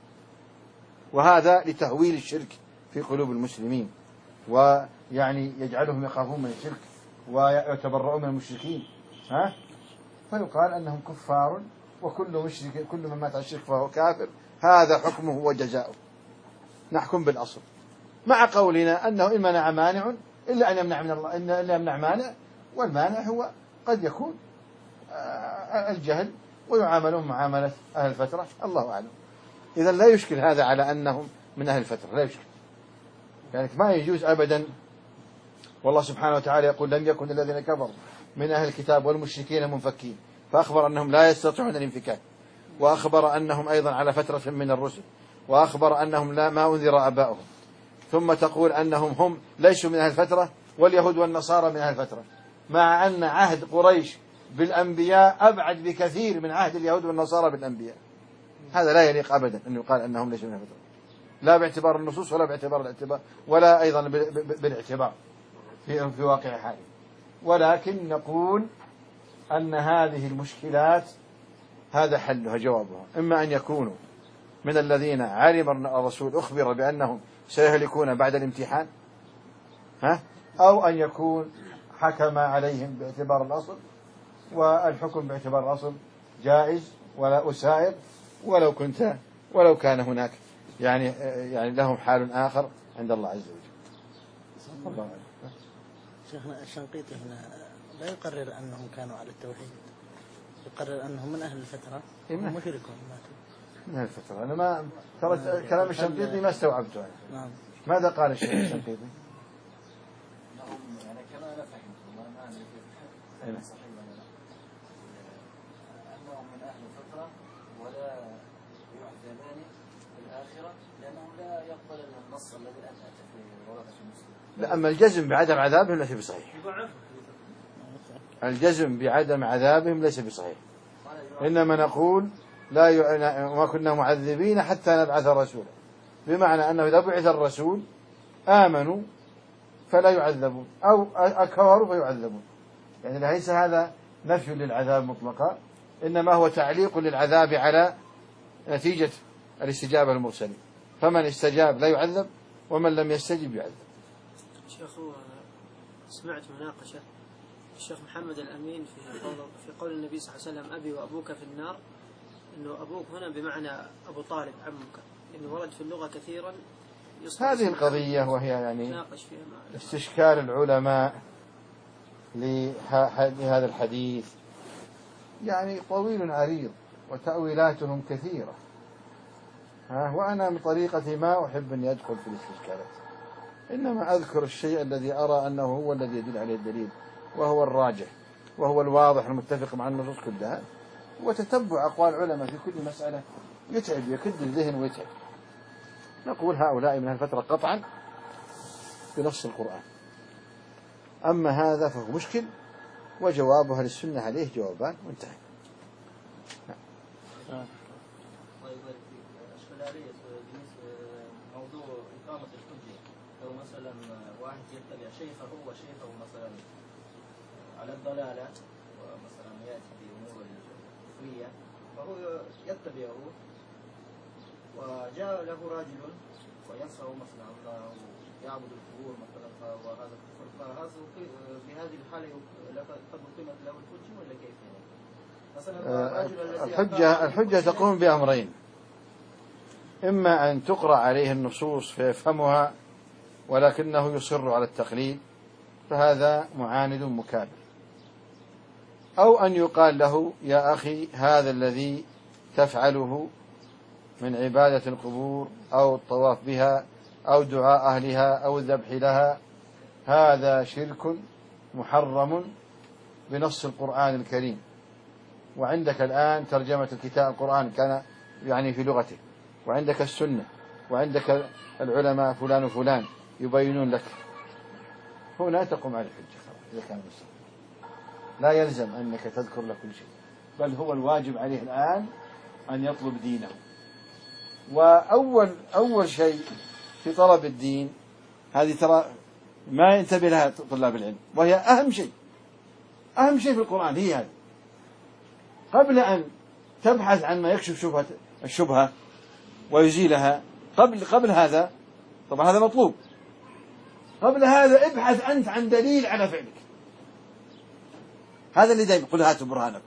Speaker 1: وهذا لتهويل الشرك في قلوب المسلمين، ويعني يجعلهم يخافون من الشرك ويتبرؤون من المشركين. ها؟ فيقال أنهم كفار، وكل مشرك كل من مات على الشرك فهو كافر، هذا حكمه وجزاؤه. نحكم بالأصل، مع قولنا أنه إن منع مانع إلا أن يمنع من الله، إن يمنع مانع، والمانع هو قد يكون الجهل، ويعاملون معاملة أهل الفترة، الله أعلم. إذا لا يشكل هذا على أنهم من أهل الفترة، لا يشكل، يعني ما يجوز أبدا. والله سبحانه وتعالى يقول: لم يكن الذين كفروا من أهل الكتاب والمشركين منفكين، فأخبر أنهم لا يستطيعون الانفكاك، وأخبر أنهم أيضا على فترة من الرسل، وأخبر أنهم ما أنذر آباؤهم، ثم تقول أنهم هم ليسوا من أهل الفترة، واليهود والنصارى من أهل الفترة، مع أن عهد قريش بالأنبياء أبعد بكثير من عهد اليهود والنصارى بالأنبياء. هذا لا يليق أبدا أن يقال أنهم ليسوا من أهل الفترة، لا باعتبار النصوص ولا باعتبار الاعتبار، ولا أيضا بالاعتبار في واقع حاله. ولكن نقول أن هذه المشكلات هذا حلها جوابها، إما أن يكونوا من الذين علم الرسول أخبر بأنهم سيهلكون بعد الامتحان، أو أن يكون حكم عليهم باعتبار الأصل، والحكم باعتبار الأصل جائز ولا أسائر، ولو كان هناك يعني لهم حال آخر عند الله عز وجل. الله أعلم.
Speaker 8: شيخنا الشنقيطي هنا لا يقرر أنهم كانوا على التوحيد،
Speaker 2: يقرر أنه من أهل الفترة هم مشركون
Speaker 1: من الفترة. أنا ما ترى كلام الشنقيطي ما استوعبته أنا.
Speaker 2: نعم.
Speaker 1: ماذا قال الشيخ الشنقيطي؟
Speaker 11: يعني كما أنا فهمت ما أدري كيف صحيح ولا لا، أنهم من أهل الفترة ولا يعذبان في الآخرة لأنهم لا يقبلون النص الذي أتى في ورقة المسلم.
Speaker 1: لا، أما الجزم بعدم عذابهم ليس بصحيح. الجزم بعدم عذابهم ليس بصحيح. إنما نقول ما كنا معذبين حتى نبعث رسولا، بمعنى أنه إذا بعث الرسول آمنوا فلا يعذبون أو أكفروا فيعذبون. يعني ليس هذا نفي للعذاب مطلقا، إنما هو تعليق للعذاب على نتيجة الاستجابة المرسلة. فمن استجاب لا يعذب ومن لم يستجب يعذب.
Speaker 4: شيخ سمعت مناقشة الشيخ محمد الأمين في قول النبي صلى الله عليه وسلم أبي وأبوك في النار، إنه أبوك هنا بمعنى أبو طالب عمك، إنه ورد في اللغة كثيرا.
Speaker 1: هذه القضية وهي يعني استشكال العلماء لهذا الحديث يعني طويل عريض وتأويلاتهم كثيرة. وأنا من طريقتي ما أحب أن أدخل في الاستشكالات، إنما أذكر الشيء الذي أرى أنه هو الذي يدل عليه الدليل، وهو الراجح وهو الواضح المتفق مع النصوص كلها. وتتبع أقوال العلماء في كل مسألة يتعب، يكد الذهن ويتعب. نقول هؤلاء من الفترة قطعا بنص القرآن. أما هذا فهو مشكل، وجوابها للسنة عليه جوابان وانتهى.
Speaker 5: الشلالية بالنسبة لموضوع إقامة الحجة، لو مثلا واحد يتبع شيخه وشيخه مثلا على الضلالة ومثلا يأتي بأمور الكفرية فهو يتبعه، وجاء له رجل وينصر مثلا الله ويعبد القبور مثلا وهذا كفر، فهذا في هذه الحالة قد أقيمت له الحجة ولا كيف يعني؟
Speaker 1: الحجة تقوم بأمرين: إما أن تقرأ عليه النصوص فيفهمها ولكنه يصر على التقليد فهذا معاند مكابر، أو أن يقال له يا أخي هذا الذي تفعله من عبادة القبور أو الطواف بها أو دعاء أهلها أو الذبح لها هذا شرك محرم بنص القرآن الكريم، وعندك الآن ترجمة الكتاب القرآن كان يعني في لغته، وعندك السنة، وعندك العلماء فلان وفلان يبينون لك. هنا تقوم على الحجة إذا كان مسلم. لا يلزم أنك تذكر له كل شيء، بل هو الواجب عليه الآن أن يطلب دينه. وأول شيء في طلب الدين هذه ترى ما ينتبه لها طلاب العلم، وهي أهم شيء في القرآن هي هذه. قبل أن تبحث عن ما يكشف الشبهة ويزيلها، قبل هذا طبعا هذا مطلوب، قبل هذا ابحث أنت عن دليل على فعلك. هذا اللي دائما قل هاتوا برهانكم،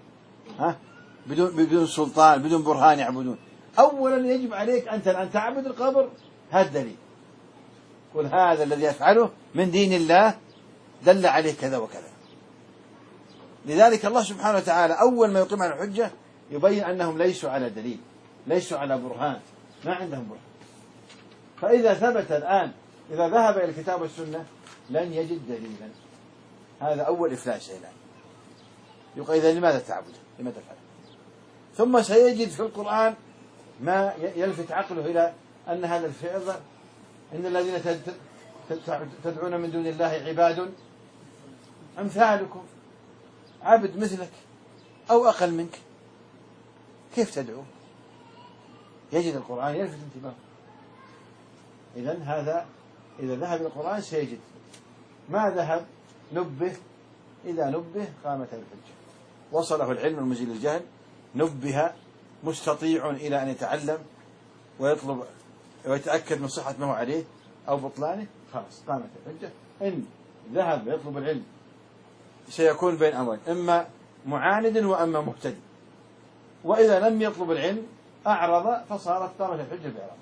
Speaker 1: بدون سلطان بدون برهان يعبدون. أولا يجب عليك أنت أن تعبد القبر، هذا الدليل، قل هذا الذي يفعله من دين الله دل عليه كذا وكذا. لذلك الله سبحانه وتعالى أول ما يقيم على الحجة يبين أنهم ليسوا على دليل، ليسوا على برهان، ما عندهم برهان. فإذا ثبت الآن إذا ذهب إلى الكتاب والسنة لن يجد دليلا، هذا أول إفلاس الآن. يقول إذا لماذا تعبد؟ لماذا تفعل؟ ثم سيجد في القرآن ما يلفت عقله إلى أن هذا الفعل، إن الذين تدعون من دون الله عباد أمثالكم، عبد مثلك أو أقل منك، كيف تدعو؟ يجد القرآن يلفت انتباهه. إذن هذا إذا ذهب إلى القرآن سيجد، ما ذهب نبه، إذا نبه قامت الحجة، وصله العلم المزيل الجهل، نبه مستطيع إلى أن يتعلم ويطلب ويتأكد من صحة ما هو عليه أو بطلانه، خلاص قامت الحجة. إن ذهب يطلب العلم سيكون بين أمرين: إما معاند وأما مهتدي. وإذا لم يطلب العلم أعرض فصارت قامت الحجة بإعراض.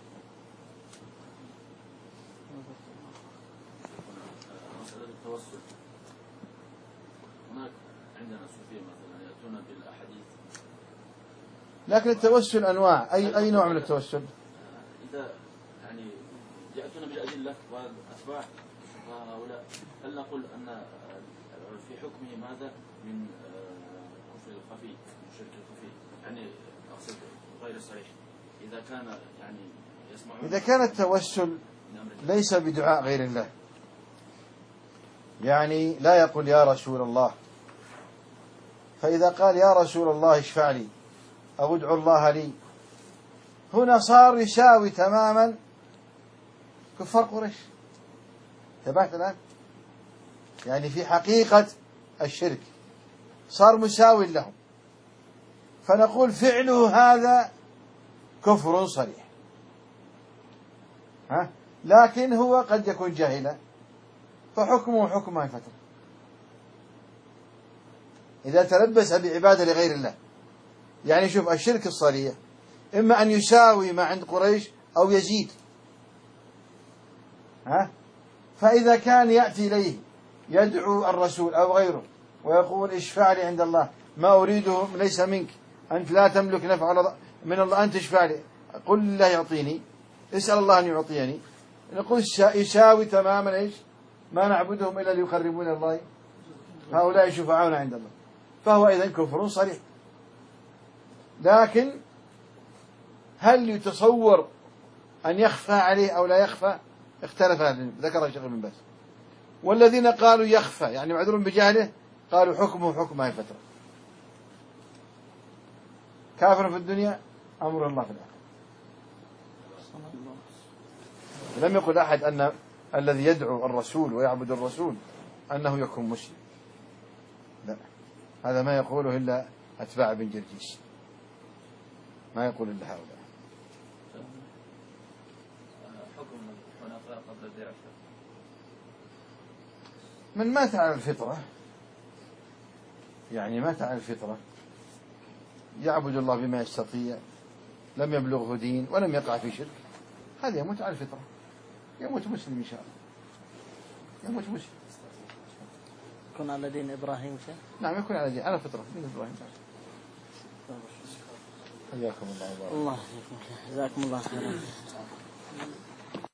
Speaker 9: مسألة التوسل، هناك عندنا صوفية مثلا يأتون بالأحاديث.
Speaker 1: لكن التوسل أنواع، أي نوع من التوسل؟
Speaker 9: إذا يعني يأتون بالأدلة وأتباع هؤلاء، هل نقول أن في حكمه ماذا من كفر الخفي، من شرك الخفي، يعني أقصد غير صحيح، إذا كان يعني يسمعون،
Speaker 1: إذا كان التوسل ليس بدعاء غير الله، يعني لا يقول يا رسول الله، فإذا قال يا رسول الله اشفع لي أو ادعو الله لي، هنا صار يساوي تماما كفار قريش. انتبهت الآن؟ يعني في حقيقة الشرك صار مساوي لهم، فنقول فعله هذا كفر صريح. لكن هو قد يكون جاهلا، فحكمه حكم ما فترة إذا تلبس بعبادة لغير الله. يعني شوف، الشرك الصريح إما أن يساوي ما عند قريش أو يزيد. فإذا كان يأتي إليه يدعو الرسول أو غيره ويقول اشفع لي عند الله، ما أريده ليس منك، أنت لا تملك نفع من الله، أنت اشفع لي، قل الله يعطيني، اسأل الله أن يعطيني، نقول يساوي تماما إيش؟ ما نعبدهم إلا ليقربون الله، هؤلاء شفعاؤنا عند الله، فهو إذن كفر صريح. لكن هل يتصور أن يخفى عليه أو لا يخفى؟ اختلف ذكر الشيخ ابن باز. والذين قالوا يخفى يعني معذور بجهله قالوا حكمه حكم هذه الفترة، كافر في الدنيا أمر الله في الآخرة. لم يقل أحد أن الذي يدعو الرسول ويعبد الرسول أنه يكون مسلم، لا، هذا ما يقوله إلا أتباع بن جرجيس، ما يقول إلا هؤلاء.
Speaker 9: حكم الحنفاء قبل البعثة،
Speaker 1: من مات على الفطرة، يعني مات على الفطرة، يعبد الله بما يستطيع، لم يبلغه دين ولم يقع في شرك، هذا يموت على الفطرة، يموت مسلم إن شاء الله، يموت مسلم.
Speaker 2: يكون على دين إبراهيم شيء؟
Speaker 1: نعم، يكون على دين، على فطرة دين إبراهيم. حياكم الله.
Speaker 2: الله جزاكم الله خيرا.